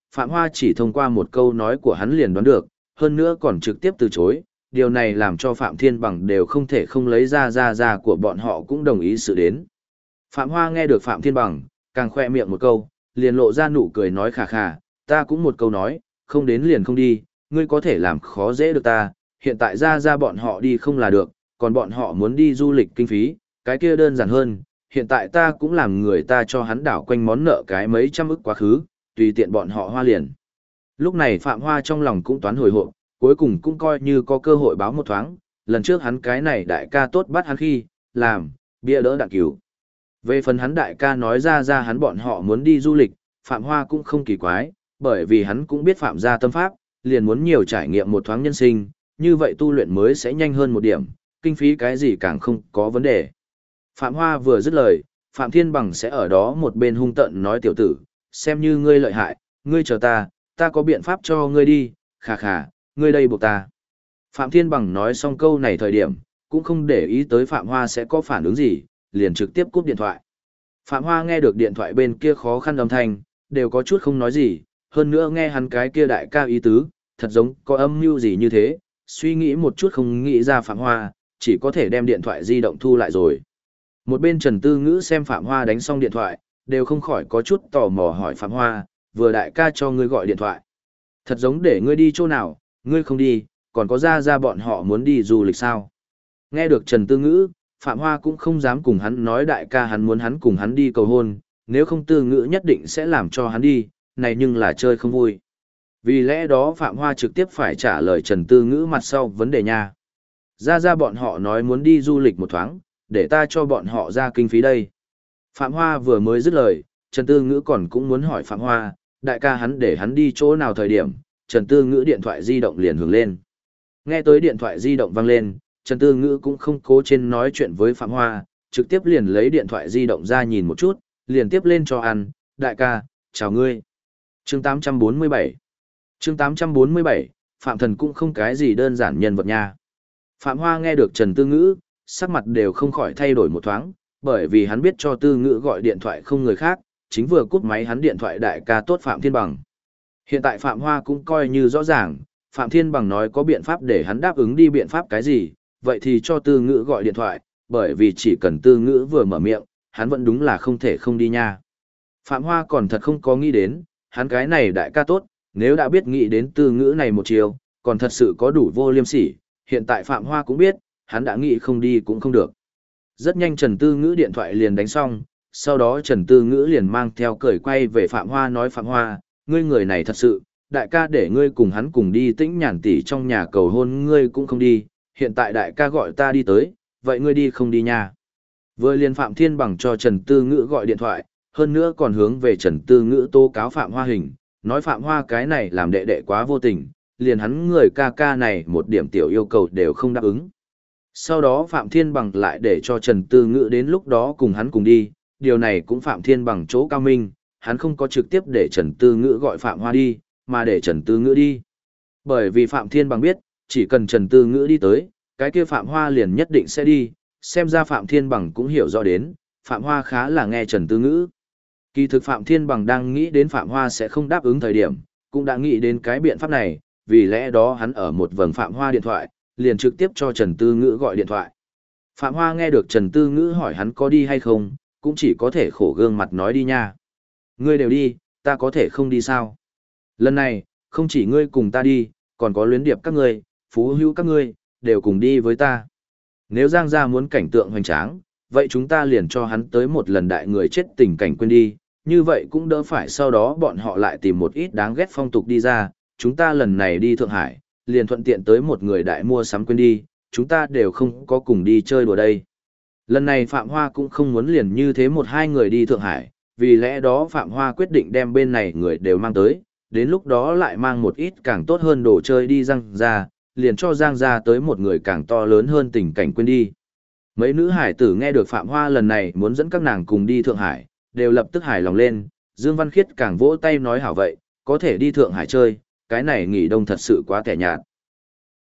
Speaker 1: Phạm Hoa chỉ thông qua một câu nói của hắn liền đoán được, hơn nữa còn trực tiếp từ chối, điều này làm cho Phạm Thiên Bằng đều không thể không lấy ra của bọn họ cũng đồng ý sự đến. Phạm Hoa nghe được Phạm Thiên Bằng, càng khoe miệng một câu, liền lộ ra nụ cười nói khà khà, ta cũng một câu nói, không đến liền không đi, ngươi có thể làm khó dễ được ta, hiện tại ra bọn họ đi không là được, còn bọn họ muốn đi du lịch kinh phí, cái kia đơn giản hơn, hiện tại ta cũng làm người ta cho hắn đảo quanh món nợ cái mấy trăm ức quá khứ, tùy tiện bọn họ hoa liền. Lúc này Phạm Hoa trong lòng cũng toán hồi hộp, cuối cùng cũng coi như có cơ hội báo một thoáng, lần trước hắn cái này đại ca tốt bắt hắn khi, làm, bia đỡ đạn cứu. Về phần hắn đại ca nói ra hắn bọn họ muốn đi du lịch, Phạm Hoa cũng không kỳ quái, bởi vì hắn cũng biết Phạm gia tâm pháp, liền muốn nhiều trải nghiệm một thoáng nhân sinh, như vậy tu luyện mới sẽ nhanh hơn một điểm, kinh phí cái gì càng không có vấn đề. Phạm Hoa vừa dứt lời, Phạm Thiên Bằng sẽ ở đó một bên hung tận nói tiểu tử, xem như ngươi lợi hại, ngươi chờ ta có biện pháp cho ngươi đi, khà khà, ngươi đây buộc ta. Phạm Thiên Bằng nói xong câu này thời điểm, cũng không để ý tới Phạm Hoa sẽ có phản ứng gì, liền trực tiếp cúp điện thoại. Phạm Hoa nghe được điện thoại bên kia khó khăn âm thanh, đều có chút không nói gì, hơn nữa nghe hắn cái kia đại ca ý tứ, thật giống có âm mưu gì như thế, suy nghĩ một chút không nghĩ ra Phạm Hoa, chỉ có thể đem điện thoại di động thu lại rồi. Một bên Trần Tư Ngữ xem Phạm Hoa đánh xong điện thoại, đều không khỏi có chút tò mò hỏi Phạm Hoa, vừa đại ca cho ngươi gọi điện thoại. Thật giống để ngươi đi chỗ nào, ngươi không đi, còn có ra bọn họ muốn đi du lịch sao. Nghe được Trần Tư Ngữ, Phạm Hoa cũng không dám cùng hắn nói đại ca hắn muốn hắn cùng hắn đi cầu hôn, nếu không Tư Ngữ nhất định sẽ làm cho hắn đi, này nhưng là chơi không vui. Vì lẽ đó Phạm Hoa trực tiếp phải trả lời Trần Tư Ngữ mặt sau vấn đề nha. Ra bọn họ nói muốn đi du lịch một thoáng, để ta cho bọn họ ra kinh phí đây. Phạm Hoa vừa mới dứt lời, Trần Tư Ngữ còn cũng muốn hỏi Phạm Hoa, đại ca hắn để hắn đi chỗ nào thời điểm, Trần Tư Ngữ điện thoại di động liền hưởng lên. Nghe tới điện thoại di động vang lên, Trần Tư Ngữ cũng không cố trên nói chuyện với Phạm Hoa, trực tiếp liền lấy điện thoại di động ra nhìn một chút, liền tiếp lên cho ăn, đại ca, chào ngươi. Chương 847 Chương 847, Phạm Thần cũng không cái gì đơn giản nhân vật nha. Phạm Hoa nghe được Trần Tư Ngữ, sắc mặt đều không khỏi thay đổi một thoáng, bởi vì hắn biết cho Tư Ngữ gọi điện thoại không người khác, chính vừa cúp máy hắn điện thoại đại ca tốt Phạm Thiên Bằng. Hiện tại Phạm Hoa cũng coi như rõ ràng, Phạm Thiên Bằng nói có biện pháp để hắn đáp ứng đi biện pháp cái gì, vậy thì cho Tư Ngữ gọi điện thoại, bởi vì chỉ cần Tư Ngữ vừa mở miệng, hắn vẫn đúng là không thể không đi nha. Phạm Hoa còn thật không có nghĩ đến, hắn cái này đại ca tốt, nếu đã biết nghĩ đến Tư Ngữ này một chiều, còn thật sự có đủ vô liêm sỉ, hiện tại Phạm Hoa cũng biết, hắn đã nghĩ không đi cũng không được. Rất nhanh Trần Tư Ngữ điện thoại liền đánh xong, sau đó Trần Tư Ngữ liền mang theo cười quay về Phạm Hoa nói Phạm Hoa, ngươi người này thật sự, đại ca để ngươi cùng hắn cùng đi Tĩnh Nhàn tỷ trong nhà cầu hôn ngươi cũng không đi, hiện tại đại ca gọi ta đi tới, vậy ngươi đi không đi nha. Vừa liền Phạm Thiên Bằng cho Trần Tư Ngữ gọi điện thoại, hơn nữa còn hướng về Trần Tư Ngữ tố cáo Phạm Hoa hình, nói Phạm Hoa cái này làm đệ đệ quá vô tình, liền hắn người ca ca này một điểm tiểu yêu cầu đều không đáp ứng. Sau đó Phạm Thiên Bằng lại để cho Trần Tư Ngữ đến lúc đó cùng hắn cùng đi, điều này cũng Phạm Thiên Bằng chỗ cao minh, hắn không có trực tiếp để Trần Tư Ngữ gọi Phạm Hoa đi, mà để Trần Tư Ngữ đi. Bởi vì Phạm Thiên Bằng biết, chỉ cần Trần Tư Ngữ đi tới, cái kia Phạm Hoa liền nhất định sẽ đi, xem ra Phạm Thiên Bằng cũng hiểu rõ đến, Phạm Hoa khá là nghe Trần Tư Ngữ. Kỳ thực Phạm Thiên Bằng đang nghĩ đến Phạm Hoa sẽ không đáp ứng thời điểm, cũng đã nghĩ đến cái biện pháp này, vì lẽ đó hắn ở một vầng Phạm Hoa điện thoại, liền trực tiếp cho Trần Tư Ngữ gọi điện thoại. Phạm Hoa nghe được Trần Tư Ngữ hỏi hắn có đi hay không, cũng chỉ có thể khổ gương mặt nói đi nha. Ngươi đều đi, ta có thể không đi sao? Lần này, không chỉ ngươi cùng ta đi, còn có luyến điệp các ngươi, phú hữu các ngươi, đều cùng đi với ta. Nếu Giang gia muốn cảnh tượng hoành tráng, vậy chúng ta liền cho hắn tới một lần đại người chết tình cảnh quên đi, như vậy cũng đỡ phải sau đó bọn họ lại tìm một ít đáng ghét phong tục đi ra, chúng ta lần này đi Thượng Hải, liền thuận tiện tới một người đại mua sắm quên đi, chúng ta đều không có cùng đi chơi đùa đây. Lần này Phạm Hoa cũng không muốn liền như thế một hai người đi Thượng Hải, vì lẽ đó Phạm Hoa quyết định đem bên này người đều mang tới, đến lúc đó lại mang một ít càng tốt hơn đồ chơi đi Giang gia, liền cho Giang gia tới một người càng to lớn hơn tình cảnh quên đi. Mấy nữ hải tử nghe được Phạm Hoa lần này muốn dẫn các nàng cùng đi Thượng Hải, đều lập tức hài lòng lên, Dương Văn Khiết càng vỗ tay nói hảo vậy, có thể đi Thượng Hải chơi, cái này nghỉ đông thật sự quá tẻ nhạt.